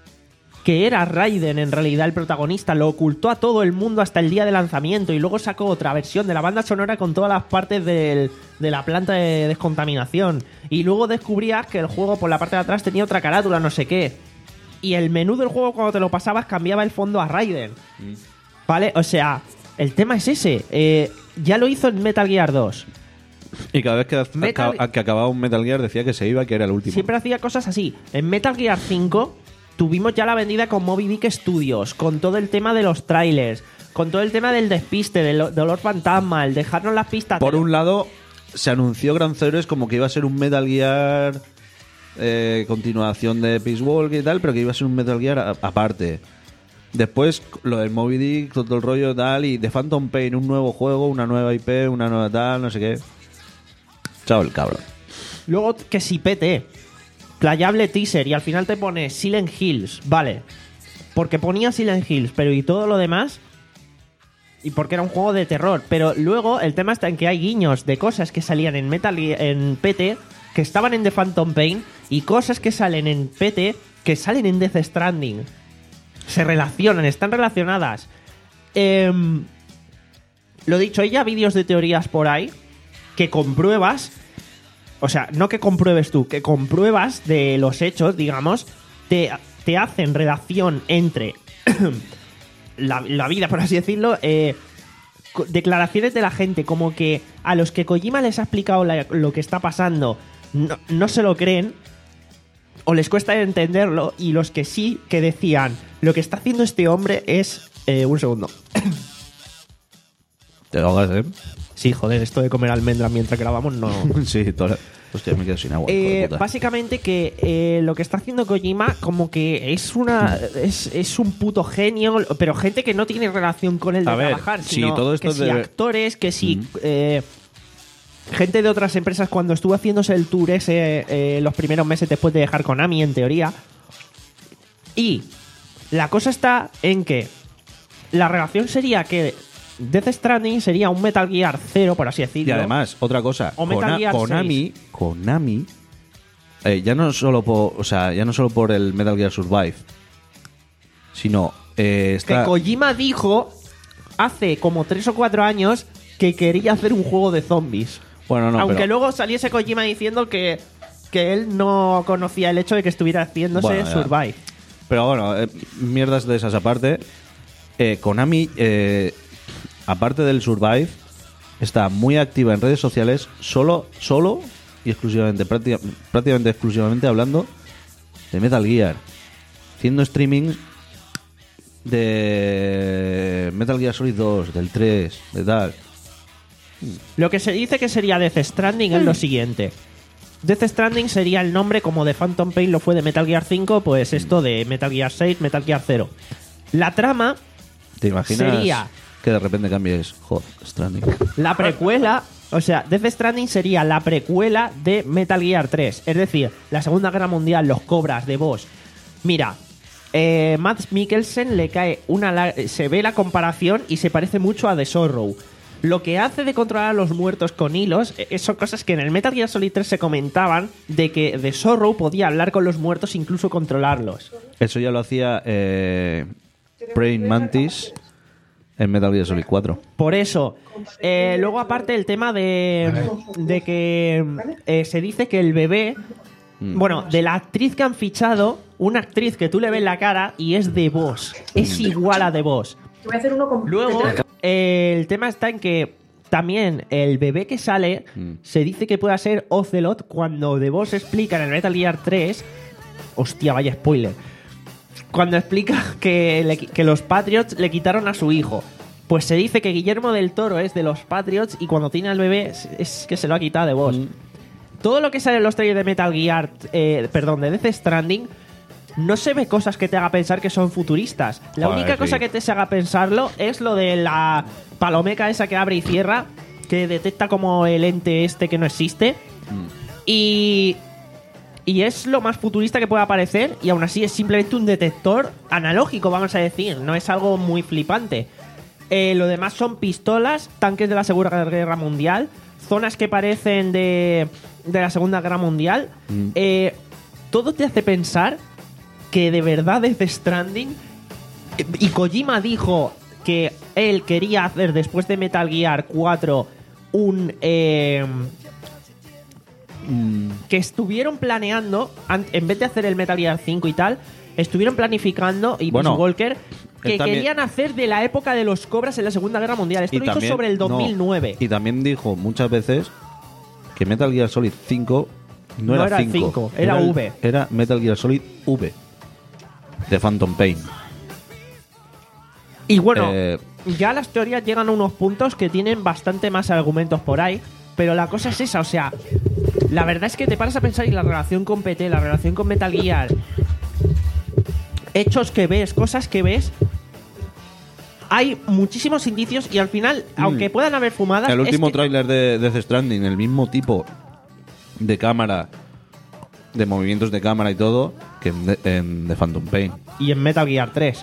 que era Raiden en realidad el protagonista. Lo ocultó a todo el mundo hasta el día de lanzamiento y luego sacó otra versión de la banda sonora con todas las partes del- de la planta de descontaminación. Y luego descubrías que el juego por la parte de atrás tenía otra carátula, no sé qué. Y el menú del juego, cuando te lo pasabas, cambiaba el fondo a Raiden. ¿Vale? O sea, el tema es ese. Eh, ya lo hizo en Metal Gear dos. Y cada vez que, Metal- aca- que acababa un Metal Gear decía que se iba, que era el último. Siempre hacía cosas así. En Metal Gear cinco tuvimos ya la vendida con Moby Dick Studios, con todo el tema de los trailers, con todo el tema del despiste, del dolor fantasma, el dejarnos las pistas. Por de- un lado, se anunció Gran Heroes como que iba a ser un Metal Gear eh, continuación de Peace Walker y tal, pero que iba a ser un Metal Gear a- aparte. Después, lo del Moby Dick, todo el rollo tal, y de Phantom Pain, un nuevo juego, una nueva I P, una nueva tal, no sé qué. Chao el cabrón. Luego que si P T, playable teaser, y al final te pone Silent Hills, vale. Porque ponía Silent Hills, pero y todo lo demás... Y porque era un juego de terror. Pero luego el tema está en que hay guiños de cosas que salían en Metal Gear- en P T, que estaban en The Phantom Pain, y cosas que salen en P T, que salen en Death Stranding. Se relacionan, están relacionadas. Em, lo dicho, hay ya vídeos de teorías por ahí que compruebas, o sea, no que compruebes tú, que compruebas de los hechos, digamos, te, te hacen relación entre la, la vida, por así decirlo, eh, co- declaraciones de la gente, como que a los que Kojima les ha explicado la- lo que está pasando no, no se lo creen o les cuesta entenderlo, y los que sí, que decían lo que está haciendo este hombre es... Eh, un segundo. Te ahogas, ¿eh? Sí, joder, esto de comer almendras mientras grabamos no... Sí, toda... Hostia, me quedo sin agua. hijo de Eh, puta. básicamente que eh, lo que está haciendo Kojima como que es una es, es un puto genio, pero gente que no tiene relación con él de A ver, trabajar, sí, sino todo esto que si debe- actores, que si eh, gente de otras empresas cuando estuvo haciéndose el tour ese eh, los primeros meses después de dejar Konami, en teoría. Y la cosa está en que la relación sería que Death Stranding sería un Metal Gear cero, por así Y decirlo. además, otra cosa, O Metal Kona- Gear Konami, Konami eh, ya no solo por, o sea, ya no solo por el Metal Gear Survive, sino eh, que está Kojima dijo hace como tres o cuatro años que quería hacer un juego de zombies. bueno, no, Aunque pero- luego saliese Kojima diciendo que, que él no conocía el hecho de que estuviera haciéndose Bueno, ya. Survive. Pero bueno, eh, mierdas de esas aparte. Eh, Konami, eh, aparte del Survive, está muy activa en redes sociales, solo, solo y exclusivamente, práctica- prácticamente exclusivamente hablando de Metal Gear, haciendo streamings de Metal Gear Solid dos, del tres, de tal. Lo que se dice que sería Death Stranding es lo siguiente. Death Stranding sería el nombre como de Phantom Pain lo fue de Metal Gear cinco, pues esto de Metal Gear seis, Metal Gear cero. La trama, ¿Te imaginas Sería- que de repente cambies Hot Stranding? la precuela, o sea, Death Stranding sería la precuela de Metal Gear tres. Es decir, la Segunda Guerra Mundial, los cobras de boss. Mira, eh, Mads Mikkelsen le cae una... la- se ve la comparación y se parece mucho a The Sorrow. Lo que hace de controlar a los muertos con hilos eh, son cosas que en el Metal Gear Solid tres se comentaban, de que The Sorrow podía hablar con los muertos, incluso controlarlos. Eso ya lo hacía eh, Praying Mantis en Metal Gear Solid cuatro. Por eso, eh, luego aparte el tema de, de que eh, se dice que el bebé, bueno, de la actriz que han fichado, una actriz que tú le ves la cara y es de Boss, es igual a de Boss. Voy a hacer uno con... Luego, eh, el tema está en que también el bebé que sale se dice que pueda ser Ocelot cuando The Boss explica en el Metal Gear tres. Hostia, vaya spoiler. Cuando explica que, le- que los Patriots le quitaron a su hijo. Pues se dice que Guillermo del Toro es de los Patriots y cuando tiene al bebé es, es que se lo ha quitado The Boss. Todo lo que sale en los trailers de Metal Gear, eh, perdón, de Death Stranding, no se ve cosas que te haga pensar que son futuristas. La Joder, única sí. cosa que te se haga pensarlo es lo de la palomeca esa que abre y cierra, que detecta como el ente este que no existe. Y, y es lo más futurista que puede aparecer, y aún así es simplemente un detector analógico, vamos a decir. No es algo muy flipante. Eh, lo demás son pistolas, tanques de la Segunda Guerra Mundial, zonas que parecen de, de la Segunda Guerra Mundial. Eh, todo te hace pensar que de verdad Death Stranding, eh, y Kojima dijo que él quería hacer después de Metal Gear cuatro un... eh, que estuvieron planeando, an- en vez de hacer el Metal Gear cinco y tal, estuvieron planificando, y Bueno, Peace Walker, que él también- querían hacer de la época de los cobras en la Segunda Guerra Mundial. Esto Y lo hizo también- sobre el no, dos mil nueve. y también dijo muchas veces que Metal Gear Solid cinco no, No era era el cinco, cinco, era el- V. Era Metal Gear Solid V de Phantom Pain. Y bueno, Eh, ya las teorías llegan a unos puntos que tienen bastante más argumentos por ahí, pero la cosa es esa, o sea, la verdad es que te paras a pensar y la relación con P T, la relación con Metal Gear, hechos que ves, cosas que ves, hay muchísimos indicios y al final, aunque puedan haber fumadas, el es último que- tráiler de Death Stranding, el mismo tipo de cámara, de movimientos de cámara y todo, que en, de- en The Phantom Pain. y en Metal Gear tres.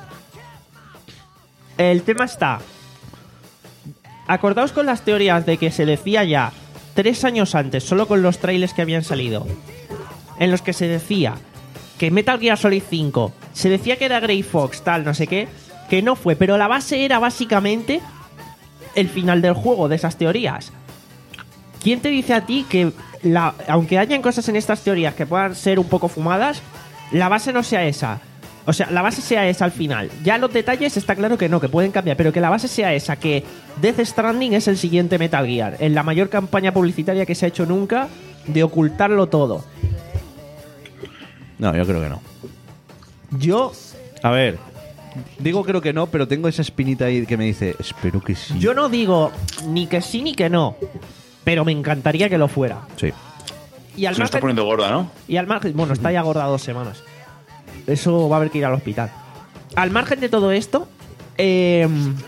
El tema está... Acordaos con las teorías de que se decía ya tres años antes, solo con los trailers que habían salido, en los que se decía que Metal Gear Solid cinco, se decía que era Grey Fox, tal, no sé qué, que no fue, pero la base era básicamente el final del juego de esas teorías. ¿Quién te dice a ti que, la, aunque hayan cosas en estas teorías que puedan ser un poco fumadas, la base no sea esa? O sea, la base sea esa al final. Ya los detalles está claro que no, que pueden cambiar, pero que la base sea esa, que Death Stranding es el siguiente Metal Gear, en la mayor campaña publicitaria que se ha hecho nunca de ocultarlo todo. No, yo creo que no. Yo, A ver, digo creo que no, pero tengo esa espinita ahí que me dice, espero que sí. yo no digo ni que sí ni que no, pero me encantaría que lo fuera. Sí. Y al Se me está margen, poniendo gorda, ¿no? y al margen, bueno, está ya gorda dos semanas. Eso va a haber que ir al hospital. Al margen de todo esto, eh,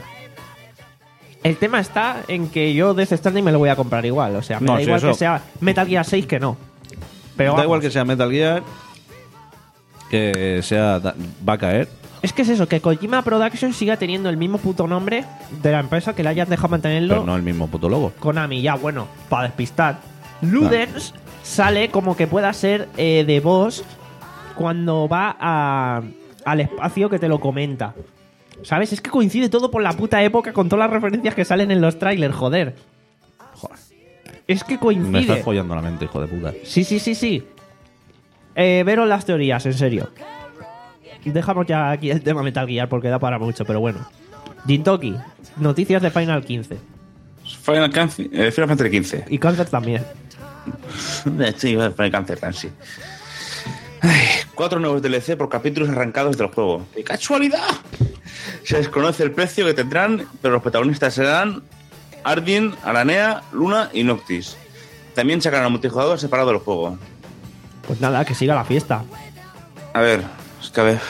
el tema está en que yo Death Stranding me lo voy a comprar igual. O sea, me No, da sí, igual eso. que sea Metal Gear seis que no. Pero Da vamos, igual que sea Metal Gear, que sea da- va a caer. es que es eso, que Kojima Productions siga teniendo el mismo puto nombre de la empresa que le hayan dejado mantenerlo. Pero no el mismo puto logo. Konami, ya bueno, para despistar. Ludens sale como que pueda ser eh, de boss cuando va a, al espacio que te lo comenta. ¿Sabes? Es que coincide todo por la puta época con todas las referencias que salen en los trailers, joder. Joder. Es que Me coincide. estás follando la mente, hijo de puta. Sí, sí, sí, sí. Eh, veros las teorías, en serio. Dejamos ya aquí el tema Metal Gear porque da para mucho, pero bueno. Jintoki, noticias de Final quince. Final Fantasy, eh, Final Fantasy quince. Y Concept también. Sí, Final Fantasy. Ay, cuatro nuevos D L C por capítulos arrancados del juego. ¡Qué casualidad! Se desconoce el precio que tendrán, pero los protagonistas serán Ardyn, Aranea, Luna y Noctis. También sacarán un multijugador separado del juego. Pues nada, que siga la fiesta. A ver, es que a ver.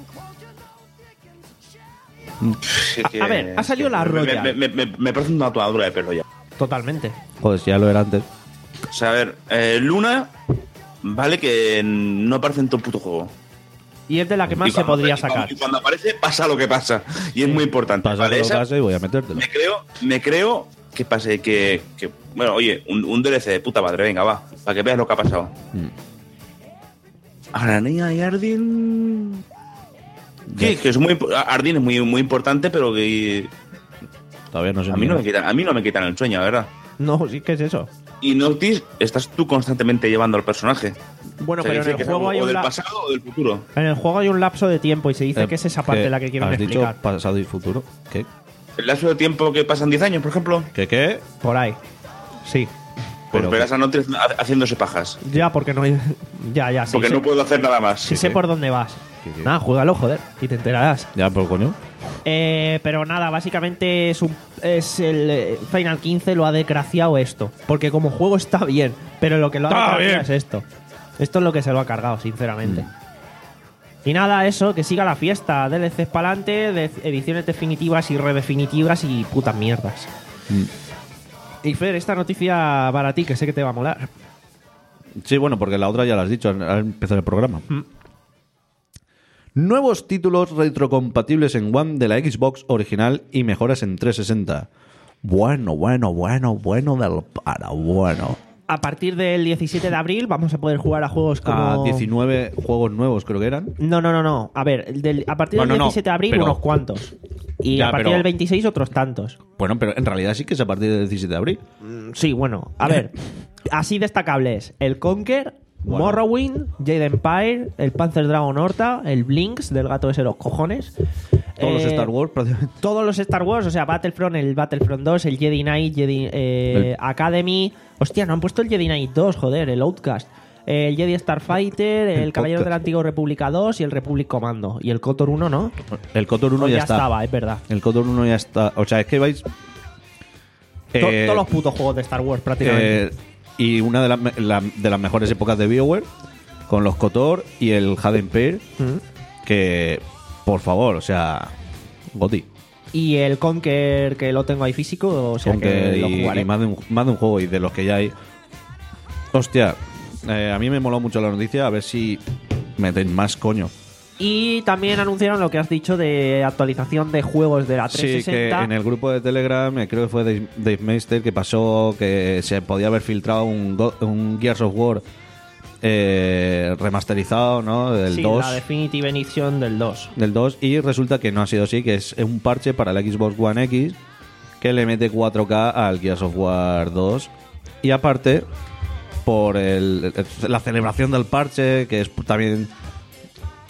Es que- A- a ver, ha salido es que la me- Royal. Me, me- me- me parece una tomadura de pelo ya. Totalmente. Joder, si ya lo era antes. O sea, a ver, eh, Luna, vale que no aparece en todo el puto juego. Y es de la que más Y se cuando- podría y cuando- sacar. Y cuando aparece, pasa lo que pasa. Y es muy importante. Pasa ¿vale? lo que Esa- pase y voy a metértelo. me creo, me creo que pase que, que- bueno, oye, un, un D L C de puta madre, venga, va, para que veas lo que ha pasado. Mm. Aranea y Ardyn. Sí, que es muy impo- Ardyn es muy, muy importante, pero que Todavía no sé a ni mí no nada. me quitan, a mí no me quitan el sueño, la verdad. No, sí, ¿qué es eso? Y Noctis, estás tú constantemente llevando al personaje. Bueno, O sea, pero dice en que el es juego algo hay o un del la- pasado o del futuro. en el juego hay un lapso de tiempo y se dice Eh, que es esa parte ¿qué? la que quieren ¿Has dicho explicar. pasado y futuro? ¿Qué? El lapso de tiempo que pasan diez años, por ejemplo. ¿Qué qué? Por ahí. Sí. Pues Pero verás a Noctis ha- haciéndose pajas. Ya, porque no hay... Ya, ya, sí. Porque sé, no puedo hacer nada más. sí sé por dónde vas. Sí, sí. Nada, juégalo, joder, y te enterarás. Ya, por coño. Eh, pero nada, básicamente es, un, es el eh, Final quince lo ha desgraciado esto. Porque como juego está bien, pero lo que lo ha Está desgraciado bien. es esto. Esto es lo que se lo ha cargado, sinceramente. Mm. Y nada, eso, que siga la fiesta. D L Cs para adelante, de ediciones definitivas y redefinitivas y putas mierdas. Mm. Y Fer, esta noticia para ti, que sé que te va a molar. Sí, bueno, porque la otra ya la has dicho, al empezar el programa. Mm. Nuevos títulos retrocompatibles en One de la Xbox original y mejoras en trescientos sesenta. Bueno, bueno, bueno, bueno del para bueno. A partir del diecisiete de abril vamos a poder jugar a juegos como... A diecinueve juegos nuevos creo que eran. No, no, no, no. A ver, el del- a partir Bueno, del no, diecisiete de abril pero- unos cuantos. Y Ya, a partir pero- del veintiséis otros tantos. Bueno, pero en realidad sí que es a partir del diecisiete de abril. Mm, Sí, bueno. A ver, así destacables. El Conquer, Bueno. Morrowind, Jade Empire, el Panzer Dragon Horta, el Blinks del gato ese de los cojones. Todos los Eh, Star Wars prácticamente. Todos los Star Wars, o sea, Battlefront, el Battlefront dos, el Jedi Knight, Jedi eh, El- Academy. Hostia, no han puesto el Jedi Knight dos, joder, el Outcast. El Jedi Starfighter, el, El Caballero de la podcast. Antigua República dos y el Republic Commando. Y el KOTOR uno, ¿no? El KOTOR uno O ya, ya está. estaba, es verdad. El KOTOR uno ya está. O sea, es que vais... To- eh, todos los putos juegos de Star Wars, prácticamente. eh, y una de, las me- la- de las mejores épocas de BioWare con los KOTOR y el Jade Empire, Mm. que, por favor, o sea, Goti. Y el Conquer, que lo tengo ahí físico, o sea Aunque que lo y, jugaré. y más, de un, más de un juego y de los que ya hay. Hostia, eh, a mí me moló mucho la noticia, a ver si meten más coño. Y también anunciaron lo que has dicho de actualización de juegos de la Sí, trescientos que sesenta. en el grupo de Telegram, eh, creo que fue Dave, Dave Meister, que pasó que se podía haber filtrado un, Go- un Gears of War eh, remasterizado, ¿no? Del sí, dos. la Definitive Edition del dos. Del dos, y resulta que no ha sido así, que es un parche para la Xbox One X que le mete cuatro K al Gears of War dos. Y aparte, por el, la celebración del parche, que es también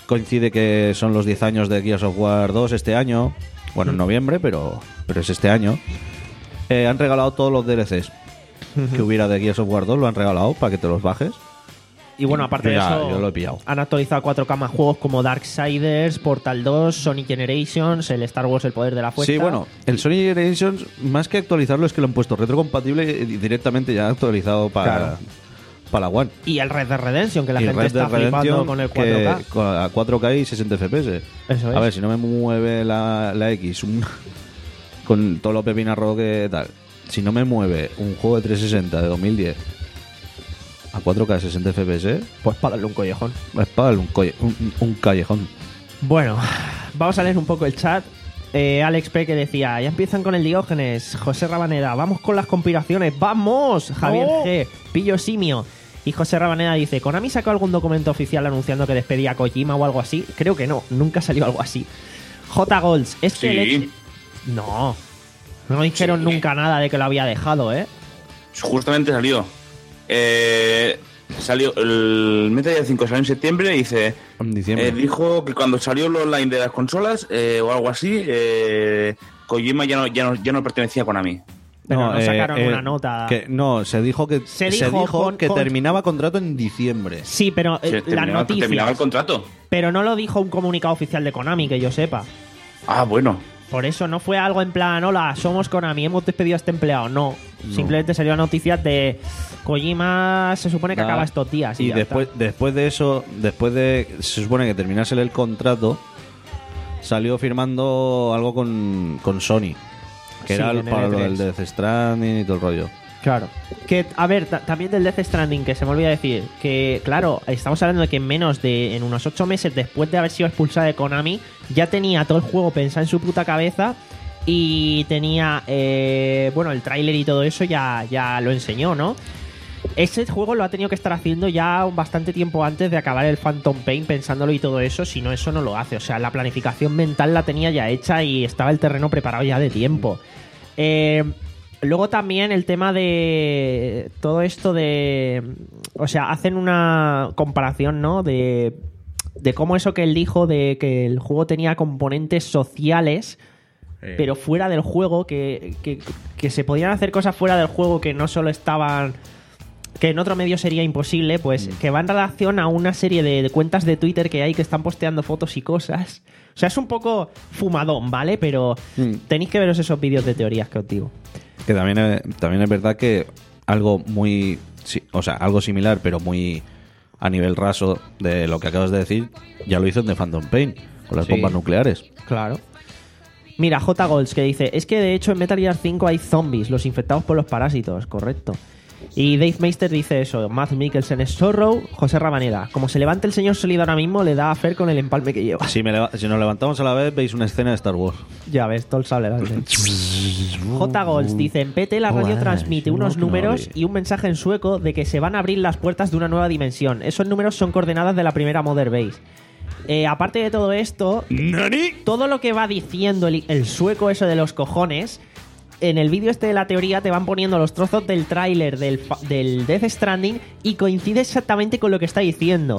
coincide que son los diez años de Gears of War dos este año. Bueno, en noviembre, pero, pero es este año. Eh, han regalado todos los D L Cs que hubiera de Gears of War dos, lo han regalado para que te los bajes. Y bueno, aparte de Ya, eso, yo lo he pillado. han actualizado cuatro K más juegos como Darksiders, Portal dos, Sonic Generations, el Star Wars El Poder de la Fuerza. Sí, bueno, el Sony Generations, más que actualizarlo, es que lo han puesto retrocompatible y directamente ya actualizado para, Claro. para la One. Y el Red Dead Redemption, que la Y gente Red está Dead flipando Redemption, con el cuatro K. que- con- a cuatro K y sesenta F P S. Eso es. A ver, si no me mueve la, la X un- con todo lo pepinarro que tal, si no me mueve un juego de trescientos sesenta de dos mil diez a cuatro K sesenta F P S, Pues para darle un collejón. es para darle un, colle- un, un callejón. Bueno, vamos a leer un poco el chat. Eh, Alex P. que decía, ya empiezan con el Diógenes. José Rabaneda, vamos con las conspiraciones. ¡Vamos! Javier ¡Oh! G. Pillo Simio. Y José Rabaneda dice, ¿Konami sacó algún documento oficial anunciando que despedía a Kojima o algo así? Creo que no, nunca salió algo así. J. Golds, es que Sí. el hecho- No, no dijeron Sí. nunca nada de que lo había dejado, ¿eh? Justamente salió. Eh, salió el Metal Gear cinco salió en septiembre y dice En diciembre. eh, dijo que cuando salió el online de las consolas eh, o algo así, eh, Kojima ya no, ya no, ya no pertenecía a Konami. Pero no eh, sacaron eh, una nota. que- no, se dijo que Se dijo con- que con- terminaba contrato en diciembre. Sí, pero eh, Se la terminaba, noticia. terminaba el contrato. Pero no lo dijo un comunicado oficial de Konami, que yo sepa. Ah, bueno. Por eso no fue algo en plan, hola, somos Konami, hemos despedido a este empleado. No, simplemente salió noticias de Kojima se supone que Nada. acaba estos días. Y, Y ya después, está. después de eso, después de se supone que terminase el contrato, salió firmando algo con, con Sony, que Sí, era el- en para lo L del tres. Death Stranding y todo el rollo. Claro. Que, a ver, ta- también del Death Stranding, que se me olvidó decir, que claro, estamos hablando de que en menos de, en unos ocho meses después de haber sido expulsado de Konami, ya tenía todo el juego pensado en su puta cabeza y tenía, eh, bueno, el tráiler y todo eso ya, ya lo enseñó, ¿no? Ese juego lo ha tenido que estar haciendo ya bastante tiempo antes de acabar el Phantom Pain, pensándolo y todo eso, si no, eso no lo hace. O sea, la planificación mental la tenía ya hecha y estaba el terreno preparado ya de tiempo. Eh, luego también el tema de todo esto de... O sea, hacen una comparación, ¿no? De, de cómo eso que él dijo, de que el juego tenía componentes sociales, pero fuera del juego, que, que, que se podían hacer cosas fuera del juego que no solo estaban... que en otro medio sería imposible, pues que va en relación a una serie de, de cuentas de Twitter que hay que están posteando fotos y cosas. O sea, es un poco fumadón, ¿vale? Pero Mm. tenéis que veros esos vídeos de teorías que os digo. Que también es, también es verdad que algo muy, sí, o sea, algo similar, pero muy a nivel raso de lo que acabas de decir, ya lo hizo en The Phantom Pain, con las Sí. bombas nucleares. Claro. Mira, J. Golds que dice, es que de hecho en Metal Gear cinco hay zombies, los infectados por los parásitos, correcto. Y Dave Meister dice eso, Matt Mikkelsen es Sorrow, José Rabaneda. Como se levante el señor Solid ahora mismo, le da a Fer con el empalme que lleva. Si, me leva- si nos levantamos a la vez, veis una escena de Star Wars. Ya ves, todo el sable láser. J. Golds dice, en P T la radio Guay, transmite no, unos no, números no. y un mensaje en sueco de que se van a abrir las puertas de una nueva dimensión. Esos números son coordenadas de la primera Mother Base. Eh, aparte de todo esto, todo lo que va diciendo el, el sueco eso de los cojones, en el vídeo este de la teoría te van poniendo los trozos del tráiler del, fa- del Death Stranding y coincide exactamente con lo que está diciendo.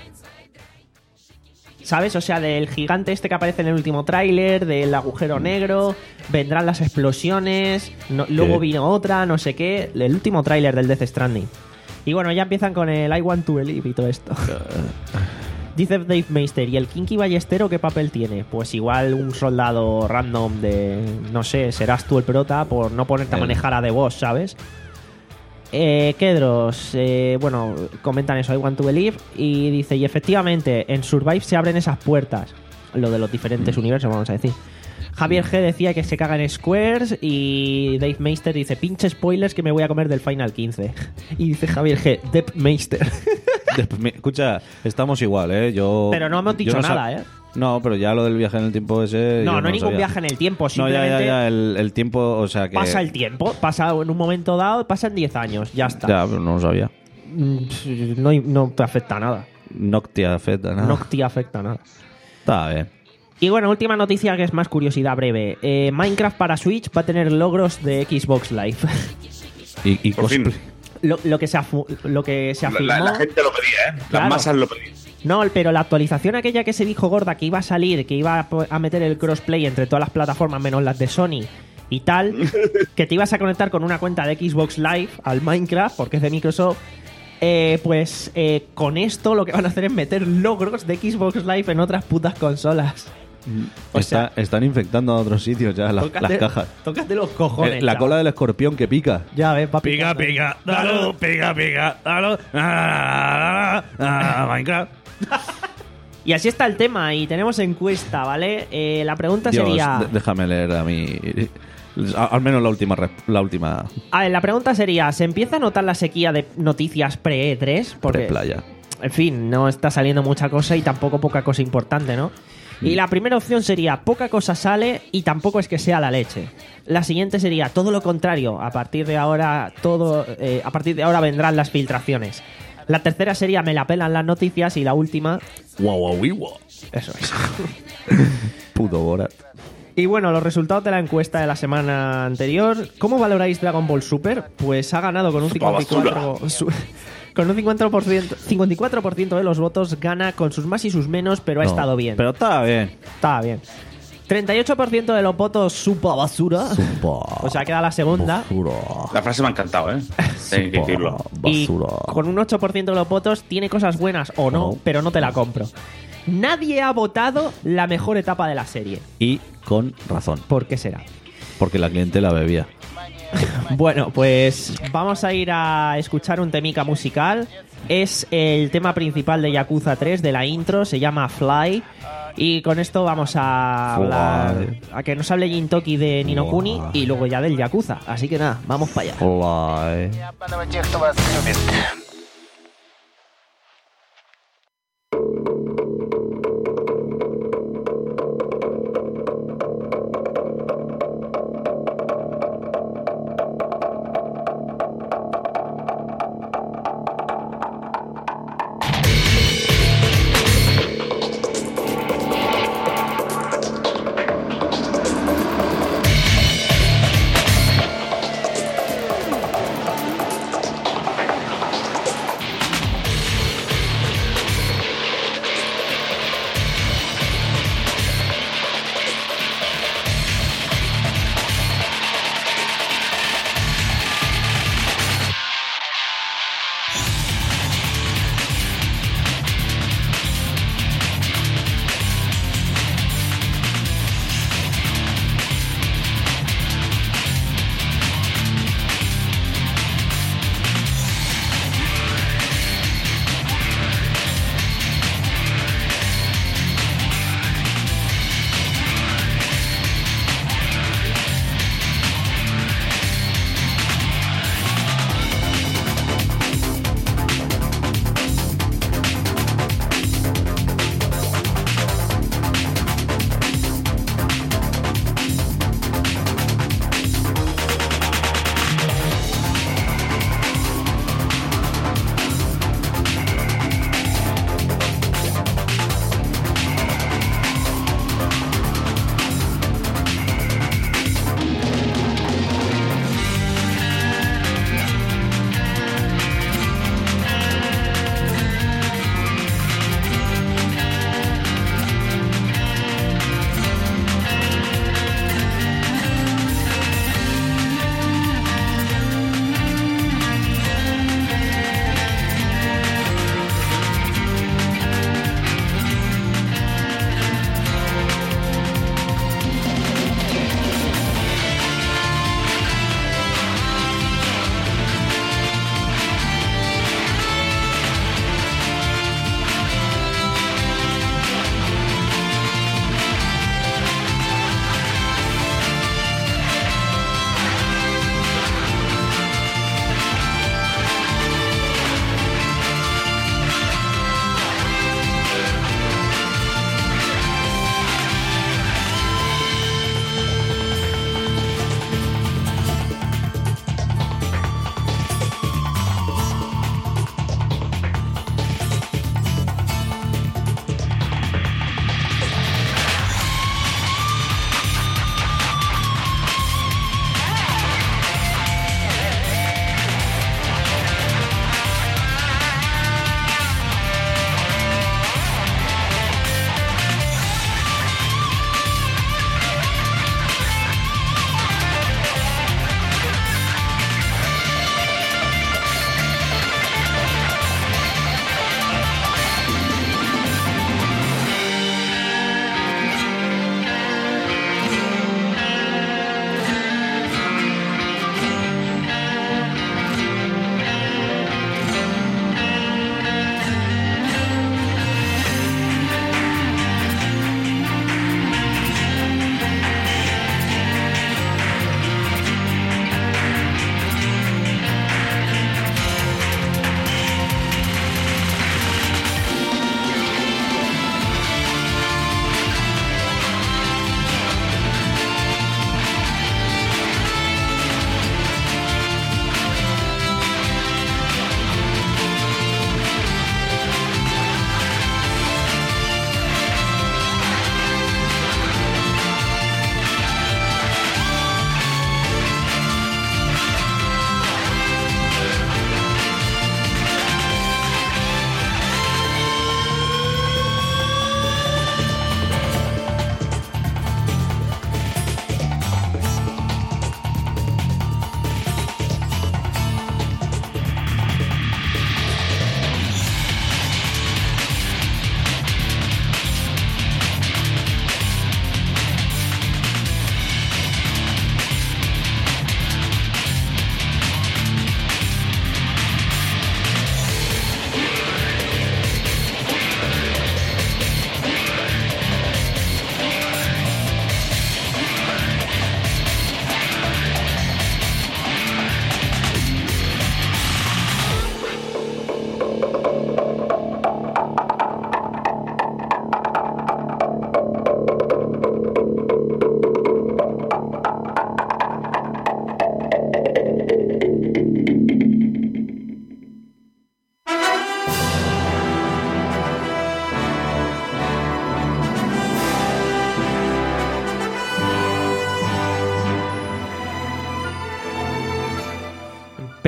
¿Sabes? O sea, del gigante este que aparece en el último tráiler, del agujero negro, vendrán las explosiones, no- luego ¿Qué? vino otra, no sé qué. El último tráiler del Death Stranding. Y bueno, ya empiezan con el I Want to Believe y todo esto. Dice Dave Meister, ¿y el Kinky Ballestero qué papel tiene? Pues igual un soldado random de... No sé, serás tú el prota por no ponerte a El- manejar a The Boss, ¿sabes? Eh, Kedros, eh, bueno, comentan eso, I Want to Believe, y dice, y efectivamente, en Survive se abren esas puertas, lo de los diferentes universos, vamos a decir. Javier G decía que se caga en Squares y Dave Meister dice, pinche spoilers que me voy a comer del Final quince. Y dice Javier G, Dave Meister. Después me- escucha, estamos igual, ¿eh? Yo, Pero no hemos yo dicho no sab- nada, ¿eh? No, pero ya lo del viaje en el tiempo ese... No, yo no hay ningún sabía. viaje en el tiempo, No, simplemente ya, ya, ya, el, el tiempo, o sea que... pasa el tiempo, pasa en un momento dado, pasan diez años, ya está. Ya, pero no lo sabía. Mm, No, no te afecta nada. No te afecta nada. No te afecta nada. Está bien. Y bueno, última noticia que es más curiosidad breve. Eh, Minecraft para Switch va a tener logros de Xbox Live. Y, y Por fin. cosplay. lo, lo que se, afu- lo que se La, afirmó... la- la gente lo pedía, ¿eh? Claro. Las masas lo pedían. No, pero la actualización aquella que se dijo gorda que iba a salir, que iba a, po- a meter el crossplay entre todas las plataformas menos las de Sony y tal, que te ibas a conectar con una cuenta de Xbox Live al Minecraft, porque es de Microsoft, eh, pues eh, con esto lo que van a hacer es meter logros de Xbox Live en otras putas consolas. O Está- sea, están infectando a otros sitios ya las, tócate, las cajas. tócate los cojones. Eh, la chaval. cola del escorpión que pica. Ya ves, papi. Pica, pica, dalo, pica, pica, dalo. Ah, ah, ah, Minecraft. Y así está el tema, y tenemos encuesta, ¿vale? Eh, la pregunta Dios, sería... de- déjame leer a mí. a- Al menos la última. rep- La última A ver, la pregunta sería, ¿se empieza a notar la sequía de noticias pre-E tres? Porque, playa. en fin, no está saliendo mucha cosa y tampoco poca cosa importante, ¿no? Y la primera opción sería, poca cosa sale y tampoco es que sea la leche. La siguiente sería, todo lo contrario, a partir de ahora, todo, eh, a partir de ahora vendrán las filtraciones. La tercera sería, me la pelan las noticias, y la última, Guau, guau, guau, guau. eso es. Puto Borat. Y bueno, los resultados de la encuesta de la semana anterior. ¿Cómo valoráis Dragon Ball Super? Pues ha ganado con un Puta cincuenta y cuatro, su- con un cincuenta por ciento, cincuenta y cuatro por ciento de los votos, gana con sus más y sus menos, pero ha No, estado bien. Pero está bien. Estaba bien. treinta y ocho por ciento de los votos, supa basura. O sea, queda la segunda. La frase me ha encantado, ¿eh? Tengo que decirlo. Y con un ocho por ciento de los votos tiene cosas buenas o no, No. pero no te la compro. Nadie ha votado la mejor etapa de la serie. Y con razón. ¿Por qué será? Porque la clientela bebía. Bueno, pues vamos a ir a escuchar un temica musical. Es el tema principal de Yakuza tres, de la intro, se llama Fly. Y con esto vamos a hablar, a que nos hable Jintoki de Ni no Kuni y luego ya del Yakuza. Así que nada, vamos para allá. Hola, eh. Обманывать тех, кто вас любит.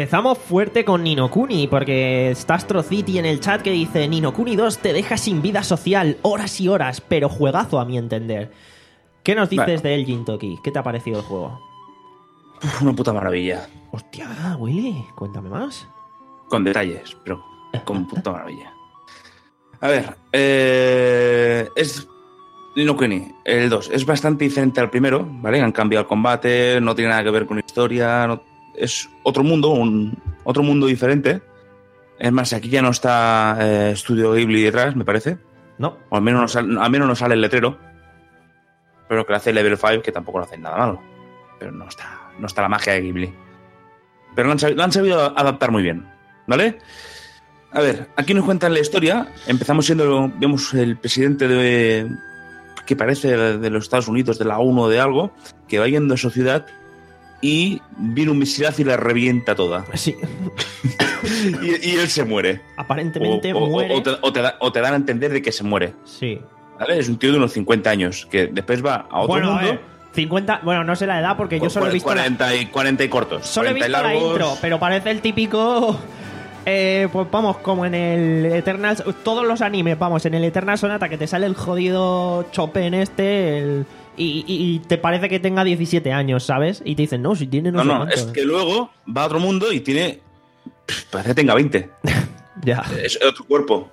empezamos fuerte con Ni no Kuni, porque está Astro City en el chat que dice: Ni no Kuni dos te deja sin vida social, horas y horas, pero juegazo a mi entender. ¿Qué nos dices Bueno. de El Jintoki? ¿Qué te ha parecido el juego? Uf, una puta maravilla. Hostia, Willy, cuéntame más. Con detalles, pero con puta maravilla. A ver, eh, es Ni no Kuni, el dos. Es bastante diferente al primero, ¿vale? Han cambiado el combate, no tiene nada que ver con historia, no- es otro mundo, un, otro mundo diferente. Es más, aquí ya no está eh, Studio Ghibli detrás, me parece. No. O al menos no sale, al menos no sale el letrero. Pero que lo hace Level cinco, que tampoco lo hacen nada malo. Pero no está, no está la magia de Ghibli. Pero lo han, sabido, lo han sabido adaptar muy bien, ¿vale? A ver, aquí nos cuentan la historia. Empezamos siendo, vemos el presidente de, que parece de los Estados Unidos, de la ONU o de algo, que va yendo a su ciudad y viene un misilazo y la revienta toda. Sí, Y, y él se muere. aparentemente o, o- muere. o te, o te da- o te dan a entender de que se muere. Sí. ¿Vale? Es un tío de unos cincuenta años que después va a otro Bueno, a mundo. ver, cincuenta. Bueno, no sé la edad porque yo solo he visto. la- cuarenta, y, cuarenta y cortos. Solo he cuarenta y visto la largos. intro, pero parece el típico. Eh, pues vamos, como en el Eternal. Todos los animes, vamos, en el Eternal Sonata que te sale el jodido Chopin este. el- y, y- y te parece que tenga diecisiete años, ¿sabes? Y te dicen, no, si tiene no, No, sé no, cuánto. es que luego va a otro mundo y tiene. pff, Parece que tenga veinte. Ya. Es otro cuerpo.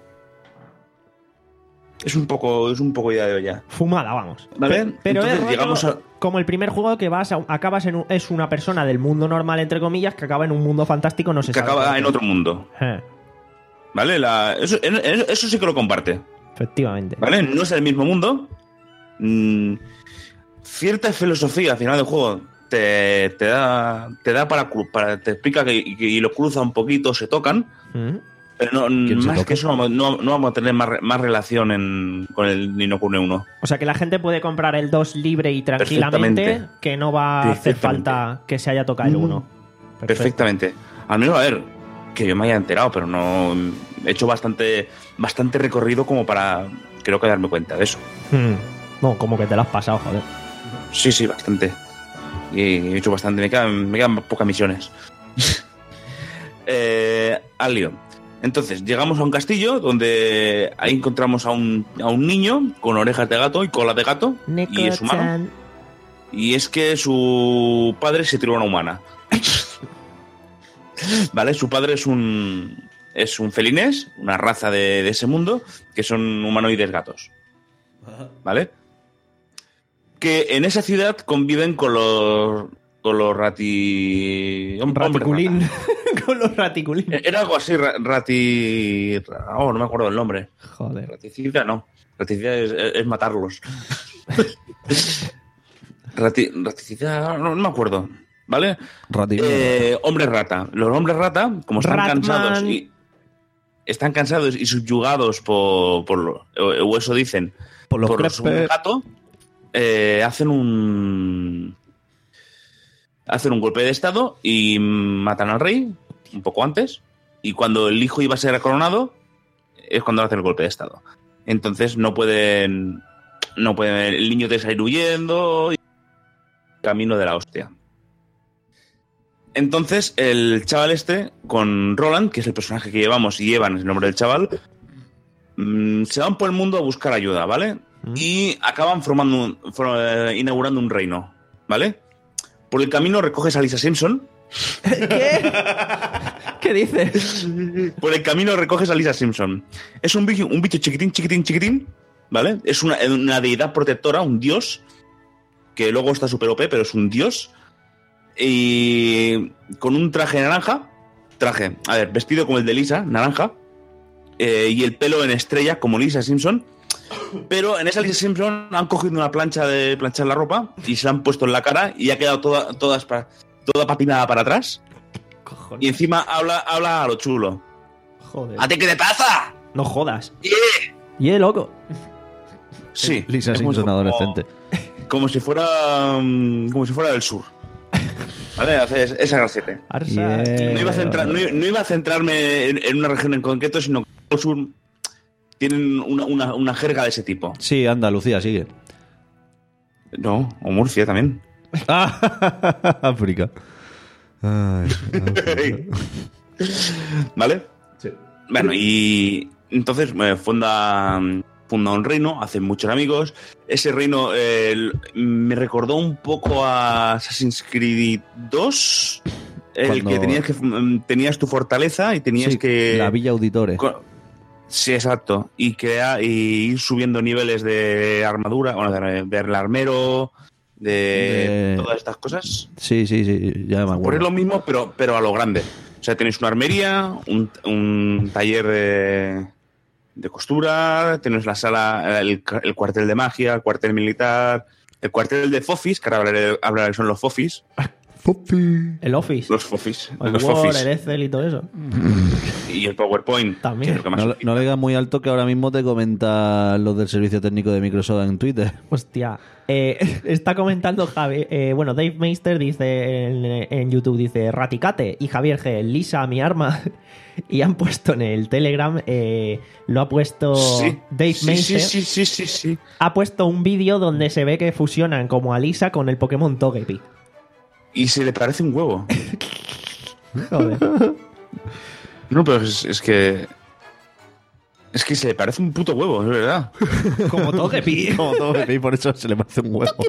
Es un poco, es un poco ya de olla. Fumada, vamos. Vale, Pe- Pero entonces es rollo llegamos a- como el primer juego que vas a- acabas en un- es una persona del mundo normal, entre comillas, que acaba en un mundo fantástico, no se Que sabe. acaba por en qué. otro mundo. Eh, ¿Vale? La, eso, en- en- eso sí que lo comparte. efectivamente. ¿Vale? No es el mismo mundo. Mm, cierta filosofía al final del juego te, te da te da para, cru- para te explica que, y, que- y lo cruza un poquito, se tocan. Mm. Pero no, ¿Quién se más toca? que eso no, vamos- no- no vamos a tener más, re- más relación en, con el Ni no Kuni uno. O sea que la gente puede comprar el dos libre y tranquilamente, Perfectamente. que no va a hacer Perfectamente. falta que se haya tocado el uno. Perfecto. Perfectamente. Al menos, a ver, que yo me haya enterado, pero no he hecho bastante, bastante recorrido como para, creo que darme cuenta de eso. Mm. No, como que te lo has pasado, joder. Sí, sí, bastante. Y he hecho bastante. Me quedan, me quedan pocas misiones. eh, al lío. Entonces, llegamos a un castillo donde ahí encontramos a un, a un niño con orejas de gato y cola de gato. Y es humano. Neko-chan. Y es que su padre se tiró a una humana. ¿Vale? Su padre es un. Es un felinés, una raza de, de ese mundo, que son humanoides gatos. ¿Vale? Que en esa ciudad conviven con los. Con los rati. hom- hombres Raticulín. rata. Con los raticulín. Era algo así, ra- rati. Oh, no me acuerdo el nombre. Joder. Raticida no. Raticida es, es matarlos. Rati, raticida, no, no me acuerdo. ¿Vale? Ratito. Eh, hombres rata. Los hombres rata, como están Ratman. cansados y. Están cansados y subyugados por. por lo- o, o eso dicen. Por los por crepes. su gato. eh, hacen un. Hacen un golpe de estado y matan al rey un poco antes. Y cuando el hijo iba a ser coronado, es cuando hacen el golpe de estado. Entonces no pueden. No pueden. El niño te salir huyendo. Y camino de la hostia. Entonces, el chaval este, con Roland, que es el personaje que llevamos y llevan el nombre del chaval, mmm, se van por el mundo a buscar ayuda, ¿vale? Mm. Y acaban formando un- for- eh, inaugurando un reino, ¿vale? Por el camino recoges a Lisa Simpson. ¿Qué? ¿Qué dices? Por el camino recoges a Lisa Simpson. Es un bicho, un bicho chiquitín, chiquitín, chiquitín, ¿vale? Es una, una deidad protectora, un dios, que luego está super O P, pero es un dios. Y con un traje naranja, traje, a ver, vestido como el de Lisa, naranja, eh, y el pelo en estrella como Lisa Simpson, pero en esa Lisa Simpson han cogido una plancha de planchar la ropa y se la han puesto en la cara y ha quedado toda, toda, espa- toda patinada para atrás y encima habla, habla a lo chulo. Joder. ¿A ti qué te pasa? No jodas. Yeah. Y el loco. Sí, Lisa es como- Simpson adolescente. Como si fuera mm, como si fuera del sur. ¿Vale? Hace es- esa graciete. Arsa. Yeah. No iba a, centrar- no, i- no iba a centrarme en, en una región en concreto, sino que el sur tienen una, una, una jerga de ese tipo. Sí, Andalucía, sigue. No, o Murcia también. Ah, África. Ay, ¿Vale? Sí. Bueno, y entonces eh, funda, funda un reino, hace muchos amigos. Ese reino eh, el- me recordó un poco a Assassin's Creed dos, el Cuando- que tenías que mm, tenías tu fortaleza y tenías sí, que... la Villa Auditore. co- Sí, exacto. Y, crea, y ir subiendo niveles de armadura, bueno, de, de armero, de, De- todas estas cosas. Sí, sí, sí, ya me Por acuerdo. lo mismo, pero, pero a lo grande. O sea, tenéis una armería, un, un taller de, de costura, tenéis la sala, el, el cuartel de magia, el cuartel militar, el cuartel de Fofis, que ahora hablaré, hablaré son los Fofis. El Office. Los Fofis. el Los Word, Fofis. el Excel y todo eso. Y el PowerPoint. También. que es lo que más No, os no le digas muy alto que ahora mismo te comentan los del servicio técnico de Microsoft en Twitter. Hostia. Eh, está comentando Javi. eh, bueno, Dave Meister dice en, en YouTube, dice Raticate y Javier G. Lisa, mi arma. Y han puesto en el Telegram, eh, lo ha puesto Sí. Dave sí, Meister. sí, sí, sí, sí, sí. Ha puesto un vídeo donde se ve que fusionan como a Lisa con el Pokémon Togepi. Y se le parece un huevo. Joder. No, pero es, es que... Es que se le parece un puto huevo, es verdad. Como Togepi. Como todo y por eso se le parece un huevo.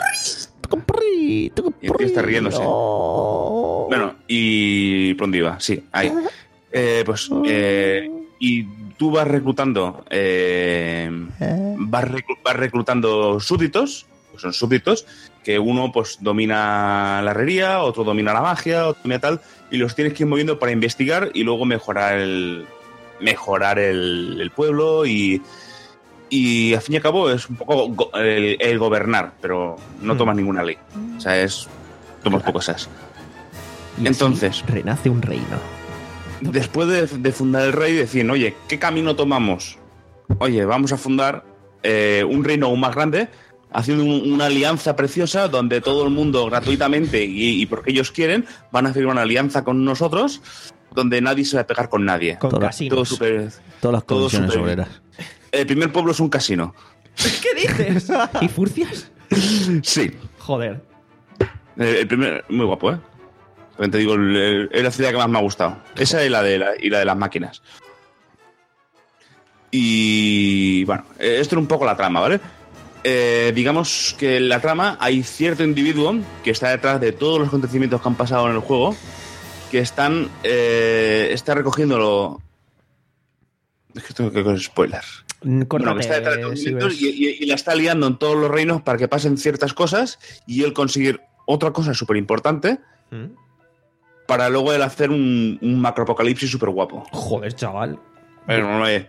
Y el tío está riéndose. Bueno, y pronto iba, sí, ahí. Eh, pues, eh, y tú vas reclutando, eh, vas, reclu- vas reclutando súbditos, pues son súbditos, que uno pues domina la herrería, otro domina la magia, otro domina tal, y los tienes que ir moviendo para investigar y luego mejorar el mejorar el, el pueblo y, y al fin y al cabo es un poco go- el, el gobernar, pero no Hmm. tomas ninguna ley. O sea, es tomas cosas. Y así Entonces, renace un reino. después de, de fundar el rey, decían, oye, ¿qué camino tomamos? Oye, vamos a fundar eh, un reino aún más grande, haciendo un- una alianza preciosa donde todo el mundo gratuitamente y, y porque ellos quieren van a hacer una alianza con nosotros, donde nadie se va a pegar con nadie. Con Toda- casinos. Todo súper... Todas las Todo comisiones súper- obreras. El primer pueblo es un casino. ¿Qué dices? ¿Y furcias? Sí. Joder. El, el primer... Muy guapo, ¿eh? También te digo, el- el- es la ciudad que más me ha gustado. Esa y la de, la, y la de las máquinas. Y bueno, eh, esto era un poco la trama, ¿vale? Eh, digamos que en la trama hay cierto individuo que está detrás de todos los acontecimientos que han pasado en el juego, que están eh, está recogiéndolo. Es que esto creo que es spoiler. Mm, Bueno, Córtate, que está detrás de todos los si acontecimientos ves. y, y- y la está liando en todos los reinos para que pasen ciertas cosas y él conseguir otra cosa súper importante ¿Mm? para luego él hacer un, un macroapocalipsis súper guapo. Joder, chaval. Pero no es.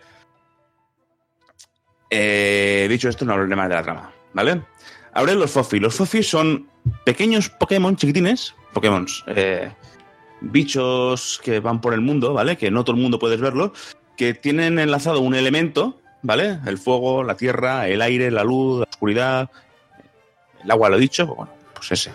Eh, dicho esto, no hablaré más de la trama, ¿vale? Hablé de los Fofis. Los Fofis son pequeños Pokémon chiquitines, Pokémon, eh, bichos que van por el mundo, ¿vale? Que no todo el mundo puedes verlos, que tienen enlazado un elemento, ¿vale? El fuego, la tierra, el aire, la luz, la oscuridad, el agua, lo he dicho, bueno, pues ese.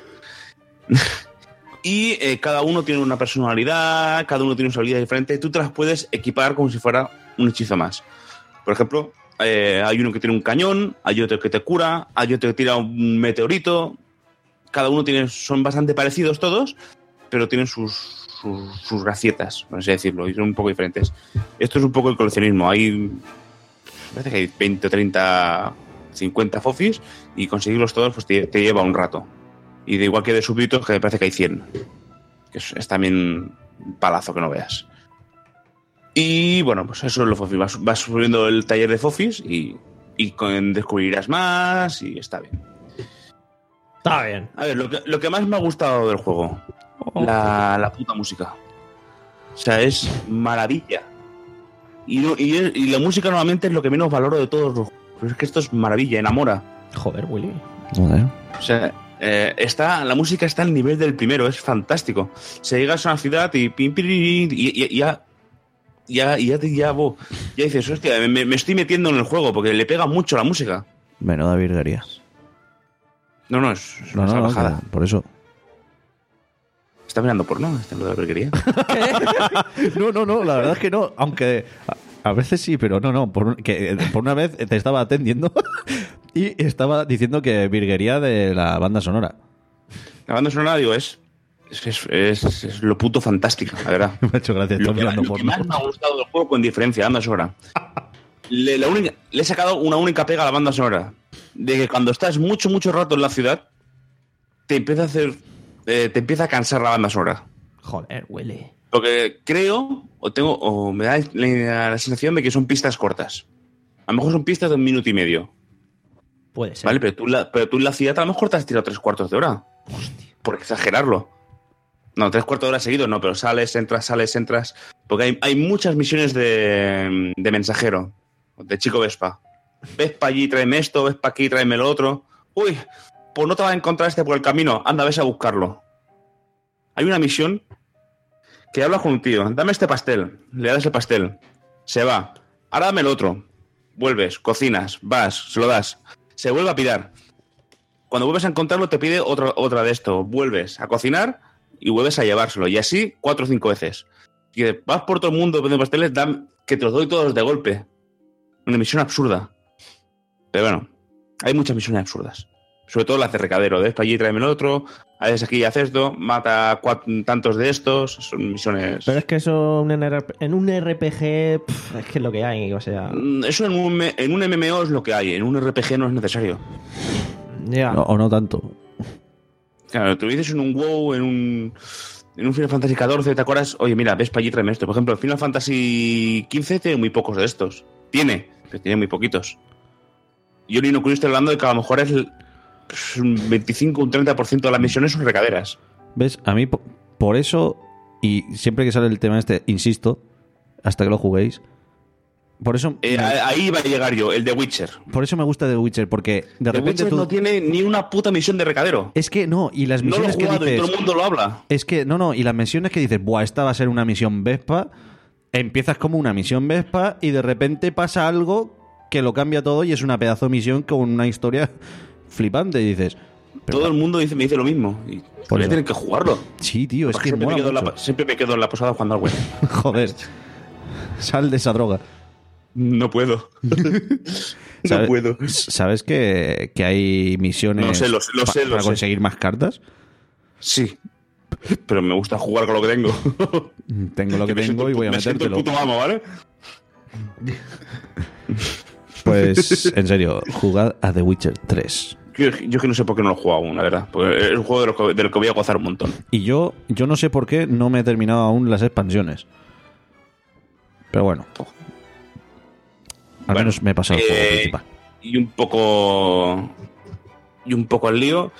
Y eh, cada uno tiene una personalidad, cada uno tiene una habilidad diferente. Tú te las puedes equipar como si fuera un hechizo más. Por ejemplo, eh, hay uno que tiene un cañón, hay otro que te cura, hay otro que tira un meteorito. Cada uno tiene, son bastante parecidos todos, pero tienen sus, sus, sus gracietas, por así decirlo, y son un poco diferentes. Esto es un poco el coleccionismo. Hay, parece que hay veinte, treinta, cincuenta Fofis y conseguirlos todos pues te, te lleva un rato. Y de igual que de súbditos, que me parece que hay cien. Que es, es también un palazo que no veas. Y bueno, pues eso es lo Fofis. Vas, vas subiendo el taller de Fofis y, y con, descubrirás más y está bien. Está bien. A ver, lo que, lo que más me ha gustado del juego, la, la puta música. O sea, es maravilla. Y, no- y, es- y la música normalmente es lo que menos valoro de todos los juegos. Pero es que esto es maravilla, enamora. Joder, Willy. Joder. O sea, eh, está, la música está al nivel del primero, es fantástico. Se llegas a una ciudad y pim, pim, pim, y, y- y ya, ya, ya, te- ya, bo, ya dices, hostia, me, me estoy metiendo en el juego porque le pega mucho la música. Menuda virguería. No, no, es, es No, una no, no, salvajada. que- por eso. Está mirando porno, está en lo de la porquería. No, no, no, la verdad es que no. Aunque a, a veces sí, pero no, no. Por, un- que, por una vez te estaba atendiendo y estaba diciendo que virguería de la banda sonora. La banda sonora, digo, es Es, es, es, es lo puto fantástico, la verdad. Me ha hecho gracia. Lo Estoy que, mirando lo por que más me ha gustado del juego con diferencia, la banda sonora. Le, la única, le he sacado una única pega a la banda sonora. De que cuando estás mucho, mucho rato en la ciudad, te empieza a hacer. Eh, te empieza a cansar la banda sonora. Joder, huele. Porque creo, o tengo, o me da la, la sensación de que son pistas cortas. A lo mejor son pistas de un minuto y medio. Puede ser. ¿Vale? Pero tú, la, pero tú en la ciudad a lo mejor te has tirado tres cuartos de hora. Hostia. Por exagerarlo. No, tres cuartos de hora seguidos, no, pero sales, entras, sales, entras. Porque hay, hay muchas misiones de, de mensajero, de chico Vespa. Vespa allí, tráeme esto, Vespa aquí, tráeme lo otro. Uy, pues no te vas a encontrar este por el camino, anda, ves a buscarlo. Hay una misión que hablas con un tío, dame este pastel, le das el pastel, se va, ahora dame el otro, vuelves, cocinas, vas, se lo das, se vuelve a pirar. Cuando vuelves a encontrarlo te pide otra, otra de esto, vuelves a cocinar y vuelves a llevárselo, y así cuatro o cinco veces. Y vas por todo el mundo pidiendo pasteles, dan, que te los doy todos de golpe. Una misión absurda. Pero bueno, hay muchas misiones absurdas. Sobre todo las de recadero, de esto allí tráeme el otro, a veces aquí haces esto, mata cuatro, tantos de estos, son misiones... Pero es que eso en un R P G, en un R P G pff, es que es lo que hay, o sea... Eso en un, en un M M O es lo que hay, en un R P G no es necesario. Ya. No, o no tanto. Claro, tú dices en un WoW, en un, en un Final Fantasy catorce, ¿te acuerdas? Oye, mira, ves para allí, tráeme esto. Por ejemplo, el Final Fantasy quince tiene muy pocos de estos. Tiene, pero tiene muy poquitos. Yo ni no estoy hablando de que a lo mejor es... El, un veinticinco, un treinta por ciento de las misiones son recaderas. ¿Ves? A mí, po- por eso, y siempre que sale el tema este, insisto, hasta que lo juguéis, por eso, Eh, me, ahí va a llegar yo, el de Witcher. por eso me gusta The Witcher, porque de The repente Witcher tú... no tiene ni una puta misión de recadero. Es que no, y las No lo he misiones que jugado y dices... todo el mundo lo habla. Es que, no, no, y las misiones que dices, buah, esta va a ser una misión Vespa, empiezas como una misión Vespa y de repente pasa algo que lo cambia todo y es una pedazo de misión con una historia flipante y dices... pero- Todo el mundo dice, me dice lo mismo. Y Por voy a eso. tener que jugarlo. Sí, tío, es Porque que siempre, me mola quedo en la, mucho. pa- siempre me quedo en la posada jugando al web. Joder, sal de esa droga. No puedo. no ¿Sabe- puedo. ¿Sabes que, que hay misiones Lo sé, lo sé, lo pa- sé, lo para sé. conseguir más cartas? Sí. Pero me gusta jugar con lo que tengo. Tengo lo que me tengo siento y el voy a pu- me siento el metértelo. puto amo, ¿vale? Pues, en serio, jugad a The Witcher tres. Yo, yo que no sé por qué no lo he jugado aún, la verdad. Porque es un juego de lo, que, de lo que voy a gozar un montón. Y yo, yo no sé por qué no me he terminado aún las expansiones. Pero bueno. Al Bueno, menos me he pasado el juego eh, principal. Y un poco. Y un poco al lío.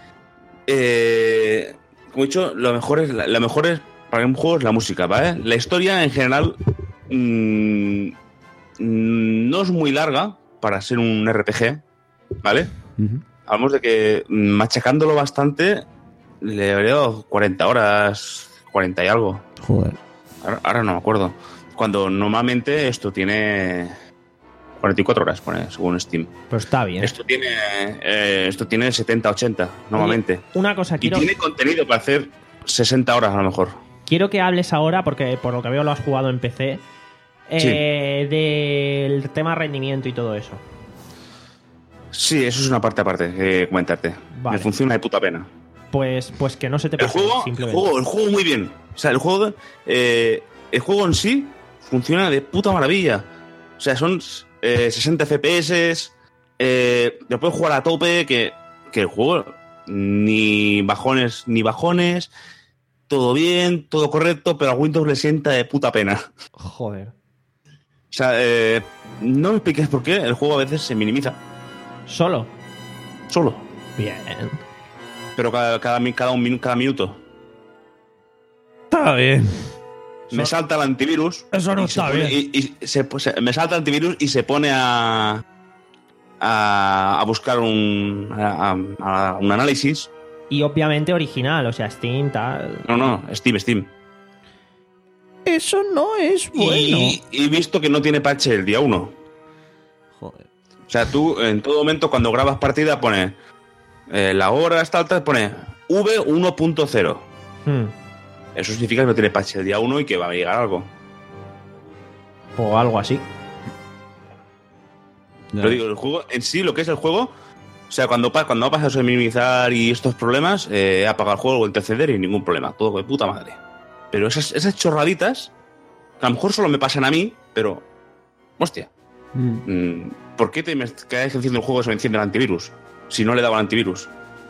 Eh, como he dicho, lo mejor es, lo mejor es para un juego es la música, ¿vale? La historia en general mmm, no es muy larga para ser un R P G, ¿vale? Ujú. Hablamos de que machacándolo bastante le habría dado cuarenta horas, cuarenta y algo. Joder. Ahora, ahora no me acuerdo. Cuando normalmente esto tiene cuarenta y cuatro horas, pone, según Steam. Pero está bien. Esto tiene eh, esto tiene setenta, ochenta, normalmente. Oye, una cosa, Y quiero, tiene contenido para hacer sesenta horas a lo mejor. quiero que hables ahora, porque por lo que veo lo has jugado en P C, eh, del tema rendimiento y todo eso. Sí, eso es una parte aparte que comentarte. Vale. Me funciona de puta pena. Pues, pues que no se te El pase, juego, el simplemente. juego, el juego muy bien. O sea, el juego, eh, el juego en sí funciona de puta maravilla. O sea, son eh, sesenta F P S, eh, lo puedes jugar a tope, que, que el juego ni bajones ni bajones, todo bien, todo correcto, pero a Windows le sienta de puta pena. Joder. O sea, eh, no me expliques por qué el juego a veces se minimiza ¿Solo? solo, Bien. pero cada, cada, mi- cada, un minu- cada minuto. Está bien. Me salta el antivirus. Eso no y se está pone- bien. Y, y se, se- me salta el antivirus y se pone a. a, a buscar un. A, a- a un análisis. Y obviamente original, o sea, Steam, tal. No, no, Steam, Steam. Eso no es bueno. Y y he visto que no tiene parche el día uno. Joder. O sea, tú en todo momento cuando grabas partida pone. eh, la hora está alta, pone V uno punto cero. Hmm. Eso significa que no tiene patch el día uno y que va a llegar algo. O algo así. Ya. Pero digo, el juego en sí, lo que es el juego, O sea, cuando, pa- cuando pasas a minimizar y estos problemas, eh, he apagado el juego o interceder y ningún problema. Todo de puta madre. Pero esas, esas chorraditas, que a lo mejor solo me pasan a mí, pero... Hostia. Mm, ¿Por qué te, me, cada vez que enciendo el juego se me enciende el antivirus? Si no le daba el antivirus.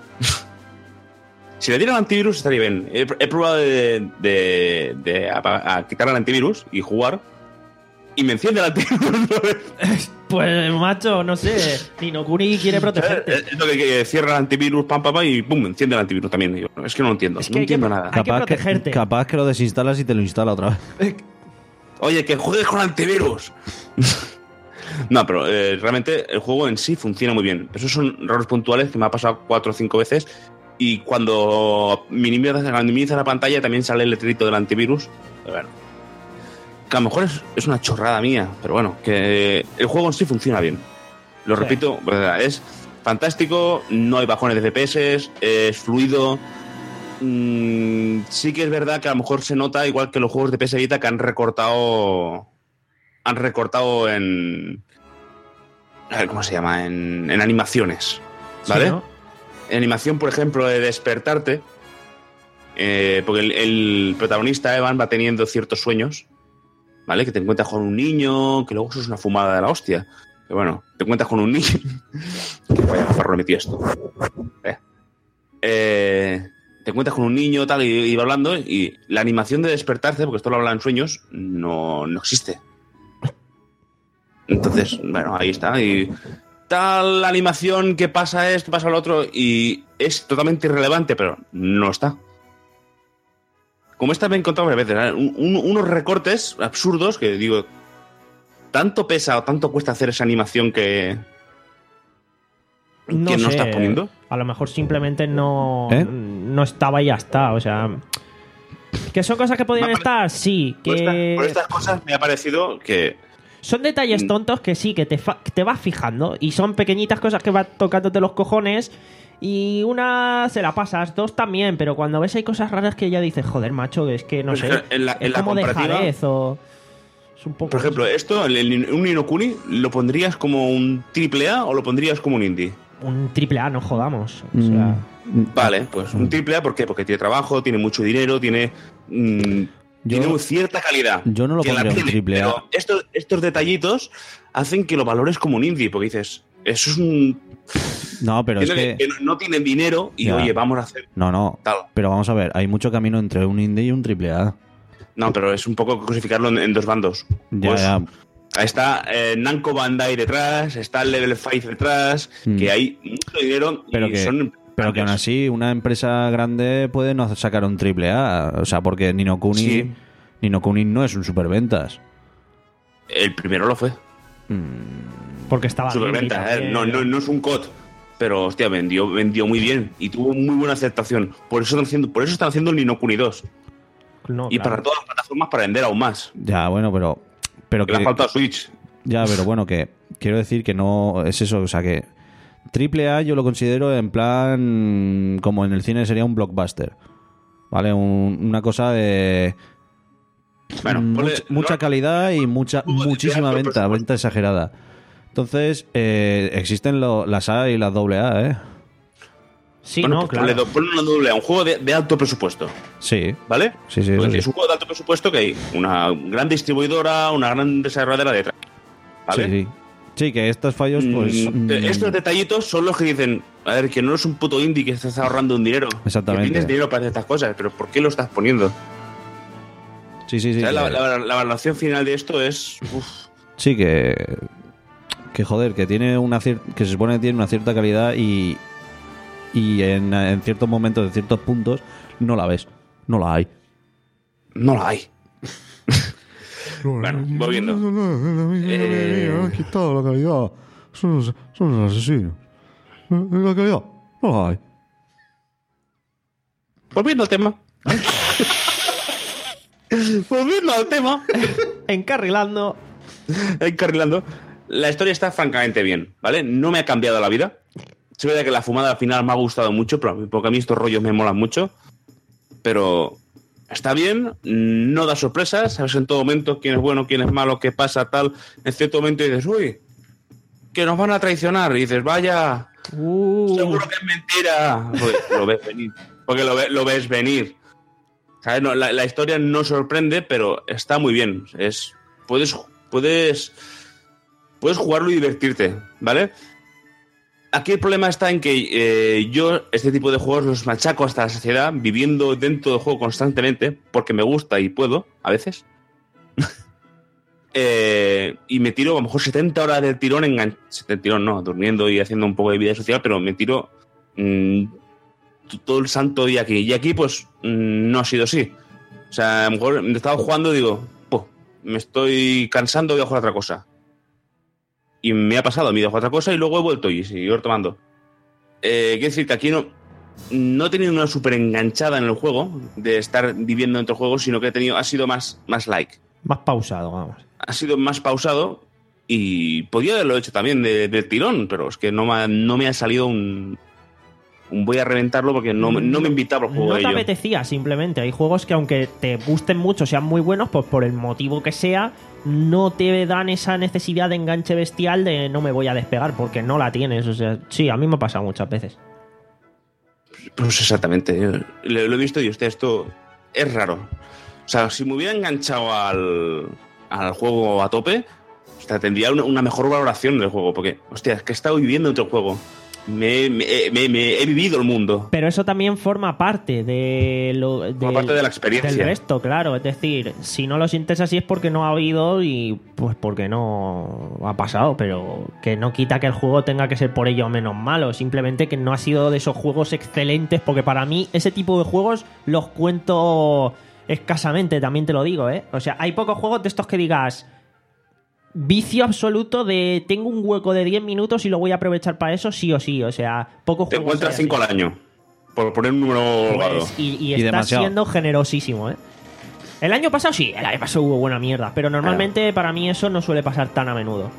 Si le diera el antivirus estaría bien. He, he probado de, de, de a, a quitar el antivirus y jugar y me enciende el antivirus. Pues, macho, no sé. Nino Kuni quiere protegerte. Es lo que, que cierra el antivirus, pam, pam, pam, y pum, enciende el antivirus también. Yo, es que no lo entiendo. Es que no hay que- entiendo nada. hay que Capaz que, protegerte. capaz que lo desinstalas y te lo instala otra vez. Oye, que juegues con antivirus. No, pero eh, realmente el juego en sí funciona muy bien. Esos son errores puntuales que me ha pasado cuatro o cinco veces. Y cuando minimizas, minimizas la pantalla también sale el letrerito del antivirus. Pero bueno, que a lo mejor es, es una chorrada mía, pero bueno, que el juego en sí funciona bien. Lo Sí. repito, es fantástico, no hay bajones de F P S, es fluido. Mm, sí que es verdad que a lo mejor se nota, igual que los juegos de P S Vita, que han recortado. Han recortado en. A ver, ¿cómo se llama? En, en animaciones. ¿Vale? Sí, ¿no? En animación, por ejemplo, de despertarte. eh, porque el, el protagonista, Evan, va teniendo ciertos sueños. ¿Vale? Que te encuentras con un niño, que luego eso es una fumada de la hostia. Que bueno, te encuentras con un niño. Que vaya farro metí esto. Eh. Eh, te encuentras con un niño, tal, y, y va hablando, y la animación de despertarse, porque esto lo habla en sueños, no, no existe. Entonces, bueno, ahí está. Y tal animación que pasa esto, pasa lo otro, y es totalmente irrelevante, pero no está. Como esta me he encontrado varias veces, ¿eh? Un- un- unos recortes absurdos que digo, tanto pesa o tanto cuesta hacer esa animación que, que no, sé, estás poniendo. A lo mejor simplemente no, ¿Eh? no estaba y ya está. O sea, que son cosas que podrían Me ha estar, sí. Por, esta- Que por estas cosas me ha parecido que son detalles Mm. tontos que sí, que te, fa- que te vas fijando. Y son pequeñitas cosas que vas tocándote los cojones. Y una se la pasas, dos también. Pero cuando ves hay cosas raras que ya dices, joder, macho, es que no Pues sé. es que en la- es en la como comparativa- dejadez o. Es un poco. por ejemplo, esto, el- el- un Ni no Kuni, ¿lo pondrías como un triple A o lo pondrías como un indie? Un triple A, no jodamos. O Mm, sea. Vale, pues un triple A, ¿por qué? Porque tiene trabajo, tiene mucho dinero, tiene, mm, Yo- tiene cierta calidad. yo no lo Que la pondría un tiene, triple A. pero estos, estos detallitos hacen que lo valores como un indie, porque dices, eso es un... No, pero es tiene- que... que no, no tienen dinero y, Ya. oye, vamos a hacer No, no. tal. Pero vamos a ver, hay mucho camino entre un indie y un triple A. No, pero es un poco crucificarlo en, en dos bandos. Ya, Pues, ya. está eh, Namco Bandai detrás, está Level cinco detrás, Mm. que hay mucho dinero Pero y que- son... Pero que aún así, una empresa grande puede no sacar un triple A. O sea, porque Ni no Kuni, Sí. Ni no Kuni no es un superventas. El primero lo fue. Porque estaba. Superventa, indie eh, también. no, no, no es un C O D. Pero, hostia, vendió, vendió muy bien y tuvo muy buena aceptación. Por eso están haciendo, por eso están haciendo el Ni no Kuni dos. No, Y claro. para todas las plataformas para vender aún más. Ya, bueno, pero... pero Que le que, ha faltado Switch. ya, pero bueno, que quiero decir que no es eso. O sea, que triple A yo lo considero en plan... Como en el cine sería un blockbuster. ¿Vale? Un- una cosa de... Bueno, mucha, ponle- mucha no- calidad y mucha juego de muchísima teatro, venta, presupuesto. venta exagerada. Entonces, eh, existen lo- las A y las doble A, ¿eh? Sí, bueno, no, pues ponle, claro. do- ponle una doble A, un juego de, de alto presupuesto. Sí, ¿Vale? sí, sí. Porque eso sí. es un juego de alto presupuesto que hay una gran distribuidora, una gran desarrolladora detrás. ¿Vale? Sí, sí. Sí, que estos fallos, pues... Mm, mm, Estos detallitos son los que dicen, a ver, que no es un puto indie que estás ahorrando un dinero. Exactamente. Que tienes dinero para hacer estas cosas, pero ¿por qué lo estás poniendo? sí, sí, sí. O sea, la, que- la- la valoración final de esto es... uf, Sí, que... Que joder, que tiene una cier- que se supone que tiene una cierta calidad y... Y en, en ciertos momentos, en ciertos puntos, no la ves. No la hay. no la hay. Bueno, voy viendo. Eh, Han quitado la calidad. Son, son los asesinos. La calidad no la hay. Volviendo al tema. Volviendo al tema. Encarrilando. Encarrilando. La historia está francamente bien, ¿vale? No me ha cambiado la vida. Es verdad que la fumada al final me ha gustado mucho, pero- porque a mí estos rollos me molan mucho. Pero está bien, no da sorpresas, sabes en todo momento quién es bueno, quién es malo, qué pasa, tal. En cierto momento dices, uy, que nos van a traicionar. Y dices, vaya, Uh. Seguro que es mentira. Porque lo ves venir. Porque lo, ve, lo ves venir. ¿Sabes? No, la, la historia no sorprende, pero está muy bien. Es, puedes, puedes, puedes jugarlo y divertirte, ¿vale? Aquí el problema está en que eh, yo este tipo de juegos los machaco hasta la saciedad, viviendo dentro del juego constantemente, porque me gusta y puedo, a veces. eh, y me tiro a lo mejor setenta horas del tirón, engan... setenta tirón no, durmiendo y haciendo un poco de vida social, pero me tiro mmm, todo el santo día aquí. Y aquí pues mmm, no ha sido así. O sea, a lo mejor me estaba jugando y digo, oh, me estoy cansando, voy a jugar otra cosa. Y me ha pasado, me he ido a jugar otra cosa y luego he vuelto y sigo retomando. Eh, quiero decir que aquí no, no he tenido una súper enganchada en el juego, de estar viviendo dentro del juego, sino que he tenido, ha sido más, más like. Más pausado, vamos. Ha sido más pausado y podía haberlo hecho también de, de tirón, pero es que no me ha, no me ha salido un, un voy a reventarlo porque no, no me invitaba al juego. No de te ello. apetecía, simplemente. Hay juegos que aunque te gusten mucho, sean muy buenos, pues por el motivo que sea, no te dan esa necesidad de enganche bestial de no me voy a despegar, porque no la tienes. O sea, sí, a mí me ha pasado muchas veces. Pues exactamente. Yo lo, lo he visto y hostia, esto es raro. O sea, si me hubiera enganchado al, al juego a tope, hostia, tendría una, una mejor valoración del juego. Porque, hostia, es que he estado viviendo dentro del juego. Me, me, me, me he vivido el mundo. Pero eso también forma parte de lo de, Forma parte de la experiencia. del resto, claro. Es decir, si no lo sientes así es porque no ha habido y pues porque no ha pasado. Pero que no quita que el juego tenga que ser por ello menos malo. Simplemente que no ha sido de esos juegos excelentes. Porque para mí ese tipo de juegos los cuento escasamente, también te lo digo, ¿eh? O sea, hay pocos juegos de estos que digas... Vicio absoluto de tengo un hueco de diez minutos y lo voy a aprovechar para eso sí o sí. O sea, pocos Te juegos. encuentras hay cinco así. al año. Por poner un número holgado. Pues, y, y Y estás demasiado. siendo generosísimo, ¿eh? El año pasado sí, el año pasado hubo buena mierda. Pero normalmente para mí eso no suele pasar tan a menudo.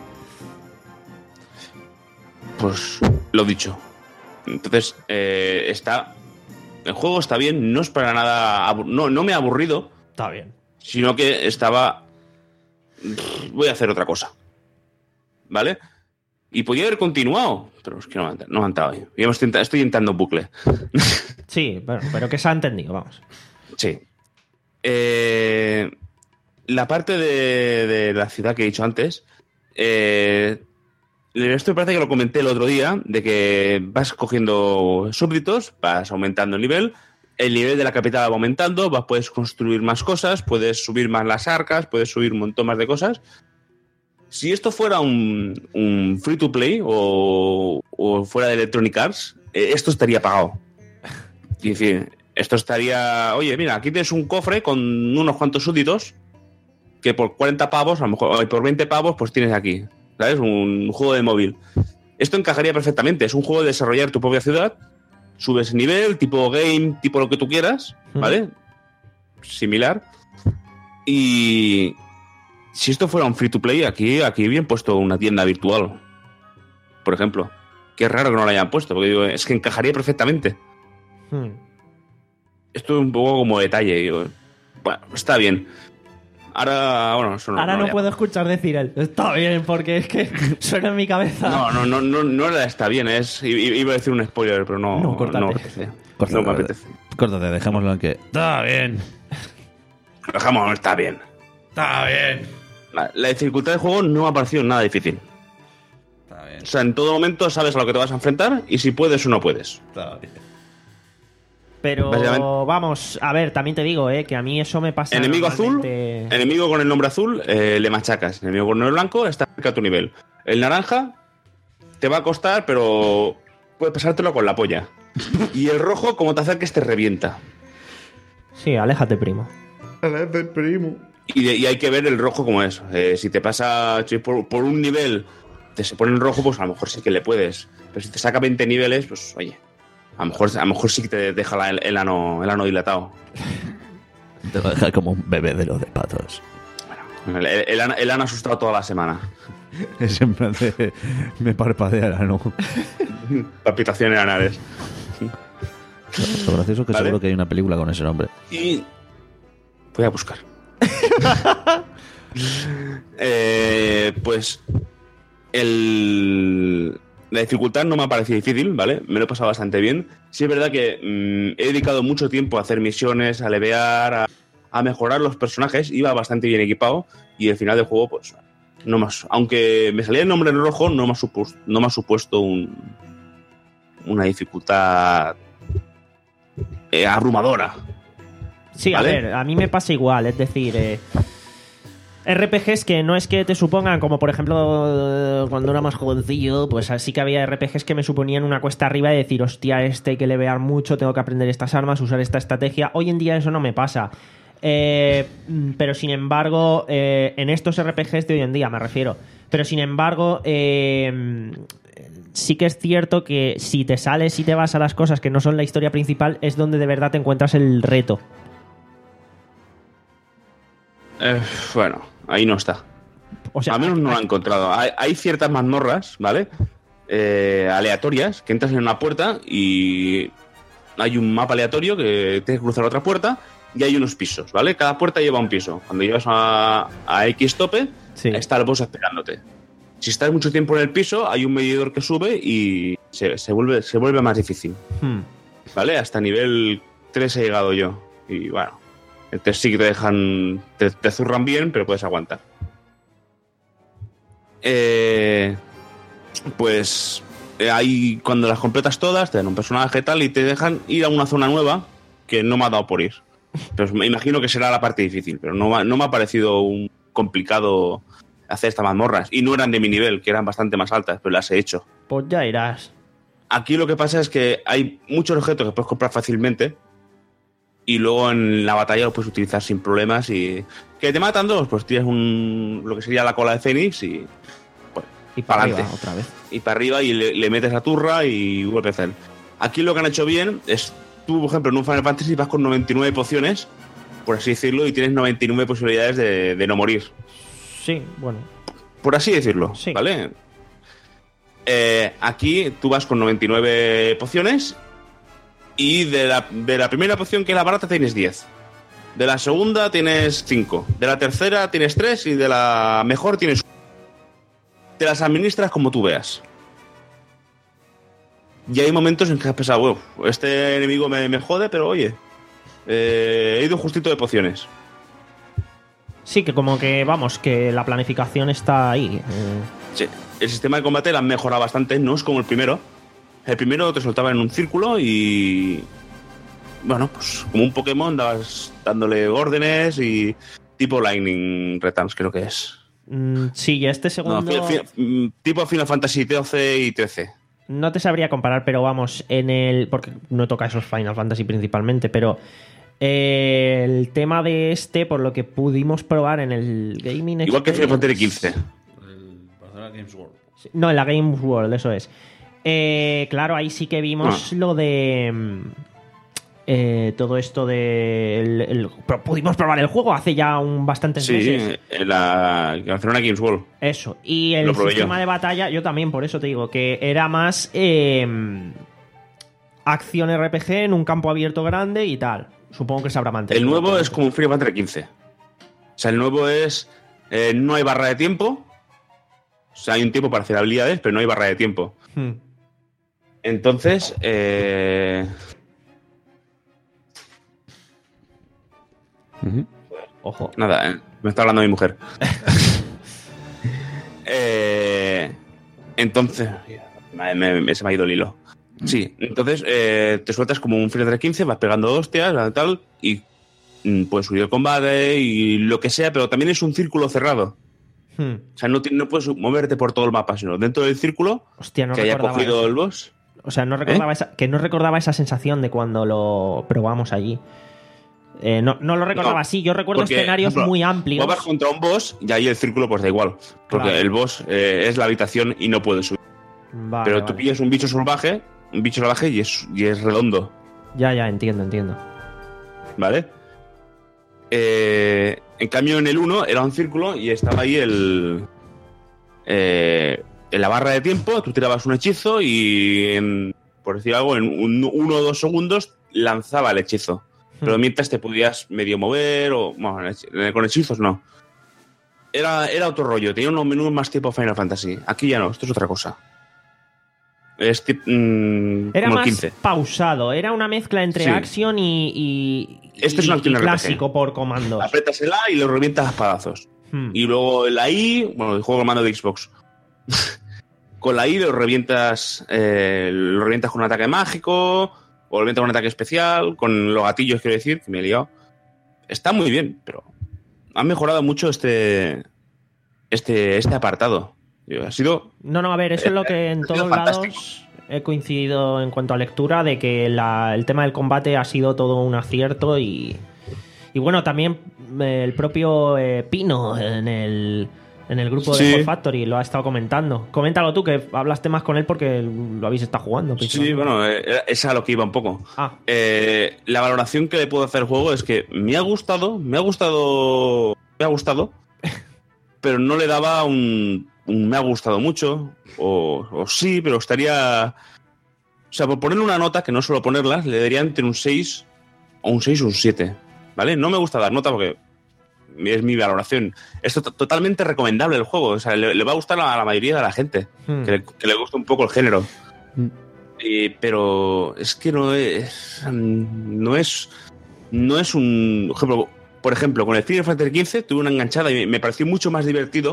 Pues lo dicho. Entonces, eh, está. El juego está bien, no es para nada. Abur- no, no me ha aburrido, Está bien. sino que estaba. Voy a hacer otra cosa. ¿Vale? Y podía haber continuado, pero es que no, no me han entrado. Yo estoy entrando en bucle. Sí, pero, pero que se ha entendido, vamos. Sí. Eh, la parte de, de la ciudad que he dicho antes. Eh, esto me parece que lo comenté el otro día, de que vas cogiendo súbditos, vas aumentando el nivel, el nivel de la capital va aumentando, vas, puedes construir más cosas, puedes subir más las arcas, puedes subir un montón más de cosas. Si esto fuera un, un free to play o, o fuera de Electronic Arts, eh, esto estaría pagado. Es decir, esto estaría... Oye, mira, aquí tienes un cofre con unos cuantos súbditos que por cuarenta pavos, a lo mejor, o por veinte pavos, pues tienes aquí. ¿Sabes? Un juego de móvil. Esto encajaría perfectamente. Es un juego de desarrollar tu propia ciudad. Subes nivel, tipo game, tipo lo que tú quieras, ¿vale? Mm. Similar. Y si esto fuera un free to play, aquí, aquí bien puesto una tienda virtual, por ejemplo. Qué raro que no lo hayan puesto, porque digo, es que encajaría perfectamente. Hmm. Esto es un poco como detalle. Digo, bueno, está bien. Ahora, bueno, eso no, Ahora no, no puedo escuchar decir él. Está bien, porque es que suena en mi cabeza. No, no, no, no, no era está bien. Es, iba a decir un spoiler, pero no, No, córtate. no me apetece. Córtate, no me apetece. Córtate, dejémoslo en que... Está bien. Lo dejamos, no está bien. Está bien. Vale, la dificultad del juego no me ha parecido nada difícil. Está bien. O sea, en todo momento sabes a lo que te vas a enfrentar y si puedes o no puedes. Está bien. Pero Básicamente. vamos, a ver, también te digo, eh, que a mí eso me pasa. Enemigo azul, normalmente- enemigo con el nombre azul, eh, le machacas. Enemigo con el nombre blanco, está cerca a tu nivel. El naranja te va a costar, pero puedes pasártelo con la polla. Y el rojo, como te acerques, te revienta. Sí, aléjate, primo. Y, de- y hay que ver el rojo como es. Eh, si te pasa si por, por un nivel, te se pone en rojo, pues a lo mejor sí que le puedes. Pero si te saca veinte niveles, pues oye, a lo mejor, a lo mejor sí que te deja la- el, el, ano, el ano dilatado. Te va a dejar como un bebedero de patos. El, el, el ano, el ano asustado toda la semana. Es en plan de... Me parpadea el ano. Palpitaciones anales. Lo gracioso es que Vale. seguro que hay una película con ese nombre. Y voy a buscar. eh, pues el La dificultad no me ha parecido difícil, ¿vale? Me lo he pasado bastante bien. Sí es verdad que mmm, he dedicado mucho tiempo a hacer misiones, a levear, a, a mejorar los personajes. Iba bastante bien equipado y el final del juego, pues, no más. Aunque me salía el nombre en rojo, no me ha supuesto, no me ha supuesto un, una dificultad eh, abrumadora. Sí, ¿vale? a ver, a mí me pasa igual, es decir... Eh... R P Gs que no es que te supongan, como por ejemplo cuando era más jovencillo, pues así que había R P Gs que me suponían una cuesta arriba de decir, hostia, este hay que levear mucho, tengo que aprender estas armas, usar esta estrategia. Hoy en día eso no me pasa. Eh, pero sin embargo, eh, en estos R P Gs de hoy en día me refiero. Pero sin embargo, eh, sí que es cierto que si te sales y te vas a las cosas que no son la historia principal, es donde de verdad te encuentras el reto. Eh, bueno, ahí no está. O sea, al menos no lo he encontrado. Hay, hay ciertas mazmorras, ¿vale? Eh, aleatorias, que entras en una puerta y hay un mapa aleatorio que tienes que cruzar otra puerta y hay unos pisos, ¿vale? Cada puerta lleva un piso. Cuando llegas a, a X tope, sí. está el boss esperándote. Si estás mucho tiempo en el piso, hay un medidor que sube y se, se, vuelve, se vuelve más difícil. Hmm. ¿Vale? Hasta nivel tres he llegado yo. Y bueno... Entonces sí que te dejan, te, te zurran bien, pero puedes aguantar. Eh, pues eh, ahí cuando las completas todas te dan un personaje y tal y te dejan ir a una zona nueva que no me ha dado por ir. Pues me imagino que será la parte difícil, pero no, no me ha parecido un complicado hacer estas mazmorras. Y no eran de mi nivel, que eran bastante más altas, pero las he hecho. Pues ya irás. Aquí lo que pasa es que hay muchos objetos que puedes comprar fácilmente. Y luego en la batalla lo puedes utilizar sin problemas y... ¿Que te matan dos? Pues tienes un... lo que sería la cola de Fénix y... Pues, y para adelante. arriba otra vez. Y para arriba y le, le metes la turra y vuelve a hacer. Aquí lo que han hecho bien es... Tú, por ejemplo, en un Final Fantasy vas con noventa y nueve pociones, por así decirlo, y tienes noventa y nueve posibilidades de, de no morir. Sí, bueno. Por así decirlo, sí. ¿Vale? Eh, aquí tú vas con noventa y nueve pociones... Y de la, de la primera poción, que es la barata, tienes diez. De la segunda tienes cinco. De la tercera tienes tres. Y de la mejor tienes uno. Te las administras como tú veas. Y hay momentos en que has pensado, wow, este enemigo me, me jode, pero oye, eh, he ido justito de pociones. Sí, que como que, vamos, que la planificación está ahí. Eh. Sí. El sistema de combate lo han mejorado bastante. No es como el primero. El primero te soltaba en un círculo y... Bueno, pues como un Pokémon dabas dándole órdenes y... Tipo Lightning Returns, creo que es. Mm, sí, y este segundo... No, fi, fi, tipo Final Fantasy doce y trece. No te sabría comparar, pero vamos, en el... Porque no toca esos Final Fantasy principalmente, pero... Eh, el tema de este, por lo que pudimos probar en el Gaming Igual que Final Fantasy quince. El Barcelona Games World. No, en la Games World, eso es. Eh, claro, ahí sí que vimos ah. lo de eh, todo esto de el, el, pudimos probar el juego hace ya un bastantes sí, meses. Sí, en la Barcelona Games World. Eso, y el sistema yo. de batalla, yo también, por eso te digo, que era más eh, acción R P G en un campo abierto grande y tal. Supongo que se habrá mantenido. El nuevo es como un Final Fantasy quince. O sea, el nuevo es eh, no hay barra de tiempo. O sea, hay un tiempo para hacer habilidades, pero no hay barra de tiempo. Hmm. Entonces, eh... uh-huh. Ojo. Nada, eh, me está hablando mi mujer. eh... Entonces, me, me, me, se me ha ido el hilo. Sí, entonces eh, te sueltas como un Final Fantasy quince, vas pegando hostias, tal, y mm, puedes subir el combate y lo que sea, pero también es un círculo cerrado. Hmm. O sea, no, no puedes moverte por todo el mapa, sino dentro del círculo. Hostia, no que haya cogido eso. el boss. O sea, no recordaba ¿Eh? esa, que no recordaba esa sensación de cuando lo probamos allí. Eh, no, no lo recordaba no, así. Yo recuerdo porque, escenarios ejemplo, muy amplios. Vas contra un boss y ahí el círculo pues da igual. Porque claro. el boss eh, es la habitación y no puedes subir. Vale, Pero vale. tú pillas un bicho salvaje, un bicho salvaje y es, y es redondo. Ya, ya, entiendo, entiendo. ¿Vale? Eh, en cambio, en el uno era un círculo y estaba ahí el... Eh, en la barra de tiempo, tú tirabas un hechizo y, en, por decir algo, en un, uno o dos segundos lanzaba el hechizo. Pero mientras te podías medio mover o... Bueno, con hechizos no. Era, era otro rollo, tenía unos menús más tipo Final Fantasy. Aquí ya no, esto es otra cosa. Es tip- mm, Era como más el quince. pausado, era una mezcla entre Sí. acción y, y, Este es y- una acción y R P G. clásico por comandos. Apretas el A y lo revientas a espadazos. Hmm. Y luego el A I, bueno, el juego con mando de Xbox. Con la I lo revientas, eh, lo revientas con un ataque mágico, o lo revientas con un ataque especial, con los gatillos, quiero decir, que me he liado. Está muy bien, pero han mejorado mucho este, este, este apartado. Ha sido No, no, a ver, eso es lo que en Ha sido todos fantástico. lados he coincidido en cuanto a lectura, de que la- el tema del combate ha sido todo un acierto y, y bueno, también eh, el propio eh, Pino en el, en el grupo de Sí. Hot Factory lo ha estado comentando. Coméntalo tú, que hablaste más con él porque lo habéis estado jugando. Sí, principalmente. bueno, eh, es a lo que iba un poco. Ah, Eh, la valoración que le puedo hacer al juego es que me ha gustado, me ha gustado, me ha gustado, pero no le daba un, un me ha gustado mucho, o, o sí, pero estaría... O sea, por ponerle una nota, que no suelo ponerla, le daría entre un seis o un seis o un siete, ¿vale? No me gusta dar nota porque es mi valoración. Es to- totalmente recomendable el juego, o sea, le, le va a gustar a la mayoría de la gente, hmm. que le, que le gusta un poco el género. Mm. Eh, pero es que no es no es no es un por ejemplo, por ejemplo con el Final Fantasy quince tuve una enganchada y me, me pareció mucho más divertido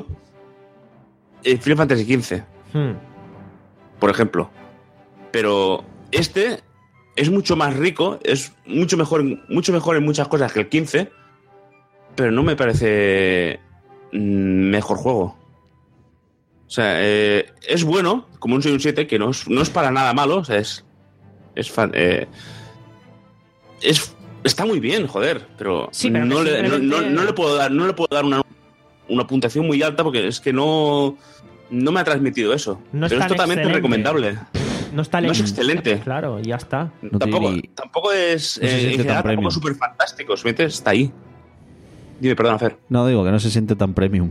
el Final Fantasy quince, Hmm. por ejemplo, pero este es mucho más rico, es mucho mejor mucho mejor en muchas cosas que el quince, pero no me parece mm, mejor juego. O sea, eh, es bueno, como un seis y un siete, que no es, no es para nada malo. O sea, es. Es fan. Eh, es está muy bien, joder. Pero, Sí, pero no, que le, no, simplemente- no- no le puedo dar, no le puedo dar una, una puntuación muy alta porque es que no. No me ha transmitido eso. No es pero es tan totalmente excelente. recomendable. No está No es lejos. excelente. Claro, ya está. No tampoco, tiene- tampoco es. no se eh, siente en tan general, tampoco premium. es súper fantástico. Simplemente está ahí. Dime, perdona, Fer. No, digo que no se siente tan premium.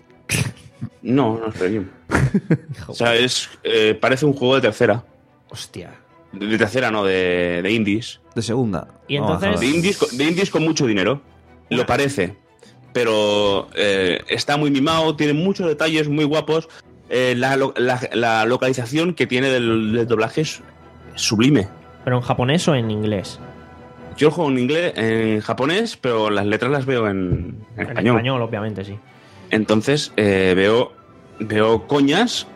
No, no es premium. O sea, es, eh, parece un juego de tercera. Hostia. De, de tercera, no, de, de indies. De segunda. Y No, entonces- De indies, con- de indies con mucho dinero. Lo parece. Pero eh, está muy mimado, tiene muchos detalles muy guapos. Eh, la, lo- la- la localización que tiene del, del doblaje es sublime. ¿Pero en japonés o en inglés? Yo juego en inglés, en japonés, pero las letras las veo en, en En español. español, obviamente, sí. Entonces eh, veo, veo coñas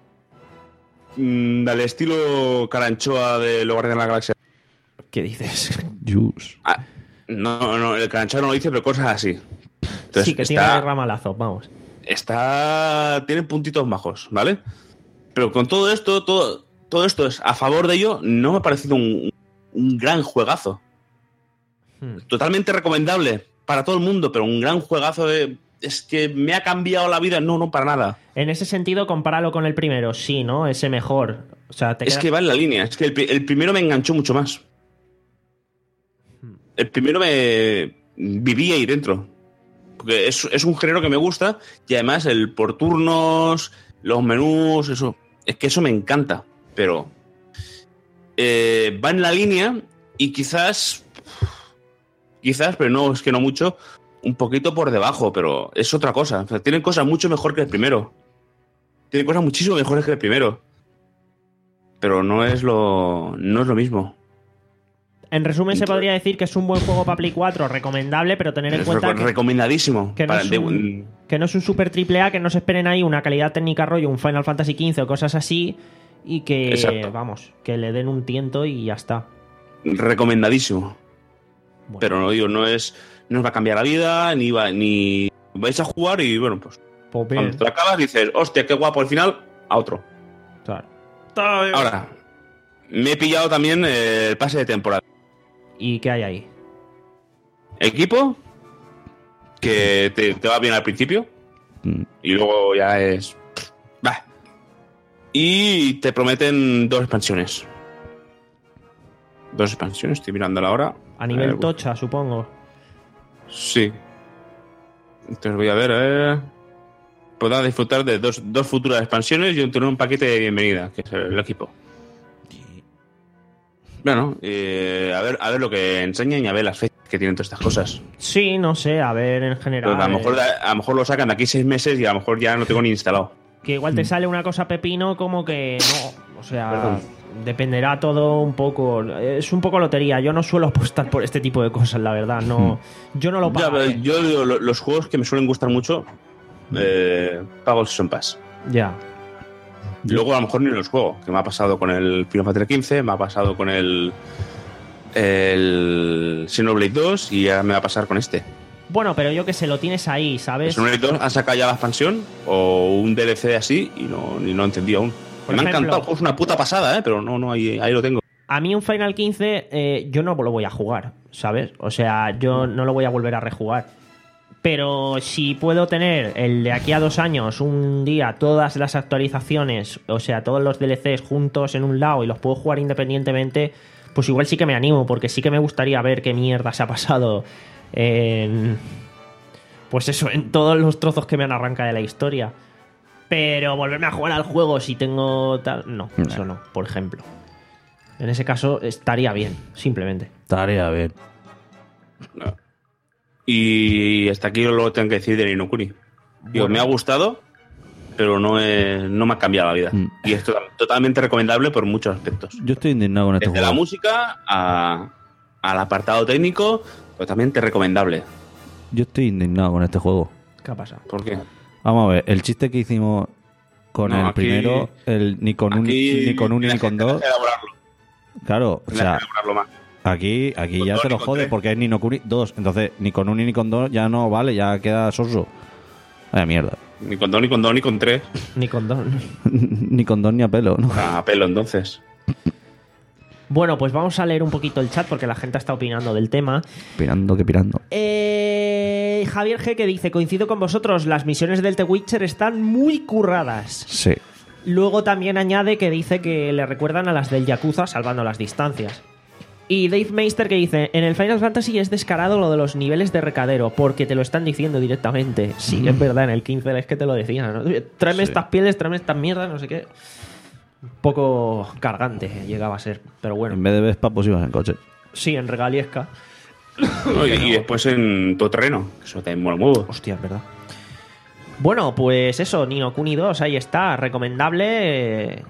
mm, del estilo Caranchoa de los Guardianes de la Galaxia. ¿Qué dices? Juice. Ah, no, no, el Caranchoa no lo dice, pero cosas así. Entonces, sí, que tiene está, ramalazos, vamos. está tiene puntitos majos, ¿vale? Pero con todo esto, todo, todo esto es a favor de ello, no me ha parecido un, un gran juegazo. Hmm. Totalmente recomendable para todo el mundo, pero un gran juegazo de... Es que me ha cambiado la vida. No, no, para nada. En ese sentido, compáralo con el primero, sí, ¿no? Ese mejor. O sea, te Es queda- que va en la línea. Es que el, pri- el primero me enganchó mucho más. El primero me vivía ahí dentro. Porque es, es un género que me gusta y además el por turnos, los menús, eso. Es que eso me encanta. Pero eh, va en la línea y quizás, quizás, pero no, es que no mucho, un poquito por debajo, pero es otra cosa. O sea, tienen cosas mucho mejor que el primero. Tienen cosas muchísimo mejores que el primero. Pero no es lo, no es lo mismo. En resumen, se podría decir que es un buen juego para Play cuatro, recomendable, pero tener en Es cuenta reco- que, recomendadísimo. que no para- es de- un, que no es un super triple A, que no se esperen ahí una calidad técnica rollo, un Final Fantasy quince o cosas así, y que, Exacto. vamos, que le den un tiento y ya está. recomendadísimo. Bueno, Pero no digo, no es, no os va a cambiar la vida, ni va, ni vais a jugar y bueno, pues pues bien, cuando te lo acabas dices, hostia, qué guapo al final, a otro. claro. Ahora, me he pillado también eh, el pase de temporada. ¿Y qué hay ahí? Equipo, que te, te va bien al principio, Mm. y luego ya es... Bah. Y te prometen dos expansiones. Dos expansiones, estoy mirando la hora. A nivel ver, tocha, supongo. Sí. Entonces voy a ver, a ver. Podrás disfrutar de dos, dos futuras expansiones y un, tener un paquete de bienvenida, que es el, el equipo. Bueno, eh, a ver, a ver lo que enseñan y a ver las fechas que tienen todas estas cosas. Sí, no sé, a ver en general. Pero a, lo mejor, a lo mejor lo sacan de aquí seis meses y a lo mejor ya no tengo ni instalado. Que igual te sale una cosa pepino como que no. O sea, Perdón. dependerá todo un poco. Es un poco lotería. Yo no suelo apostar por este tipo de cosas, la verdad. No, yo no lo Ya, pago. pero yo digo, lo- los juegos que me suelen gustar mucho, eh, pago el Season Pass. Ya. Luego a lo mejor ni los juego, que me ha pasado con el Final Fantasy quince, me ha pasado con el el Xenoblade dos y ahora me va a pasar con este. Bueno, pero yo que sé, lo tienes ahí, El ¿sabes? Xenoblade dos ha sacado ya la expansión o un D L C así y no, ni lo he entendido aún. Por me ha ejemplo- encantado, el juego es una puta pasada, ¿eh? Pero no, no, ahí, ahí lo tengo. A mí un Final quince eh, yo no lo voy a jugar, ¿sabes? O sea, yo no lo voy a volver a rejugar. Pero si puedo tener el de aquí a dos años, un día, todas las actualizaciones, o sea, todos los D L Cs juntos en un lado y los puedo jugar independientemente, pues igual sí que me animo, porque sí que me gustaría ver qué mierda se ha pasado en... Pues eso, en todos los trozos que me han arrancado de la historia. Pero volverme a jugar al juego si tengo tal... No, No. eso no, por ejemplo. En ese caso estaría bien, simplemente. Tarea bien. No. Y hasta aquí lo tengo que decir de Ni no Kuni. Digo, me ha gustado, pero no, he- no me ha cambiado la vida. Mm. Y es to- totalmente recomendable por muchos aspectos. Yo estoy indignado con este Desde la juego. música a- al apartado técnico, totalmente recomendable. Yo estoy indignado con este juego. ¿Qué ha pasado? ¿Por qué? Vamos a ver, el chiste que hicimos con No, el aquí- primero, el ni con un Aquí ni con un ni tienes con que- dos. tienes que elaborarlo, Claro, o tienes sea, que elaborarlo más. aquí, aquí Con ya dos te ni lo con jode tres. porque es ni no Kuni dos. Entonces, ni con un ni con dos ya no vale, ya queda soso. Vaya mierda. Ni con dos, ni con dos, ni con tres. Ni con don. Ni con dos ni a pelo, ¿no? A pelo, entonces. Bueno, pues vamos a leer un poquito el chat porque la gente está opinando del tema. Pirando que pirando. Eh, Javier G que dice, coincido con vosotros, las misiones del The Witcher están muy curradas. Sí. Luego también añade que dice que le recuerdan a las del Yakuza salvando las distancias. Y Dave Meister que dice, en el Final Fantasy es descarado lo de los niveles de recadero porque te lo están diciendo directamente. Sí, es verdad, en el quince es que te lo decían, ¿no? Tráeme Sí. estas pieles, tráeme estas mierdas, no sé qué. Un poco cargante llegaba a ser, pero bueno. En vez de Vespa, pues ibas en coche. Sí, en Regaliesca. No, y, y después en todo terreno. Eso también mola mucho. Hostia, es verdad. Bueno, pues eso, Ni no Kuni dos, ahí está, recomendable eh,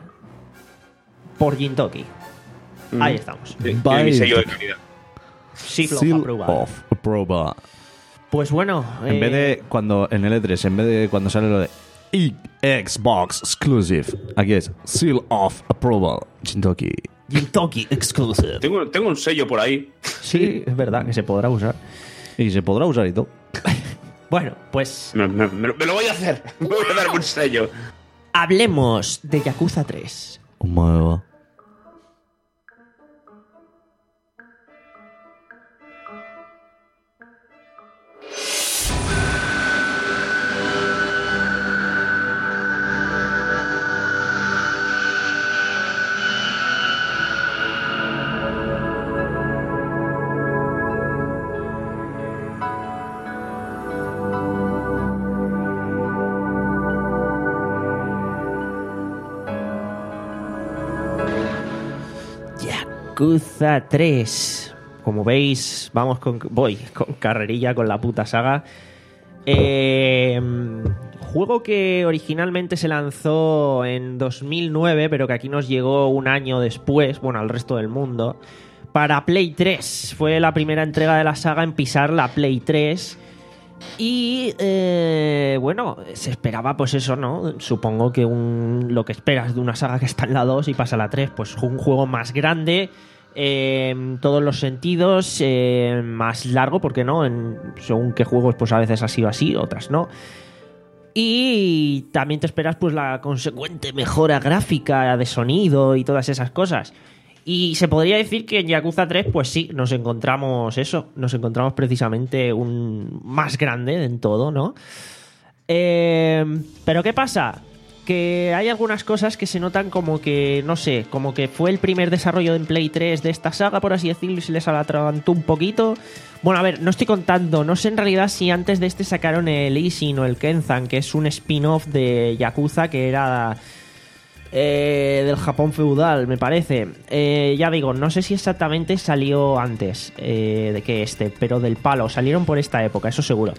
por Gintoki. Ahí estamos. Sí, tiene mi sello de calidad. Sí, Seal aprobado. of approval. Pues bueno, En eh, vez de cuando en el E tres, en vez de cuando sale lo de Xbox Exclusive, aquí es Seal of Approval. Shintoki. Gintoki Exclusive. Tengo, tengo un sello por ahí. Sí, es verdad que se podrá usar. Y se podrá usar y todo. Bueno, pues Me, me- me lo- me lo voy a hacer. Me voy a dar un sello. hablemos de Yakuza tres. Un nuevo. Yakuza tres. Como veis, vamos con. Voy con carrerilla con la puta saga. Eh, juego que originalmente se lanzó en dos mil nueve, pero que aquí nos llegó un año después, bueno, al resto del mundo, para Play tres. Fue la primera entrega de la saga en pisar la Play tres. Y eh, bueno, se esperaba pues eso, ¿no? Supongo que un, lo que esperas de una saga que está en la dos y pasa a la tres, pues un juego más grande, eh, en todos los sentidos, eh, más largo, porque no, en, según qué juegos pues a veces ha sido así, otras no. Y también te esperas pues la consecuente mejora gráfica de sonido y todas esas cosas. Y se podría decir que en Yakuza tres, pues sí, nos encontramos eso, nos encontramos precisamente un más grande en todo, ¿no? Eh, pero ¿qué pasa? Que hay algunas cosas que se notan como que, no sé, como que fue el primer desarrollo en Play tres de esta saga, por así decirlo, y se les atragantó un poquito. Bueno, a ver, no estoy contando, no sé en realidad si antes de este sacaron el Ishin o el Kenzan, que es un spin-off de Yakuza que era... Eh, del Japón feudal, me parece. Eh, ya digo, no sé si exactamente salió antes eh, de que este, pero del palo, salieron por esta época, eso seguro.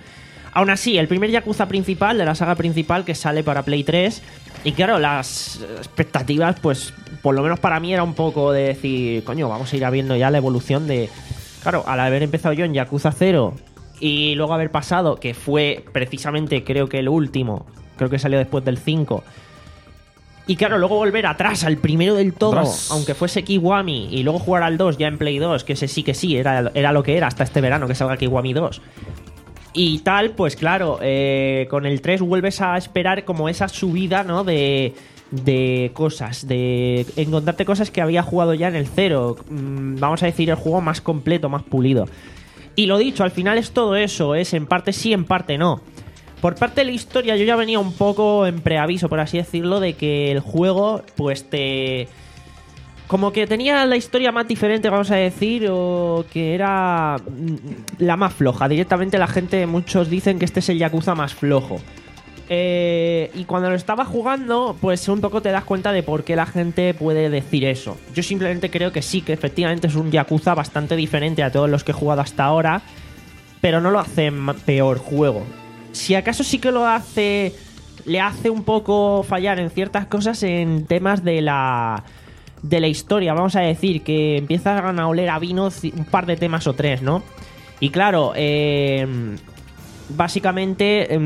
Aún así, el primer Yakuza principal, de la saga principal, que sale para Play tres, y claro, las expectativas, pues, por lo menos para mí era un poco de decir, coño, vamos a ir viendo ya la evolución de... Claro, al haber empezado yo en Yakuza cero y luego haber pasado, que fue precisamente, creo que el último, creo que salió después del cinco, y claro, luego volver atrás al primero del todo, Atrás. aunque fuese Kiwami, y luego jugar al dos ya en Play dos, que ese sí que sí, era, era lo que era hasta este verano que salga Kiwami dos. Y tal, pues claro, eh, con el tres vuelves a esperar como esa subida, ¿no? De, de cosas, de encontrarte cosas que había jugado ya en el cero. Mm, vamos a decir, el juego más completo, más pulido. Y lo dicho, al final es todo eso, es en parte sí, en parte no. Por parte de la historia, yo ya venía un poco en preaviso, por así decirlo, de que el juego, pues te... Como que tenía la historia más diferente, vamos a decir, o que era la más floja. Directamente la gente, muchos dicen que este es el Yakuza más flojo. Eh, y cuando lo estaba jugando, pues un poco te das cuenta de por qué la gente puede decir eso. Yo simplemente creo que sí, que efectivamente es un Yakuza bastante diferente a todos los que he jugado hasta ahora, pero no lo hace peor juego. Si acaso sí que lo hace... Le hace un poco fallar en ciertas cosas en temas de la... de la historia, vamos a decir, que empiezan a oler a vino un par de temas o tres, ¿no? Y claro, eh, básicamente, eh,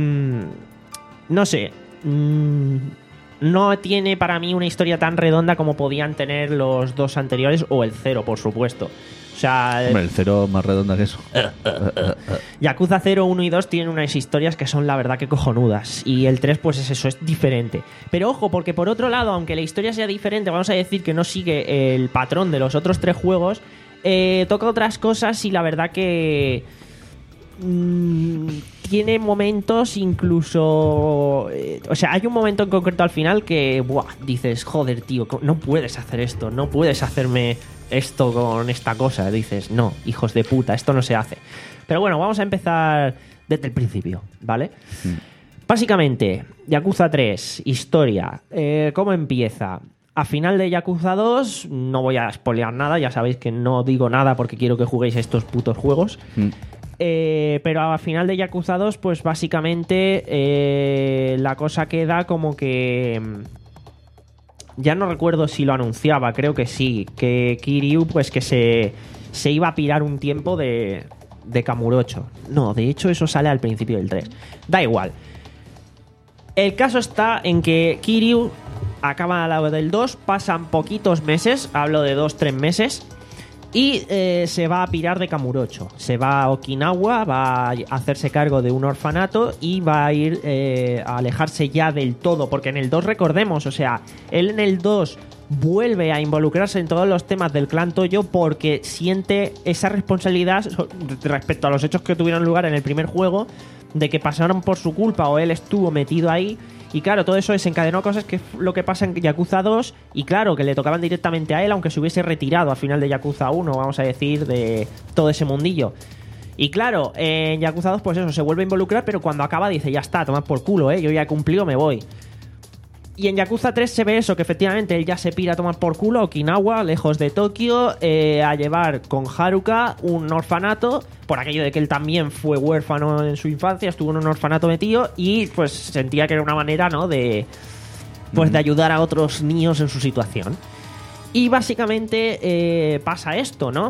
no sé, mm, no tiene para mí una historia tan redonda como podían tener los dos anteriores, o el cero, por supuesto. O sea, Hombre, el cero más redonda que eso. Yakuza cero, uno y dos tienen unas historias que son la verdad que cojonudas. Y el tres, pues es eso, es diferente. Pero ojo, porque por otro lado, aunque la historia sea diferente, vamos a decir que no sigue el patrón de los otros tres juegos, eh, toca otras cosas y la verdad que... Mmm, tiene momentos incluso... Eh, o sea, hay un momento en concreto al final que... Buah, dices, joder, tío, no puedes hacer esto, no puedes hacerme... esto con esta cosa, dices, no, hijos de puta, esto no se hace. Pero bueno, vamos a empezar desde el principio, ¿vale? Mm. Básicamente, Yakuza tres, historia. Eh, ¿Cómo empieza? A final de Yakuza dos, no voy a spoilear nada, ya sabéis que no digo nada porque quiero que juguéis estos putos juegos. Mm. Eh, pero a final de Yakuza dos, pues básicamente eh, la cosa queda como que... Ya no recuerdo si lo anunciaba, creo que sí, que Kiryu pues que se, se iba a pirar un tiempo de, de Kamurocho. No, de hecho eso sale al principio del tres. Da igual. El caso está en que Kiryu acaba al lado del dos, pasan poquitos meses, hablo de dos, tres meses, y eh, se va a pirar de Kamurocho. Se va a Okinawa, va a hacerse cargo de un orfanato y va a ir eh, a alejarse ya del todo. Porque en el dos, recordemos, o sea, él en el dos vuelve a involucrarse en todos los temas del clan Toyo porque siente esa responsabilidad respecto a los hechos que tuvieron lugar en el primer juego, de que pasaron por su culpa o él estuvo metido ahí. Y claro, todo eso desencadenó cosas que es lo que pasa en Yakuza dos. Y claro, que le tocaban directamente a él, aunque se hubiese retirado al final de Yakuza uno, vamos a decir, de todo ese mundillo. Y claro, en Yakuza dos, pues eso, se vuelve a involucrar, pero cuando acaba dice, ya está, tomad por culo, ¿eh? Yo ya he cumplido, me voy. Y en Yakuza tres se ve eso, que efectivamente él ya se pira a tomar por culo a Okinawa, lejos de Tokio, eh, a llevar con Haruka un orfanato, por aquello de que él también fue huérfano en su infancia, estuvo en un orfanato metido y pues sentía que era una manera, ¿no?, de, pues, de ayudar a otros niños en su situación. Y básicamente eh, pasa esto, ¿no?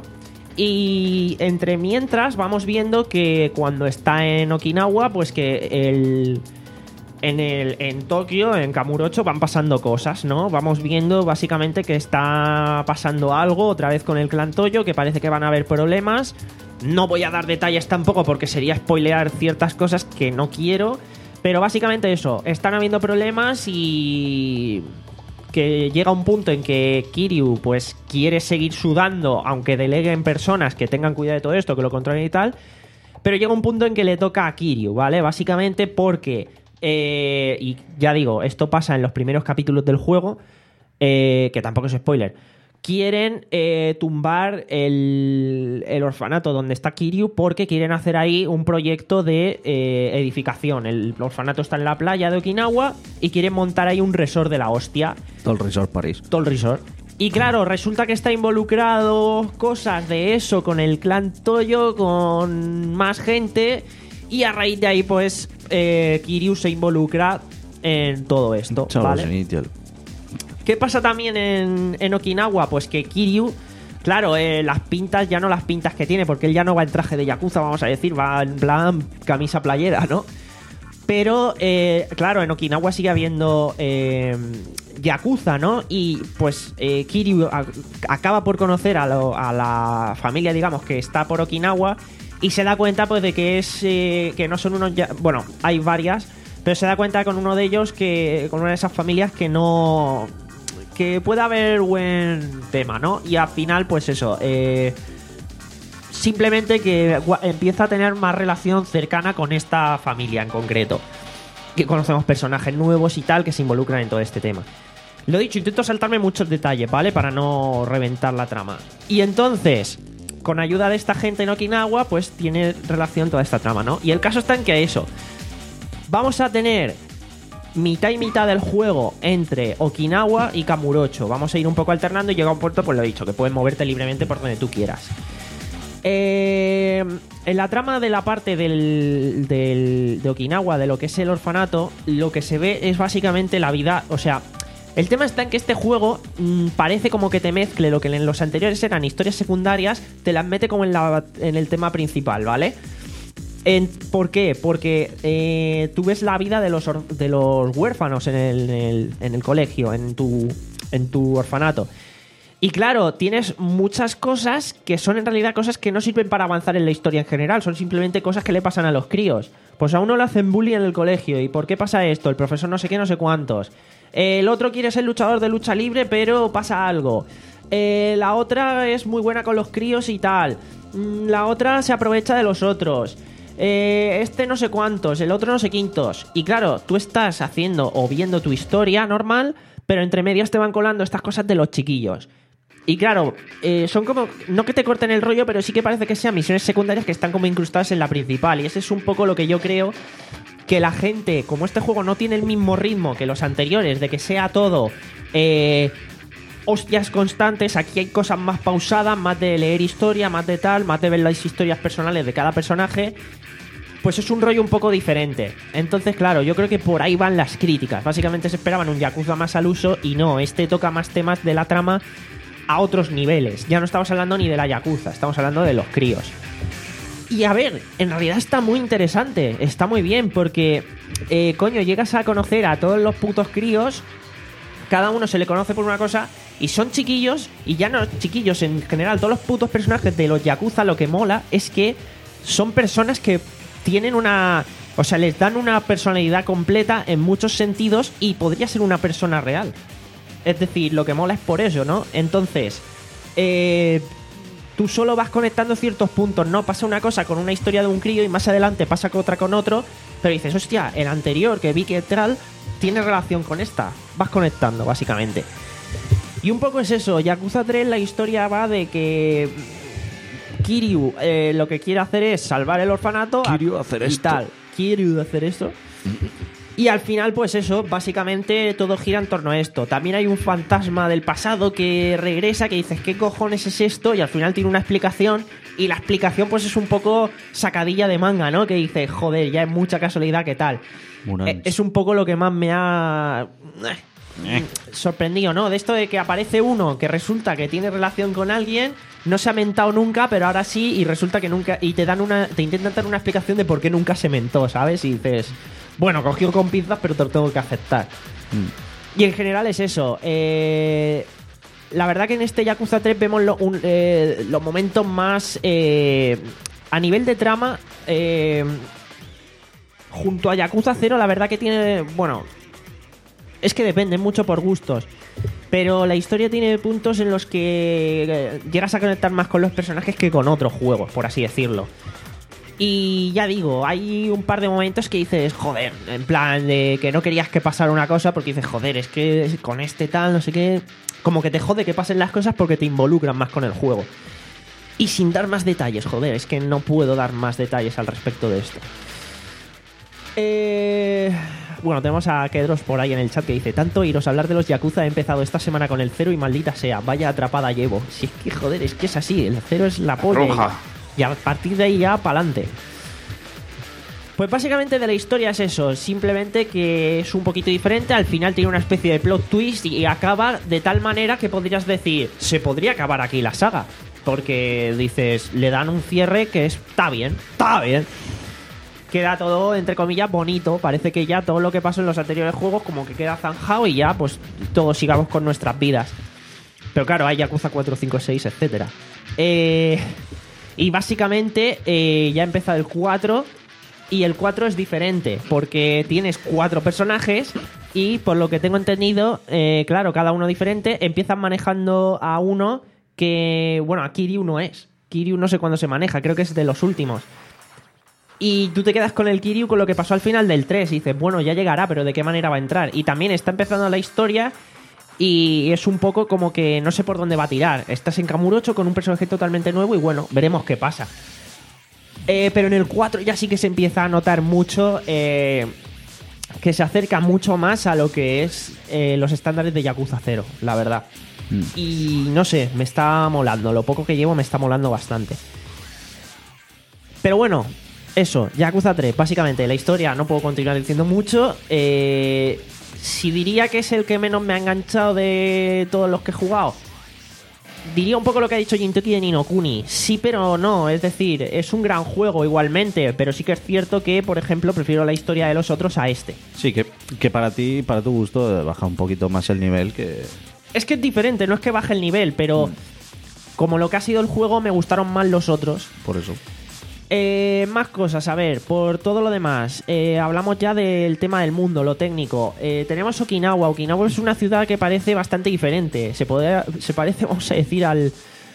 Y entre mientras vamos viendo que cuando está en Okinawa, pues que el... En, el, en Tokio, en Kamurocho, van pasando cosas, ¿no? Vamos viendo básicamente que está pasando algo otra vez con el clan Toyo, que parece que van a haber problemas. No voy a dar detalles tampoco porque sería spoilear ciertas cosas que no quiero, pero básicamente eso, están habiendo problemas y que llega un punto en que Kiryu pues quiere seguir sudando, aunque deleguen personas que tengan cuidado de todo esto, que lo controlen y tal, pero llega un punto en que le toca a Kiryu, ¿vale? Básicamente porque... Eh, y ya digo, esto pasa en los primeros capítulos del juego, eh, que tampoco es spoiler. Quieren eh, tumbar el, el orfanato donde está Kiryu porque quieren hacer ahí un proyecto de eh, edificación. El orfanato está en la playa de Okinawa y quieren montar ahí un resort de la hostia. Todo el resort París. Todo el resort. Y claro, resulta que está involucrado cosas de eso con el clan Toyo, con más gente... Y a raíz de ahí, pues, eh, Kiryu se involucra en todo esto, Chavos, ¿vale? inicial. ¿Qué pasa también en, en Okinawa? Pues que Kiryu, claro, eh, las pintas ya no las pintas que tiene, porque él ya no va en traje de yakuza, vamos a decir, va en plan camisa playera, ¿no? Pero, eh, claro, en Okinawa sigue habiendo eh, yakuza, ¿no? Y pues eh, Kiryu a- acaba por conocer a, lo- a la familia, digamos, que está por Okinawa y se da cuenta, pues, de que es eh, que no son unos... ya- bueno, hay varias, pero se da cuenta con uno de ellos, que con una de esas familias que no... que puede haber buen tema, ¿no? Y al final, pues eso, eh, simplemente que gua- empieza a tener más relación cercana con esta familia en concreto. Que conocemos personajes nuevos y tal que se involucran en todo este tema. Lo dicho, intento saltarme muchos detalles, ¿vale? Para no reventar la trama. Y entonces, con ayuda de esta gente en Okinawa, pues tiene relación toda esta trama, ¿no? Y el caso está en que eso, vamos a tener mitad y mitad del juego entre Okinawa y Kamurocho. Vamos a ir un poco alternando y llega a un puerto, pues lo he dicho, que puedes moverte libremente por donde tú quieras. Eh, en la trama de la parte del, del- de Okinawa, de lo que es el orfanato, lo que se ve es básicamente la vida. O sea, el tema está en que este juego mmm, parece como que te mezcle lo que en los anteriores eran historias secundarias, te las mete como en, la, en el tema principal, ¿vale? En- ¿Por qué? Porque eh, tú ves la vida de los, or- de los huérfanos en el, en el- en el colegio, en tu, en tu orfanato. Y claro, tienes muchas cosas que son en realidad cosas que no sirven para avanzar en la historia en general, son simplemente cosas que le pasan a los críos. Pues a uno le hacen bullying en el colegio. ¿Y por qué pasa esto? El profesor no sé qué, no sé cuántos. El otro quiere ser luchador de lucha libre, pero pasa algo. Eh, la otra es muy buena con los críos y tal. Mm, La otra se aprovecha de los otros. Eh, este no sé cuántos, el otro no sé quintos. Y claro, tú estás haciendo o viendo tu historia normal, pero entre medias te van colando estas cosas de los chiquillos. Y claro, eh, son como... no que te corten el rollo, pero sí que parece que sean misiones secundarias que están como incrustadas en la principal. Y ese es un poco lo que yo creo que la gente, como este juego no tiene el mismo ritmo que los anteriores, de que sea todo eh, hostias constantes, aquí hay cosas más pausadas, más de leer historia, más de tal, más de ver las historias personales de cada personaje. Pues es un rollo un poco diferente. Entonces, claro, yo creo que por ahí van las críticas. Básicamente se esperaban un Yakuza más al uso y no, este toca más temas de la trama a otros niveles. Ya no estamos hablando ni de la Yakuza, estamos hablando de los críos. Y a ver, en realidad está muy interesante, está muy bien, porque, eh, coño, llegas a conocer a todos los putos críos, cada uno se le conoce por una cosa, y son chiquillos, y ya no chiquillos, en general, todos los putos personajes de los Yakuza, lo que mola es que son personas que tienen una... o sea, les dan una personalidad completa en muchos sentidos y podría ser una persona real. Es decir, lo que mola es por eso, ¿no? Entonces, eh, tú solo vas conectando ciertos puntos, ¿no? Pasa una cosa con una historia de un crío y más adelante pasa otra con otro, pero dices, hostia, el anterior que vi que tal tiene relación con esta. Vas conectando, básicamente. Y un poco es eso. Yakuza tres, la historia va de que Kiryu eh, lo que quiere hacer es salvar el orfanato. Kiryu hacer y esto. tal. Kiryu hacer esto. Y al final, pues eso, básicamente todo gira en torno a esto. También hay un fantasma del pasado que regresa, que dices, ¿qué cojones es esto? Y al final tiene una explicación. Y la explicación, pues es un poco sacadilla de manga, ¿no? Que dices, joder, ya es mucha casualidad, ¿qué tal? Eh, es un poco lo que más me ha eh, sorprendido, ¿no? De esto de que aparece uno que resulta que tiene relación con alguien, no se ha mentado nunca, pero ahora sí, y resulta que nunca. Y te dan una. Te intentan dar una explicación de por qué nunca se mentó, ¿sabes? Y dices. Bueno, cogió con pinzas, pero te lo tengo que aceptar. Mm. Y en general es eso. Eh, la verdad que en este Yakuza tres vemos lo, un, eh, los momentos más... Eh, a nivel de trama, eh, junto a Yakuza cero, la verdad que tiene... Bueno, es que depende mucho por gustos. Pero la historia tiene puntos en los que eh, llegas a conectar más con los personajes que con otros juegos, por así decirlo. Y ya digo, hay un par de momentos que dices, joder, en plan de que no querías que pasara una cosa porque dices, joder, es que con este tal, no sé qué, como que te jode que pasen las cosas porque te involucran más con el juego. Y sin dar más detalles, joder, es que no puedo dar más detalles al respecto de esto. Eh... Bueno, tenemos a Kedros por ahí en el chat que dice, tanto iros a hablar de los Yakuza, he empezado esta semana con el cero y maldita sea, vaya atrapada llevo. Si es que, joder, es que es así, el cero es la polla. Roja. Y a partir de ahí ya, pa'lante. Pues básicamente de la historia es eso, simplemente que es un poquito diferente, al final tiene una especie de plot twist y acaba de tal manera que podrías decir, se podría acabar aquí la saga, porque dices, le dan un cierre que está bien, está bien. Queda todo, entre comillas, bonito, parece que ya todo lo que pasó en los anteriores juegos como que queda zanjado y ya pues todos sigamos con nuestras vidas. Pero claro, hay Yakuza cuatro, cinco, seis, etcétera. Eh, y básicamente eh, ya ha empezado el cuatro. Y el cuatro es diferente, porque tienes cuatro personajes y por lo que tengo entendido, eh, claro, cada uno diferente, empiezan manejando a uno que, bueno, a Kiryu no es. Kiryu no sé cuándo se maneja, creo que es de los últimos. Y tú te quedas con el Kiryu con lo que pasó al final del tres y dices, bueno, ya llegará, pero ¿de qué manera va a entrar? Y también está empezando la historia y es un poco como que no sé por dónde va a tirar. Estás en Kamurocho con un personaje totalmente nuevo y bueno, veremos qué pasa. Eh, pero en el cuatro ya sí que se empieza a notar mucho eh, que se acerca mucho más a lo que es eh, los estándares de Yakuza cero, la verdad. Mm. Y no sé, me está molando. Lo poco que llevo me está molando bastante. Pero bueno, eso, Yakuza tres, básicamente la historia no puedo continuar diciendo mucho. Eh, si diría que es el que menos me ha enganchado de todos los que he jugado, diría un poco lo que ha dicho Gintoki de Ni no Kuni. Sí, pero no. Es decir, es un gran juego igualmente, pero sí que es cierto que, por ejemplo, prefiero la historia de los otros a este. Sí, que, que para ti, para tu gusto, baja un poquito más el nivel que... Es que es diferente, no es que baje el nivel, pero mm. como lo que ha sido el juego, me gustaron más los otros. Por eso. Eh, más cosas, a ver, por todo lo demás, eh, hablamos ya del tema del mundo, lo técnico. Eh, tenemos Okinawa. Okinawa es una ciudad que parece bastante diferente. Se, puede, se parece, vamos a decir, al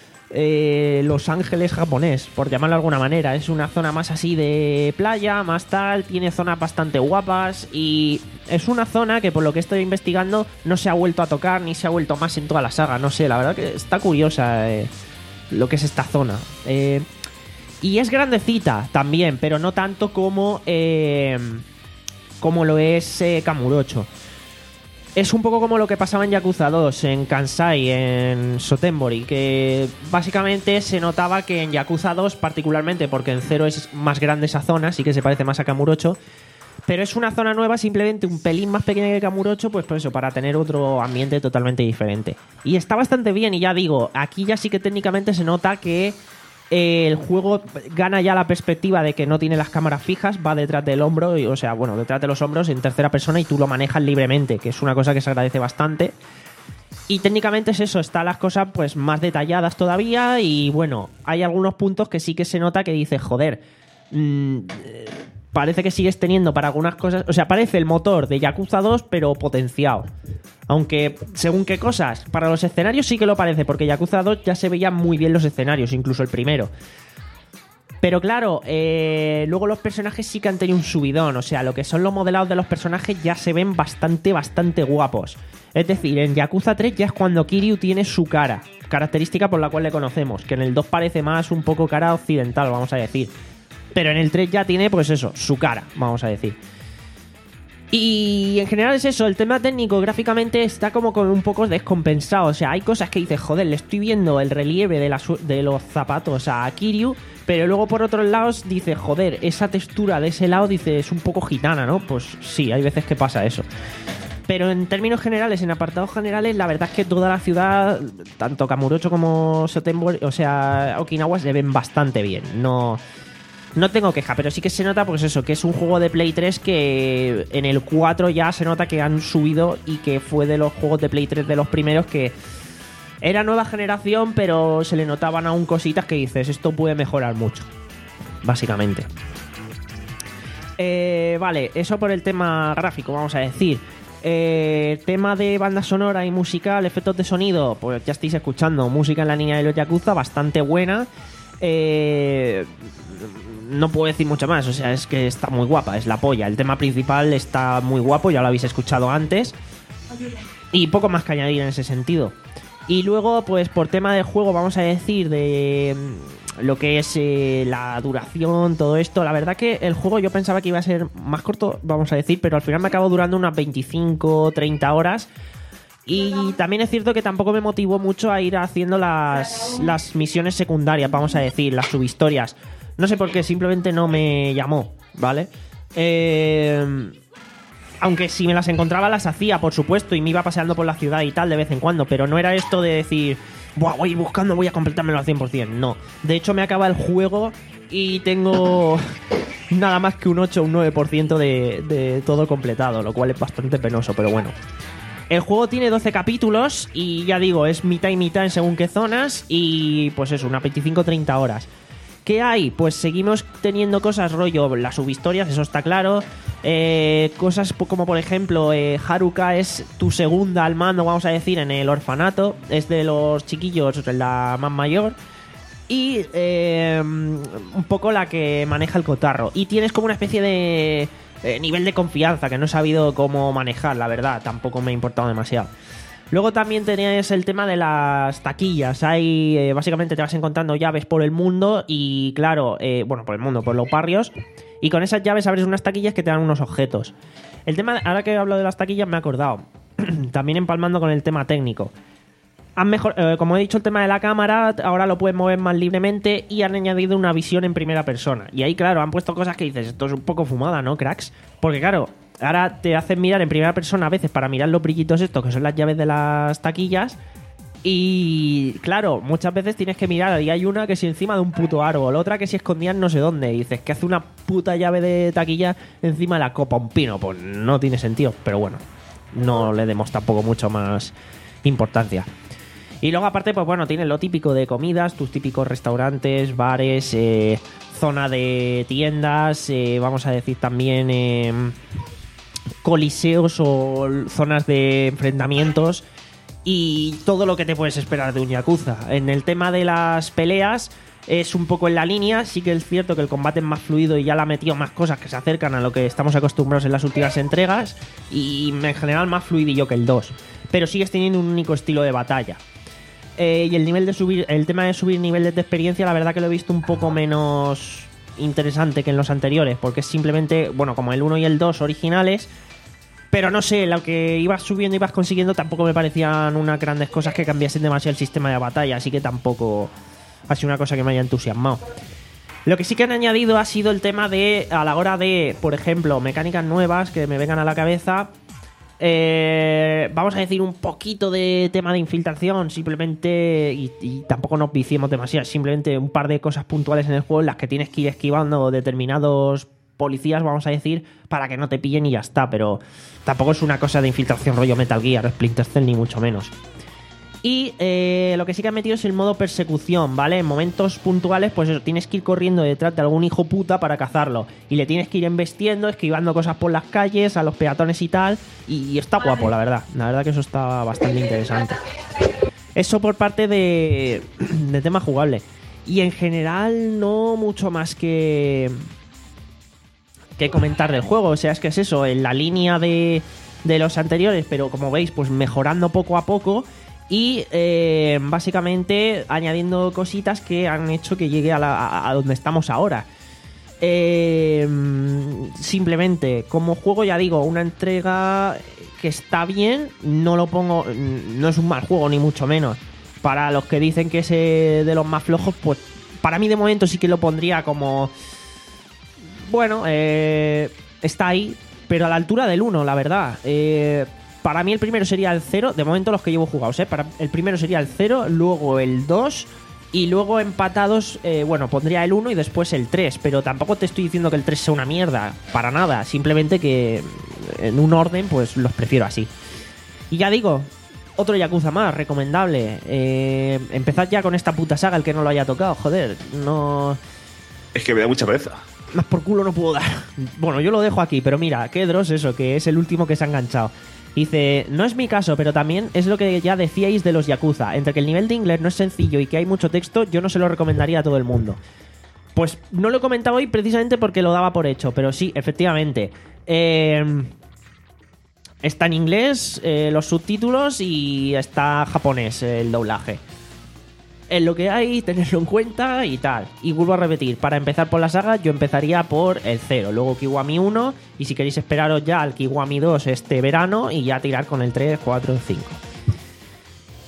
eh, Los Ángeles japonés, por llamarlo de alguna manera. Es una zona más así de playa, más tal, tiene zonas bastante guapas y es una zona que por lo que estoy investigando no se ha vuelto a tocar ni se ha vuelto más en toda la saga. No sé, la verdad que está curiosa eh, lo que es esta zona. Eh... Y es grandecita también, pero no tanto como eh, como lo es eh, Kamurocho. Es un poco como lo que pasaba en Yakuza dos, en Kansai, en Sotenbori, que básicamente se notaba que en Yakuza dos, particularmente porque en cero es más grande esa zona, sí que se parece más a Kamurocho, pero es una zona nueva, simplemente un pelín más pequeña que Kamurocho, pues por eso, para tener otro ambiente totalmente diferente. Y está bastante bien, y ya digo, aquí ya sí que técnicamente se nota que el juego gana ya la perspectiva de que no tiene las cámaras fijas, va detrás del hombro, y, o sea, bueno, detrás de los hombros en tercera persona y tú lo manejas libremente, que es una cosa que se agradece bastante. Y técnicamente es eso, están las cosas pues más detalladas todavía y bueno, hay algunos puntos que sí que se nota que dices, joder, mmm, parece que sigues teniendo para algunas cosas, o sea, parece el motor de Yakuza dos pero potenciado. Aunque, según qué cosas, para los escenarios sí que lo parece, porque Yakuza dos ya se veían muy bien los escenarios, incluso el primero. Pero claro, eh, luego los personajes sí que han tenido un subidón, o sea, lo que son los modelados de los personajes ya se ven bastante, bastante guapos. Es decir, en Yakuza tres ya es cuando Kiryu tiene su cara, característica por la cual le conocemos, que en el dos parece más un poco cara occidental, vamos a decir. Pero en el tres ya tiene, pues eso, su cara, vamos a decir. Y en general es eso, el tema técnico gráficamente está como con un poco descompensado. O sea, hay cosas que dices, joder, le estoy viendo el relieve de, la de los zapatos a Kiryu, pero luego por otros lados dices, joder, esa textura de ese lado, dices, es un poco gitana, ¿no? Pues sí, hay veces que pasa eso. Pero en términos generales, en apartados generales, la verdad es que toda la ciudad, tanto Kamurocho como Sotenbori, o sea, Okinawa, se ven bastante bien. No... No tengo queja, pero sí que se nota pues eso, que es un juego de Play tres que en el cuatro ya se nota que han subido y que fue de los juegos de Play tres de los primeros que era nueva generación, pero se le notaban aún cositas que dices, esto puede mejorar mucho, básicamente. Eh, vale, eso por el tema gráfico, vamos a decir. Eh, tema de banda sonora y musical, efectos de sonido, pues ya estáis escuchando, música en la línea de los Yakuza, bastante buena. Eh... No puedo decir mucho más, o sea, es que está muy guapa, es la polla. El tema principal está muy guapo, ya lo habéis escuchado antes. Y poco más que añadir en ese sentido. Y luego, pues por tema de juego, vamos a decir, de lo que es eh, la duración, todo esto. La verdad que el juego yo pensaba que iba a ser más corto, vamos a decir, pero al final me acabó durando unas veinticinco, treinta horas. Y también es cierto que tampoco me motivó mucho a ir haciendo las, las misiones secundarias, vamos a decir, las subhistorias. No sé por qué, simplemente no me llamó, ¿vale? Eh, aunque si me las encontraba las hacía, por supuesto, y me iba paseando por la ciudad y tal de vez en cuando, pero no era esto de decir, buah, voy a ir buscando, voy a completármelo al cien por ciento. No. De hecho, me acaba el juego y tengo nada más que un ocho o un nueve por ciento de, de todo completado, lo cual es bastante penoso, pero bueno. El juego tiene doce capítulos y ya digo, es mitad y mitad en según qué zonas y pues eso, unas veinticinco a treinta horas. ¿Qué hay? Pues seguimos teniendo cosas rollo, las subhistorias, eso está claro. Eh, cosas como por ejemplo, eh, Haruka es tu segunda al mando, vamos a decir, en el orfanato. Es de los chiquillos la más mayor. Y eh, un poco la que maneja el cotarro. Y tienes como una especie de eh, nivel de confianza que no he sabido cómo manejar, la verdad. Tampoco me ha importado demasiado. Luego también tenías el tema de las taquillas. Hay, eh, básicamente te vas encontrando llaves por el mundo y claro, eh, bueno, por el mundo, por los barrios. Y con esas llaves abres unas taquillas que te dan unos objetos. El tema, ahora que hablo de las taquillas me he acordado. También empalmando con el tema técnico. Han mejor, eh, como he dicho, el tema de la cámara, ahora lo puedes mover más libremente y han añadido una visión en primera persona. Y ahí, claro, han puesto cosas que dices, esto es un poco fumada, ¿no, cracks? Porque claro, ahora te hacen mirar en primera persona a veces para mirar los brillitos estos, que son las llaves de las taquillas. Y claro, muchas veces tienes que mirar y hay una que si encima de un puto árbol, otra que si escondida en no sé dónde. Y dices, ¿qué hace una puta llave de taquilla encima de la copa un pino? Pues no tiene sentido, pero bueno, no le demos tampoco mucho más importancia. Y luego aparte, pues bueno, tienes lo típico de comidas, tus típicos restaurantes, bares, eh, zona de tiendas, eh, vamos a decir también eh, coliseos o zonas de enfrentamientos y todo lo que te puedes esperar de un Yakuza. En el tema de las peleas es un poco en la línea, sí que es cierto que el combate es más fluido y ya le ha metido más cosas que se acercan a lo que estamos acostumbrados en las últimas entregas y en general más fluidillo que el dos, pero sigues teniendo un único estilo de batalla. Eh, y el nivel de subir, el tema de subir niveles de experiencia, la verdad que lo he visto un poco menos interesante que en los anteriores, porque es simplemente, bueno, como el uno y el dos originales, pero no sé, lo que ibas subiendo y ibas consiguiendo tampoco me parecían unas grandes cosas que cambiasen demasiado el sistema de batalla, así que tampoco ha sido una cosa que me haya entusiasmado. Lo que sí que han añadido ha sido el tema de, a la hora de, por ejemplo, mecánicas nuevas que me vengan a la cabeza. Eh, vamos a decir un poquito de tema de infiltración, simplemente, y, y tampoco nos viciemos demasiado, simplemente un par de cosas puntuales en el juego en las que tienes que ir esquivando determinados policías, vamos a decir, para que no te pillen y ya está, pero tampoco es una cosa de infiltración rollo Metal Gear o Splinter Cell ni mucho menos. Y eh, lo que sí que han metido es el modo persecución, ¿vale? En momentos puntuales, pues eso, tienes que ir corriendo detrás de algún hijo puta para cazarlo. Y le tienes que ir embestiendo, esquivando cosas por las calles, a los peatones y tal. Y, y está guapo, la verdad. La verdad que eso está bastante interesante. Eso por parte de, de tema jugable. Y en general, no mucho más que, que comentar del juego. O sea, es que es eso, en la línea de, de los anteriores, pero como veis, pues mejorando poco a poco. Y eh, básicamente añadiendo cositas que han hecho que llegue a, la, a, a donde estamos ahora. Eh, simplemente, como juego, ya digo, una entrega que está bien. No lo pongo, no es un mal juego, ni mucho menos. Para los que dicen que es eh, de los más flojos, pues para mí de momento sí que lo pondría como... Bueno, eh, está ahí, pero a la altura del uno, la verdad. Eh... Para mí el primero sería el cero, de momento los que llevo jugados, ¿eh? Para el primero sería el cero, luego el dos y luego empatados, eh, bueno, pondría el uno y después el tres, pero tampoco te estoy diciendo que el tres sea una mierda, para nada, simplemente que en un orden pues los prefiero así. Y ya digo, otro Yakuza más, recomendable. Eh, empezad ya con esta puta saga, el que no lo haya tocado, joder, no... Es que me da mucha pereza. Más por culo no puedo dar. Bueno, yo lo dejo aquí, pero mira, qué Dross eso, que es el último que se ha enganchado. Dice, no es mi caso, pero también es lo que ya decíais de los Yakuza. Entre que el nivel de inglés no es sencillo y que hay mucho texto, yo no se lo recomendaría a todo el mundo. Pues no lo he comentado hoy precisamente porque lo daba por hecho, pero sí, efectivamente. Eh, está en inglés eh, los subtítulos y está japonés el doblaje. Es lo que hay, tenerlo en cuenta y tal. Y vuelvo a repetir, para empezar por la saga yo empezaría por el cero, luego Kiwami uno y si queréis esperaros ya al Kiwami dos este verano y ya tirar con el tres, cuatro, cinco.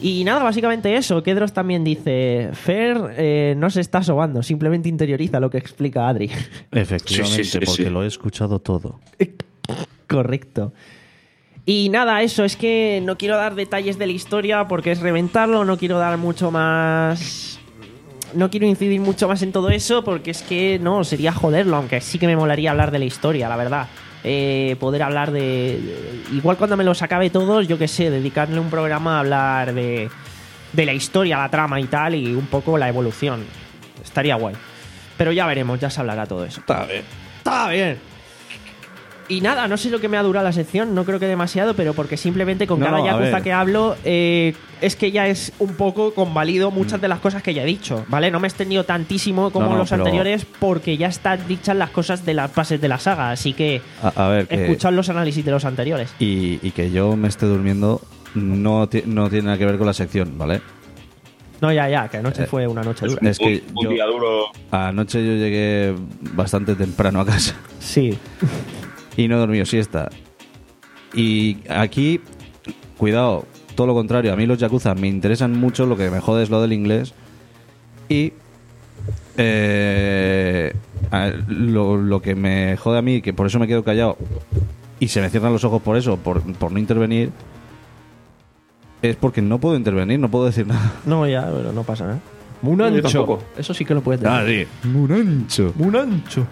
Y nada, básicamente eso. Kedros también dice: Fer eh, no se está sobando, simplemente interioriza lo que explica Adri. Efectivamente, Sí, sí, sí, porque sí. lo he escuchado todo. Correcto. Y nada, eso, es que no quiero dar detalles de la historia porque es reventarlo, no quiero dar mucho más... No quiero incidir mucho más en todo eso porque es que no, sería joderlo, aunque sí que me molaría hablar de la historia, la verdad. Eh, poder hablar de, de... Igual cuando me los acabe todos, yo qué sé, dedicarle un programa a hablar de, de la historia, la trama y tal, y un poco la evolución. Estaría guay. Pero ya veremos, ya se hablará todo eso. Está bien. Está bien. Y nada, no sé lo que me ha durado la sección, no creo que demasiado, pero porque simplemente con No, cada a Yakuza ver. que hablo eh, es que ya es un poco convalido muchas de las cosas que ya he dicho, ¿vale? No me he extendido tantísimo como No, no, los pero- anteriores porque ya están dichas las cosas de las bases de la saga, así que A, a ver, que, escuchad los análisis de los anteriores. y, y que yo me esté durmiendo no, ti- no tiene nada que ver con la sección, ¿vale? No, ya, ya, que anoche Eh, fue una noche dura. Es que un, un yo- día duro. Anoche yo llegué bastante temprano a casa Sí. y no he dormido siesta. Y aquí, cuidado, todo lo contrario. A mí los Yakuza me interesan mucho, lo que me jode es lo del inglés. Y eh, a- lo, lo que me jode a mí, que por eso me quedo callado y se me cierran los ojos por eso, por, por no intervenir, es porque no puedo intervenir, no puedo decir nada. No, ya, pero no pasa nada. Un Yo ancho. tampoco. Eso sí que lo puedes decir. sí. Un ancho. Un ancho.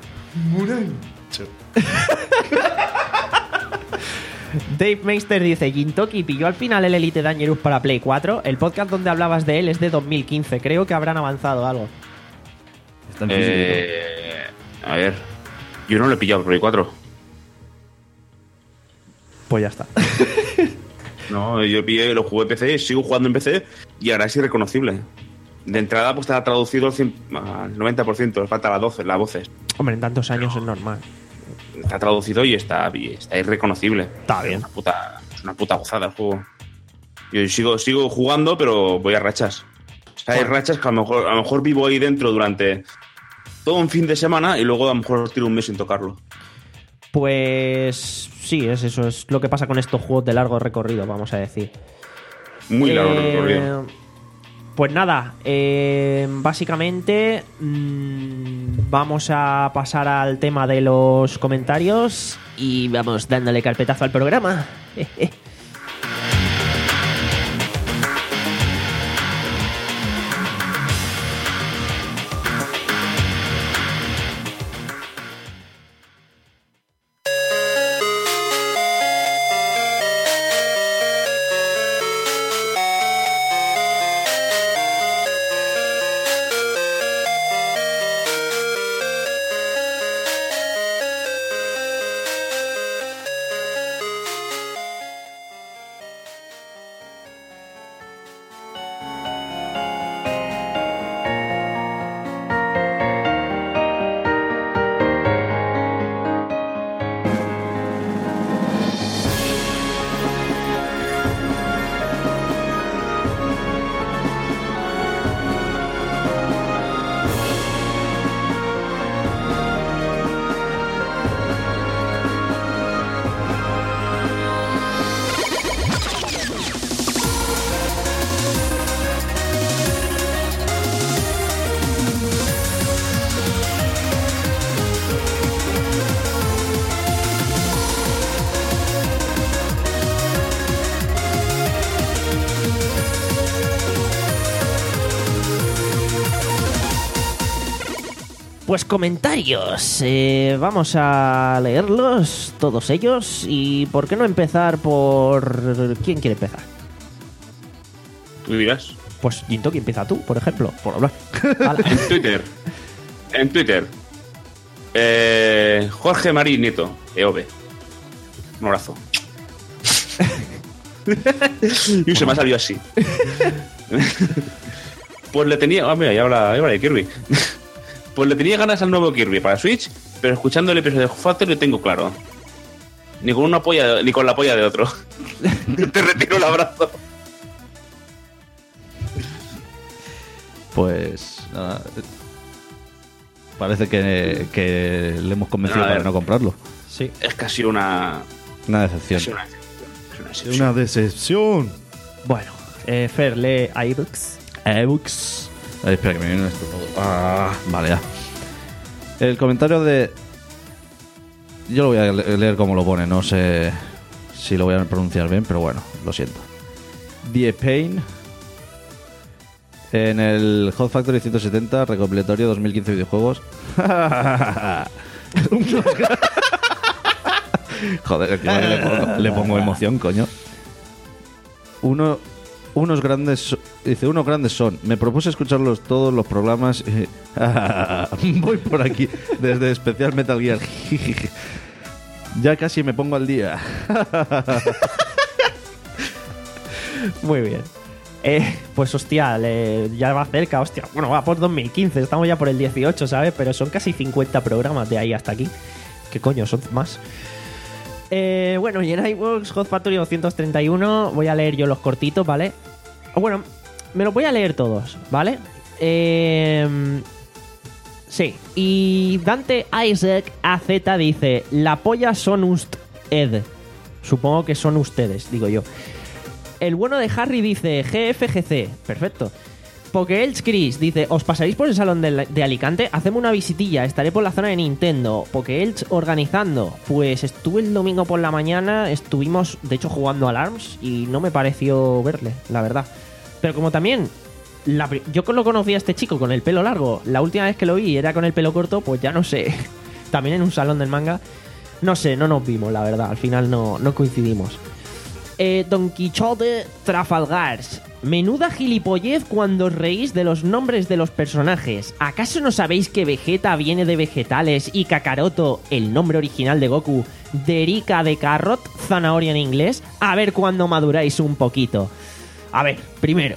Dave Meister dice: Gintoki pilló al final el Elite Dangerous para Play cuatro. El podcast donde hablabas de él es de dos mil quince. Creo que habrán avanzado algo. Está en físico. Eh, a ver, yo no lo he pillado por Play cuatro. Pues ya está. No, yo pillé, lo jugué en P C, sigo jugando en P C y ahora es irreconocible. De entrada, pues está traducido al, cien al noventa por ciento, falta las doce, las voces. Hombre, en tantos años es normal. Está traducido y está, y está irreconocible. Está bien. Es una puta, es una puta gozada el juego. Yo sigo, sigo jugando, pero voy a rachas. O sea, hay rachas que a lo mejor, a lo mejor vivo ahí dentro durante todo un fin de semana y luego a lo mejor tiro un mes sin tocarlo. Pues sí, es eso. Es lo que pasa con estos juegos de largo recorrido, vamos a decir. Muy largo Eh, recorrido. Pues nada, eh, básicamente mmm, vamos a pasar al tema de los comentarios y vamos dándole carpetazo al programa. Pues comentarios, eh, vamos a leerlos, todos ellos, y ¿por qué no empezar por... ¿Quién quiere empezar? Tú dirás. Pues Gintoki, empieza tú, por ejemplo, por hablar. Hala. En Twitter. En Twitter. Eh, Jorge Marín Nieto, E O B. Un abrazo. Y se me ha salido así. Pues le tenía. Ah, mira, ya habla, ya habla de Kirby. Pues le tenía ganas al nuevo Kirby para Switch, pero escuchando el episodio de Factor lo tengo claro. Ni con una polla, ni con la polla de otro. Te retiro el abrazo. Pues nada, parece que, que le hemos convencido A ver. para no comprarlo. Sí. Es casi una. Una decepción. Es una, es una Una decepción. Bueno, Eh, Fer, lee iBooks. ebooks. Ay, espera, que me viene esto todo. Ah, vale, ya. El comentario de... Yo lo voy a le- leer como lo pone, no sé si lo voy a pronunciar bien, pero bueno, lo siento. Die Pain. En el Hot Factory ciento setenta, recopilatorio dos mil quince videojuegos. Joder, que le pongo, le pongo emoción, coño. Uno, unos grandes, so- dice, unos grandes son. Me propuse escucharlos todos los programas. y- Voy por aquí desde especial Metal Gear. Ya casi me pongo al día. Muy bien. Eh, pues hostia, le- ya va cerca, hostia. Bueno, va por dos mil quince, estamos ya por el dieciocho, ¿sabes? Pero son casi cincuenta programas de ahí hasta aquí. ¿Qué coño? Son más. Eh, bueno, y en iVoox, Hot Factory doscientos treinta y uno, voy a leer yo los cortitos, ¿vale? O bueno, me los voy a leer todos, ¿vale? Eh, sí, y Dante Isaac A Z dice: la polla son usted. Supongo que son ustedes, digo yo. El bueno de Harry dice G F G C, perfecto. Pokeelch Chris dice: ¿os pasaréis por el salón de, de Alicante? Hacemos una visitilla, estaré por la zona de Nintendo. Pokeelch organizando. Pues estuve el domingo por la mañana, estuvimos de hecho jugando al ARMS y no me pareció verle, la verdad. Pero como también, la pri- yo lo conocí a este chico con el pelo largo, la última vez que lo vi era con el pelo corto, pues ya no sé. También en un salón del manga. No sé, no nos vimos, la verdad, al final no, no coincidimos. Eh, Don Quijote Trafalgars. Menuda gilipollez cuando os reís de los nombres de los personajes. ¿Acaso no sabéis que Vegeta viene de vegetales y Kakaroto, el nombre original de Goku, derica de carrot, zanahoria en inglés? A ver cuándo maduráis un poquito. A ver, primero,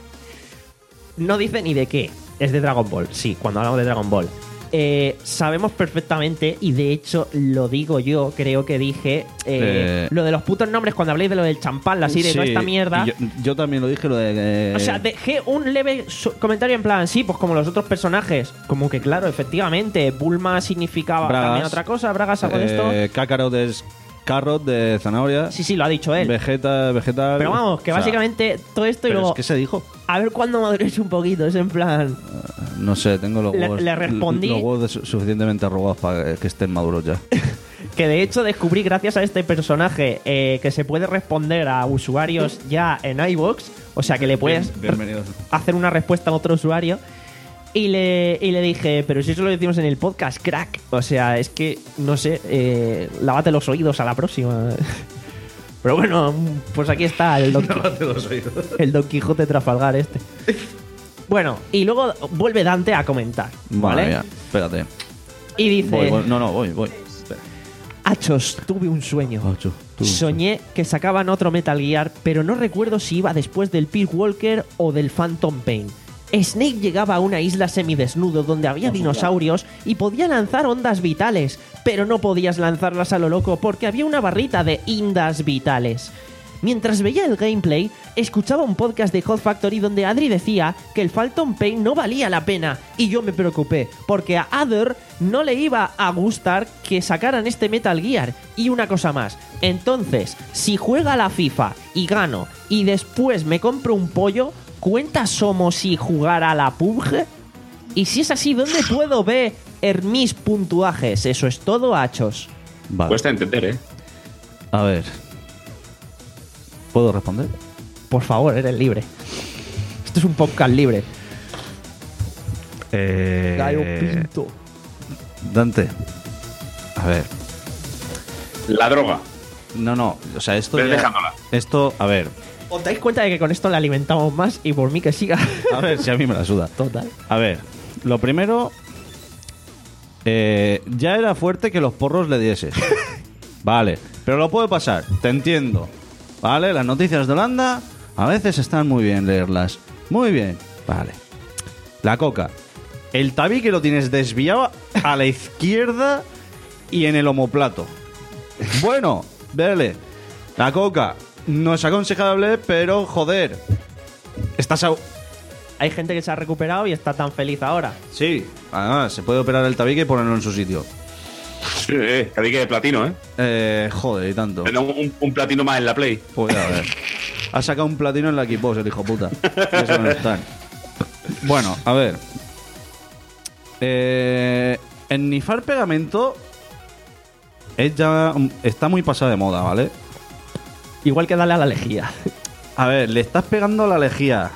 no dice ni de qué. Es de Dragon Ball, sí, cuando hablamos de Dragon Ball. Eh, sabemos perfectamente, y de hecho lo digo yo, creo que dije eh, Eh. lo de los putos nombres cuando habléis de lo del champán, así de Sí, toda esta mierda. y Yo, yo también lo dije, lo de... eh, O sea, dejé un leve so- comentario en plan, sí, pues como los otros personajes. Como que claro, efectivamente, Bulma significaba Bragas. también otra cosa, Bragas con esto. eh, Kakarot es carrot de zanahoria. Sí, sí, lo ha dicho él. Vegeta, vegetal. Pero vamos, que O sea, básicamente todo esto y pero luego, es que se dijo. a ver cuándo maduréis un poquito, es en plan... No sé, tengo los Le- huevos, le respondí- los huevos de su- suficientemente arrugados para que estén maduros ya. Que de hecho descubrí gracias a este personaje eh, que se puede responder a usuarios ya en iVoox. O sea que le puedes Bien- bienvenidos. hacer una respuesta a otro usuario. Y le, y le dije, pero si eso lo decimos en el podcast, crack. O sea, es que, no sé, eh, lávate los oídos a la próxima. Pero bueno, pues aquí está el Don, el Don Quijote Trafalgar este. Bueno, y luego vuelve Dante a comentar, ¿vale? Madre mía, espérate. Y dice... Voy, voy. No, no, voy, voy. Espera. Achos, tuve un sueño. Ocho, tú. Soñé que sacaban otro Metal Gear, pero no recuerdo si iba después del Peace Walker o del Phantom Pain. Snake llegaba a una isla semidesnudo donde había dinosaurios y podía lanzar ondas vitales, pero no podías lanzarlas a lo loco porque había una barrita de indas vitales. Mientras veía el gameplay, escuchaba un podcast de Hot Factory donde Adri decía que el Phantom Pain no valía la pena y yo me preocupé porque a Adder no le iba a gustar que sacaran este Metal Gear. Y una cosa más, entonces, si juega a la FIFA y gano y después me compro un pollo, ¿cuenta como si jugara a la P U B G? Y si es así, ¿dónde puedo ver mis puntuajes? Eso es todo, achos. Vale. Cuesta entender, ¿eh? A ver. ¿Puedo responder? Por favor, eres libre. Esto es un podcast libre. Eh, Gallo Pinto. Dante. A ver. La droga. No, no. O sea, esto. Ves ya- dejándola. Esto, a ver. ¿Os dais cuenta de que con esto le alimentamos más y por mí que siga? A ver, si a mí me la suda. Total. A ver. Lo primero. eh, ya era fuerte que los porros le dieses. Vale. Pero lo puede pasar. Te entiendo. Vale. Las noticias de Holanda. A veces están muy bien leerlas. Muy bien. Vale. La coca. El tabique lo tienes desviado a la izquierda y en el omoplato. Bueno, vale. La coca no es aconsejable, pero joder. Estás a... Hay gente que se ha recuperado y está tan feliz ahora. Sí, además se puede operar el tabique y ponerlo en su sitio. Sí, eh, tabique de platino, ¿eh? Eh, joder, y tanto. Pero un, un platino más en la Play. Pues a ver. Ha sacado un platino en la Xbox, el hijo puta. Eso no están. Bueno, a ver. Eh, en nifar pegamento es ya, está muy pasada de moda, ¿vale? Igual que darle a la lejía. A ver, le estás pegando a la lejía.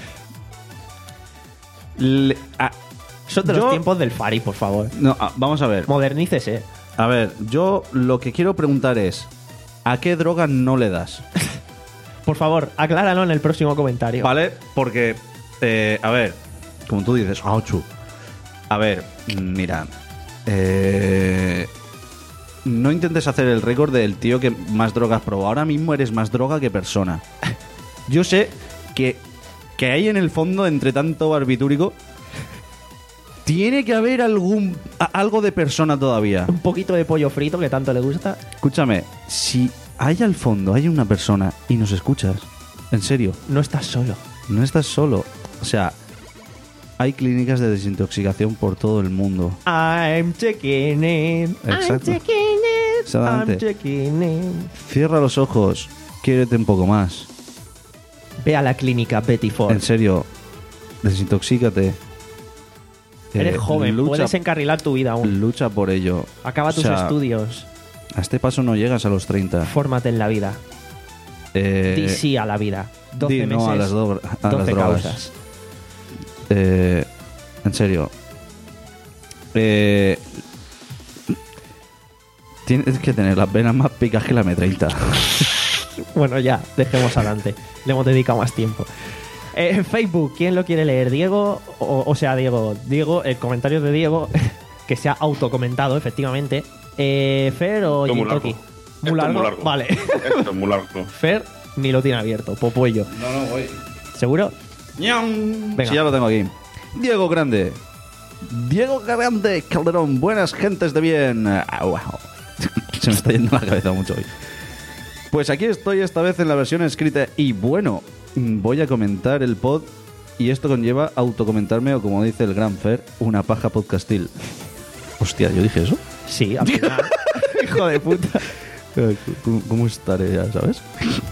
Le- a- Son de Yo- los tiempos del Fari, por favor. no, a- vamos a ver. Modernícese. A ver, yo lo que quiero preguntar es: ¿a qué droga no le das? Por favor, acláralo en el próximo comentario. ¿Vale? Porque, eh, a ver, como tú dices, ocho. A ver, mira. Eh, no intentes hacer el récord del tío que más drogas probó. Ahora mismo eres más droga que persona. Yo sé que, que hay en el fondo, entre tanto barbitúrico, tiene que haber algún a- algo de persona todavía. Un poquito de pollo frito que tanto le gusta. Escúchame, si hay al fondo, hay una persona y nos escuchas, en serio, No estás solo. no estás solo. O sea, hay clínicas de desintoxicación por todo el mundo. I'm checking in. Exacto. I'm checking in. Exactamente. I'm checking in. Cierra los ojos, quiérete un poco más. Ve a la clínica Betty Ford. En serio, desintoxícate. Eres Eh, joven, lucha, puedes encarrilar tu vida aún. lucha por ello. Acaba O tus sea, estudios. A este paso no llegas a los treinta. Fórmate en la vida. Eh, Di sí a la vida. doce di meses. no a las, do- a las doce drogas. causas. Eh, en serio. Eh, tienes que tener las venas más picas que la eme treinta. Bueno, ya, dejemos adelante. Le hemos dedicado más tiempo. Eh, Facebook, ¿quién lo quiere leer? ¿Diego? O, o sea, Diego. Diego, el comentario de Diego, que se ha autocomentado, efectivamente. Eh, ¿Fer o Esto es muy Jintoki? largo. Muy Esto es largo. muy largo. Vale. Esto es muy largo. Fer ni lo tiene abierto. Popuello. No, no, voy. ¿Seguro? Venga. Sí, ya lo tengo aquí. Diego Grande. Diego Grande Calderón. Buenas gentes de bien. Ah, wow. Se me está yendo la cabeza mucho hoy. Pues aquí estoy esta vez en la versión escrita y bueno, voy a comentar el pod y esto conlleva autocomentarme o como dice el gran Fer, una paja podcastil. Hostia, ¿yo dije eso? Sí, al final. Hijo de puta. Eh, ¿Cómo, cómo estaré ya, sabes?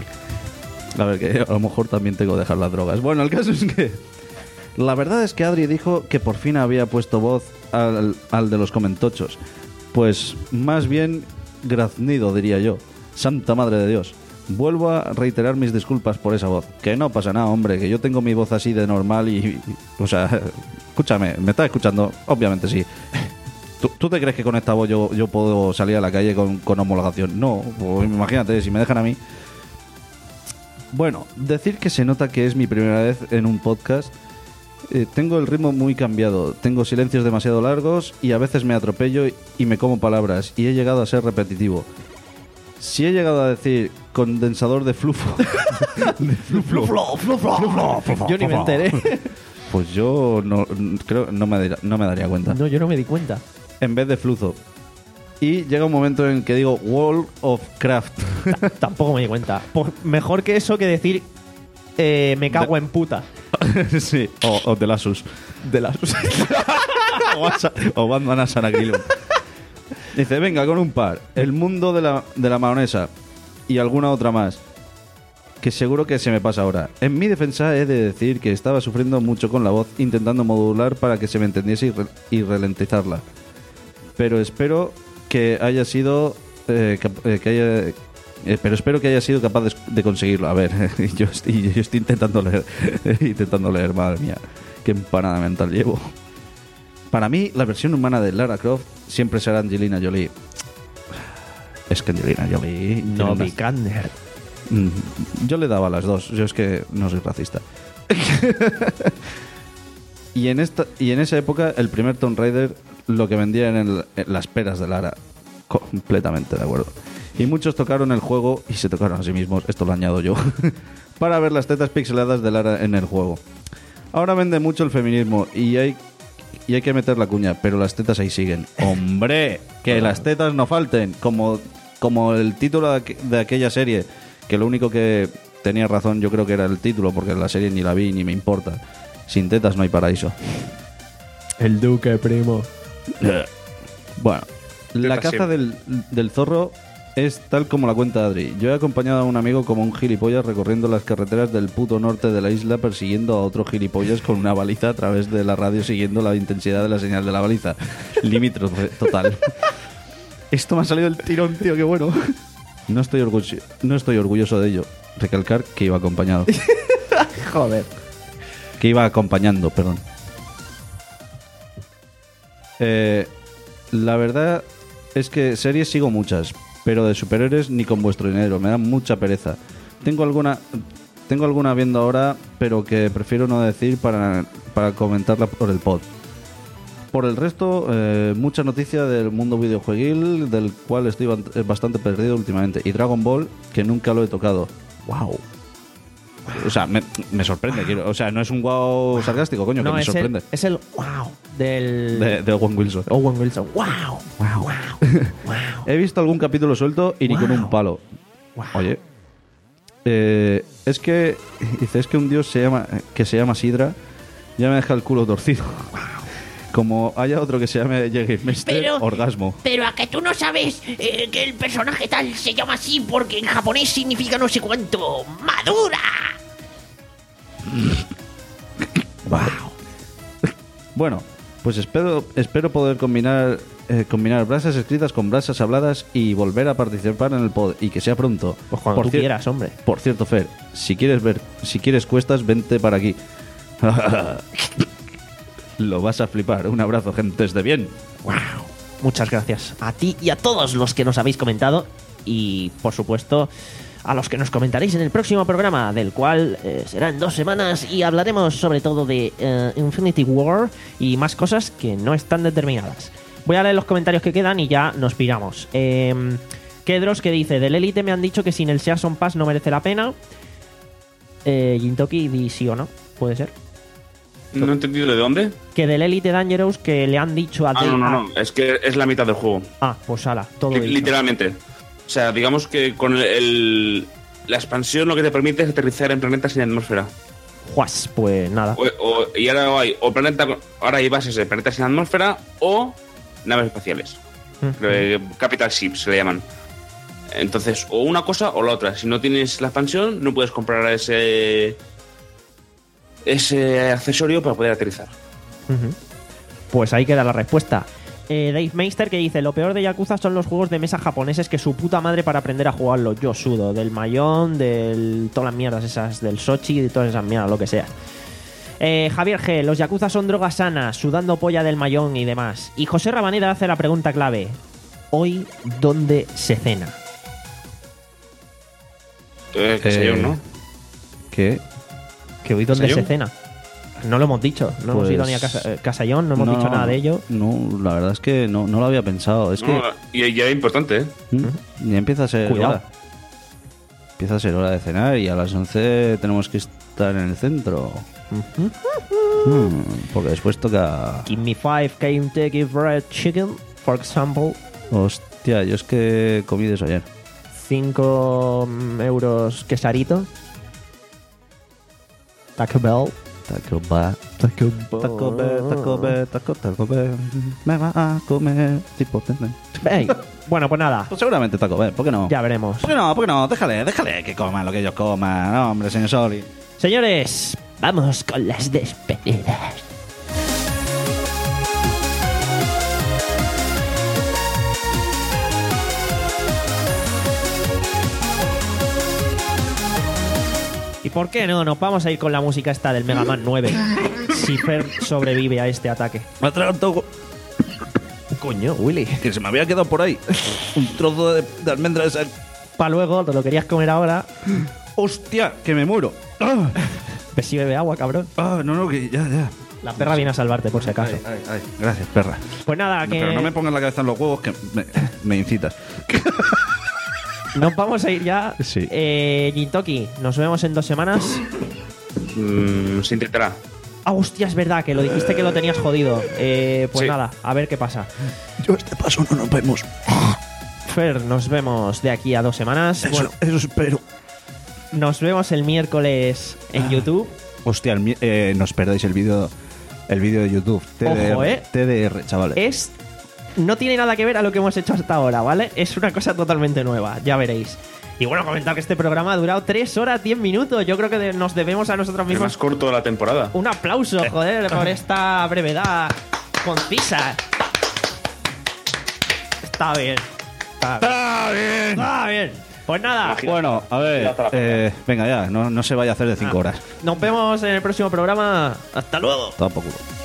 A ver, que a lo mejor también tengo que dejar las drogas. Bueno, el caso es que la verdad es que Adri dijo que por fin había puesto voz al, al de los comentochos. Pues más bien graznido, diría yo. Santa madre de Dios. Vuelvo a reiterar mis disculpas por esa voz. Que no pasa nada, hombre, que yo tengo mi voz así de normal y... y- o sea, escúchame, ¿me estás escuchando? Obviamente sí. ¿Tú, tú te crees que con esta voz yo, yo puedo salir a la calle con, con homologación? No, pues imagínate, si me dejan a mí... Bueno, decir que se nota que es mi primera vez en un podcast. Eh, tengo el ritmo muy cambiado, tengo silencios demasiado largos y a veces me atropello y me como palabras y he llegado a ser repetitivo. Si he llegado a decir condensador de flufo, de fluflo, Yo ni me enteré. pues yo no creo no me, daría- no me daría cuenta. No, yo no me di cuenta. En vez de fluzo. Y llega un momento en que digo World of Craft. Ta- Tampoco me di cuenta. Por- mejor que eso que decir eh, me cago en puta. Sí, o, o de Lasus. De las... o, asa- o Bandana Sanagrilum. Dice, venga, con un par. El mundo de la, de la mayonesa y alguna otra más. Que seguro que se me pasa ahora. En mi defensa he de decir que estaba sufriendo mucho con la voz, intentando modular para que se me entendiese y, re- y ralentizarla. Pero espero que haya sido... eh, cap- eh, que haya... eh, pero espero que haya sido capaz de, de conseguirlo. A ver, yo estoy, yo estoy intentando leer, intentando leer, madre mía, qué empanada mental llevo. Para mí, la versión humana de Lara Croft siempre será Angelina Jolie. Es que Angelina Jolie... tiene No, unas- Vikander. Mm, Yo le daba las dos. Yo es que no soy racista. y en esta y en esa época, el primer Tomb Raider lo que vendía en, el- en las peras de Lara. Completamente de acuerdo. Y muchos tocaron el juego y se tocaron a sí mismos. Esto lo añado yo. Para ver las tetas pixeladas de Lara en el juego. Ahora vende mucho el feminismo y hay y hay que meter la cuña, pero las tetas ahí siguen. ¡Hombre! Que las tetas no falten. Como, como el título de, aqu- de aquella serie, que lo único que tenía razón yo creo que era el título, porque la serie ni la vi ni me importa. Sin tetas no hay paraíso. El duque, primo. Bueno, la Tetas caza siempre. del, del zorro Es tal como la cuenta Adri. Yo he acompañado a un amigo como un gilipollas recorriendo las carreteras del puto norte de la isla persiguiendo a otro gilipollas con una baliza a través de la radio siguiendo la intensidad de la señal de la baliza. Límite total. Esto me ha salido del tirón, tío, qué bueno. No estoy, orgullo- no estoy orgulloso de ello. Recalcar que iba acompañado. Joder. Que iba acompañando, perdón. Eh, la verdad es que series sigo muchas, pero de superhéroes ni con vuestro dinero, me da mucha pereza. Tengo alguna tengo alguna viendo ahora, pero que prefiero no decir para, para comentarla por el pod. Por el resto, eh, mucha noticia del mundo videojueguil, del cual estoy ba- bastante perdido últimamente. Y Dragon Ball, que nunca lo he tocado. ¡Wow! O sea, me, me sorprende. Quiero, o sea, no es un wow sarcástico, coño, No, que me es sorprende. el, es el wow del De, de Owen Wilson. Owen Wilson. Wow. Wow. Wow. He visto algún capítulo suelto y ni con un palo. Oye, eh, es que dice es que un dios se llama que se llama Sidra ya me deja el culo torcido. Como haya otro que se llame Jägermeister, Pero- orgasmo. Pero a que tú no sabes eh, que el personaje tal se llama así porque en japonés significa no sé cuánto. ¡Madura! Bueno, pues espero espero poder combinar eh, combinar brasas escritas con brasas habladas y volver a participar en el pod y que sea pronto. Pues cuando tú cier- quieras, hombre. Por cierto, Fer, si quieres ver, si quieres cuestas, vente para aquí. Lo vas a flipar. Un abrazo, gentes de bien. Muchas gracias a ti y a todos los que nos habéis comentado y, por supuesto, a los que nos comentaréis en el próximo programa, del cual eh, será en dos semanas y hablaremos sobre todo de eh, Infinity War y más cosas que no están determinadas. Voy a leer los comentarios que quedan y ya nos piramos. Eh, Kedros, que dice, del Elite me han dicho que sin el Season Pass no merece la pena. Eh, Jintoki, di sí o no, puede ser. No he entendido de dónde. Que del Elite Dangerous que le han dicho a... Ah, no, no, no. Es que es la mitad del juego. Ah, pues ala, todo Li- dicho. Literalmente. O sea, digamos que con el, el- la expansión lo que te permite es aterrizar en planetas sin atmósfera. Juas, pues nada. O, o- y ahora hay o planeta, ahora hay bases de planetas sin atmósfera o naves espaciales. Eh, Capital Ships se le llaman. Entonces, o una cosa o la otra. Si no tienes la expansión, no puedes comprar ese ese accesorio para poder aterrizar. Ujú. Pues ahí queda la respuesta. Eh, Dave Meister, que dice, lo peor de Yakuza son los juegos de mesa japoneses que su puta madre para aprender a jugarlos. Yo sudo, del Mayón, del todas las mierdas esas, del Sochi, de todas esas mierdas, lo que sea. Eh, Javier G, los Yakuza son drogas sanas, sudando polla del Mayón y demás. Y José Rabaneda hace la pregunta clave. Hoy, ¿dónde se cena? Eh, qué sé yo, ¿no? ¿Qué? Que hoy, ¿dónde ¿Casayón? se cena? No lo hemos dicho, no hemos Pues- ido ni a casa, eh, Casayón, no hemos dicho nada de ello. No, la verdad es que no, no lo había pensado. Es No, y ya es importante, ¿eh? que mm, ya empieza a ser Cuidado. hora. Empieza a ser hora de cenar y a las once tenemos que estar en el centro. Mm, porque después toca... Give me five Kentucky Fried Chicken, for example. Hostia, yo es que comí de eso ayer. cinco euros quesarito. Taco Bell. Taco Bell. Taco Bell. Taco Bell, Taco Bell, Taco, Taco Bell. Me va a comer tipo... Ey, bueno, pues nada, Pues seguramente Taco Bell, ¿por qué no? ya veremos. ¿Por qué no? ¿Por qué no? Déjale, déjale que coman lo que ellos coman. No, hombre, señor Soli. Señores, vamos con las despedidas. ¿Y por qué no? Nos vamos a ir con la música esta del Mega Man nueve. Si Fer sobrevive a este ataque. Me ha atragantado... Coño, Willy. Que se me había quedado por ahí un trozo de, de almendra esa. Pa' luego, te lo querías comer ahora. ¡Hostia! ¡Que me muero! ¡Ah! Ves si bebe agua, cabrón. Ah, no, no, que ya, ya. La perra viene a salvarte, por si acaso. Ay, ay, ay. Gracias, perra. Pues nada, No, que pero no me pongas la cabeza en los huevos que me, me incitas. nos vamos a ir ya. Sí. Eh, Jintoki, nos vemos en dos semanas. Mm, se intentará. Ah, hostia, es verdad que lo dijiste que lo tenías jodido. Eh, pues Sí. nada, a ver qué pasa. Yo este paso no nos vemos. Fer, nos vemos de aquí a dos semanas. Eso, Bueno, eso espero. nos vemos el miércoles en YouTube. Hostia, el mi- eh, no os perdáis el vídeo el vídeo de YouTube. T D R, Ojo, eh. T D R, chavales. Es no tiene nada que ver a lo que hemos hecho hasta ahora, ¿vale? Es una cosa totalmente nueva, ya veréis. Y bueno, comentar que este programa ha durado tres horas diez minutos. Yo creo que de- nos debemos a nosotros El mismos más corto de la temporada. un aplauso, joder, por esta brevedad concisa. Está bien. Está bien. ¡Está bien! Está bien. Pues nada, Bueno, a ver, eh, venga ya, no, no se vaya a hacer de cinco Ah. horas. nos vemos en el próximo programa. Hasta luego. Tampoco.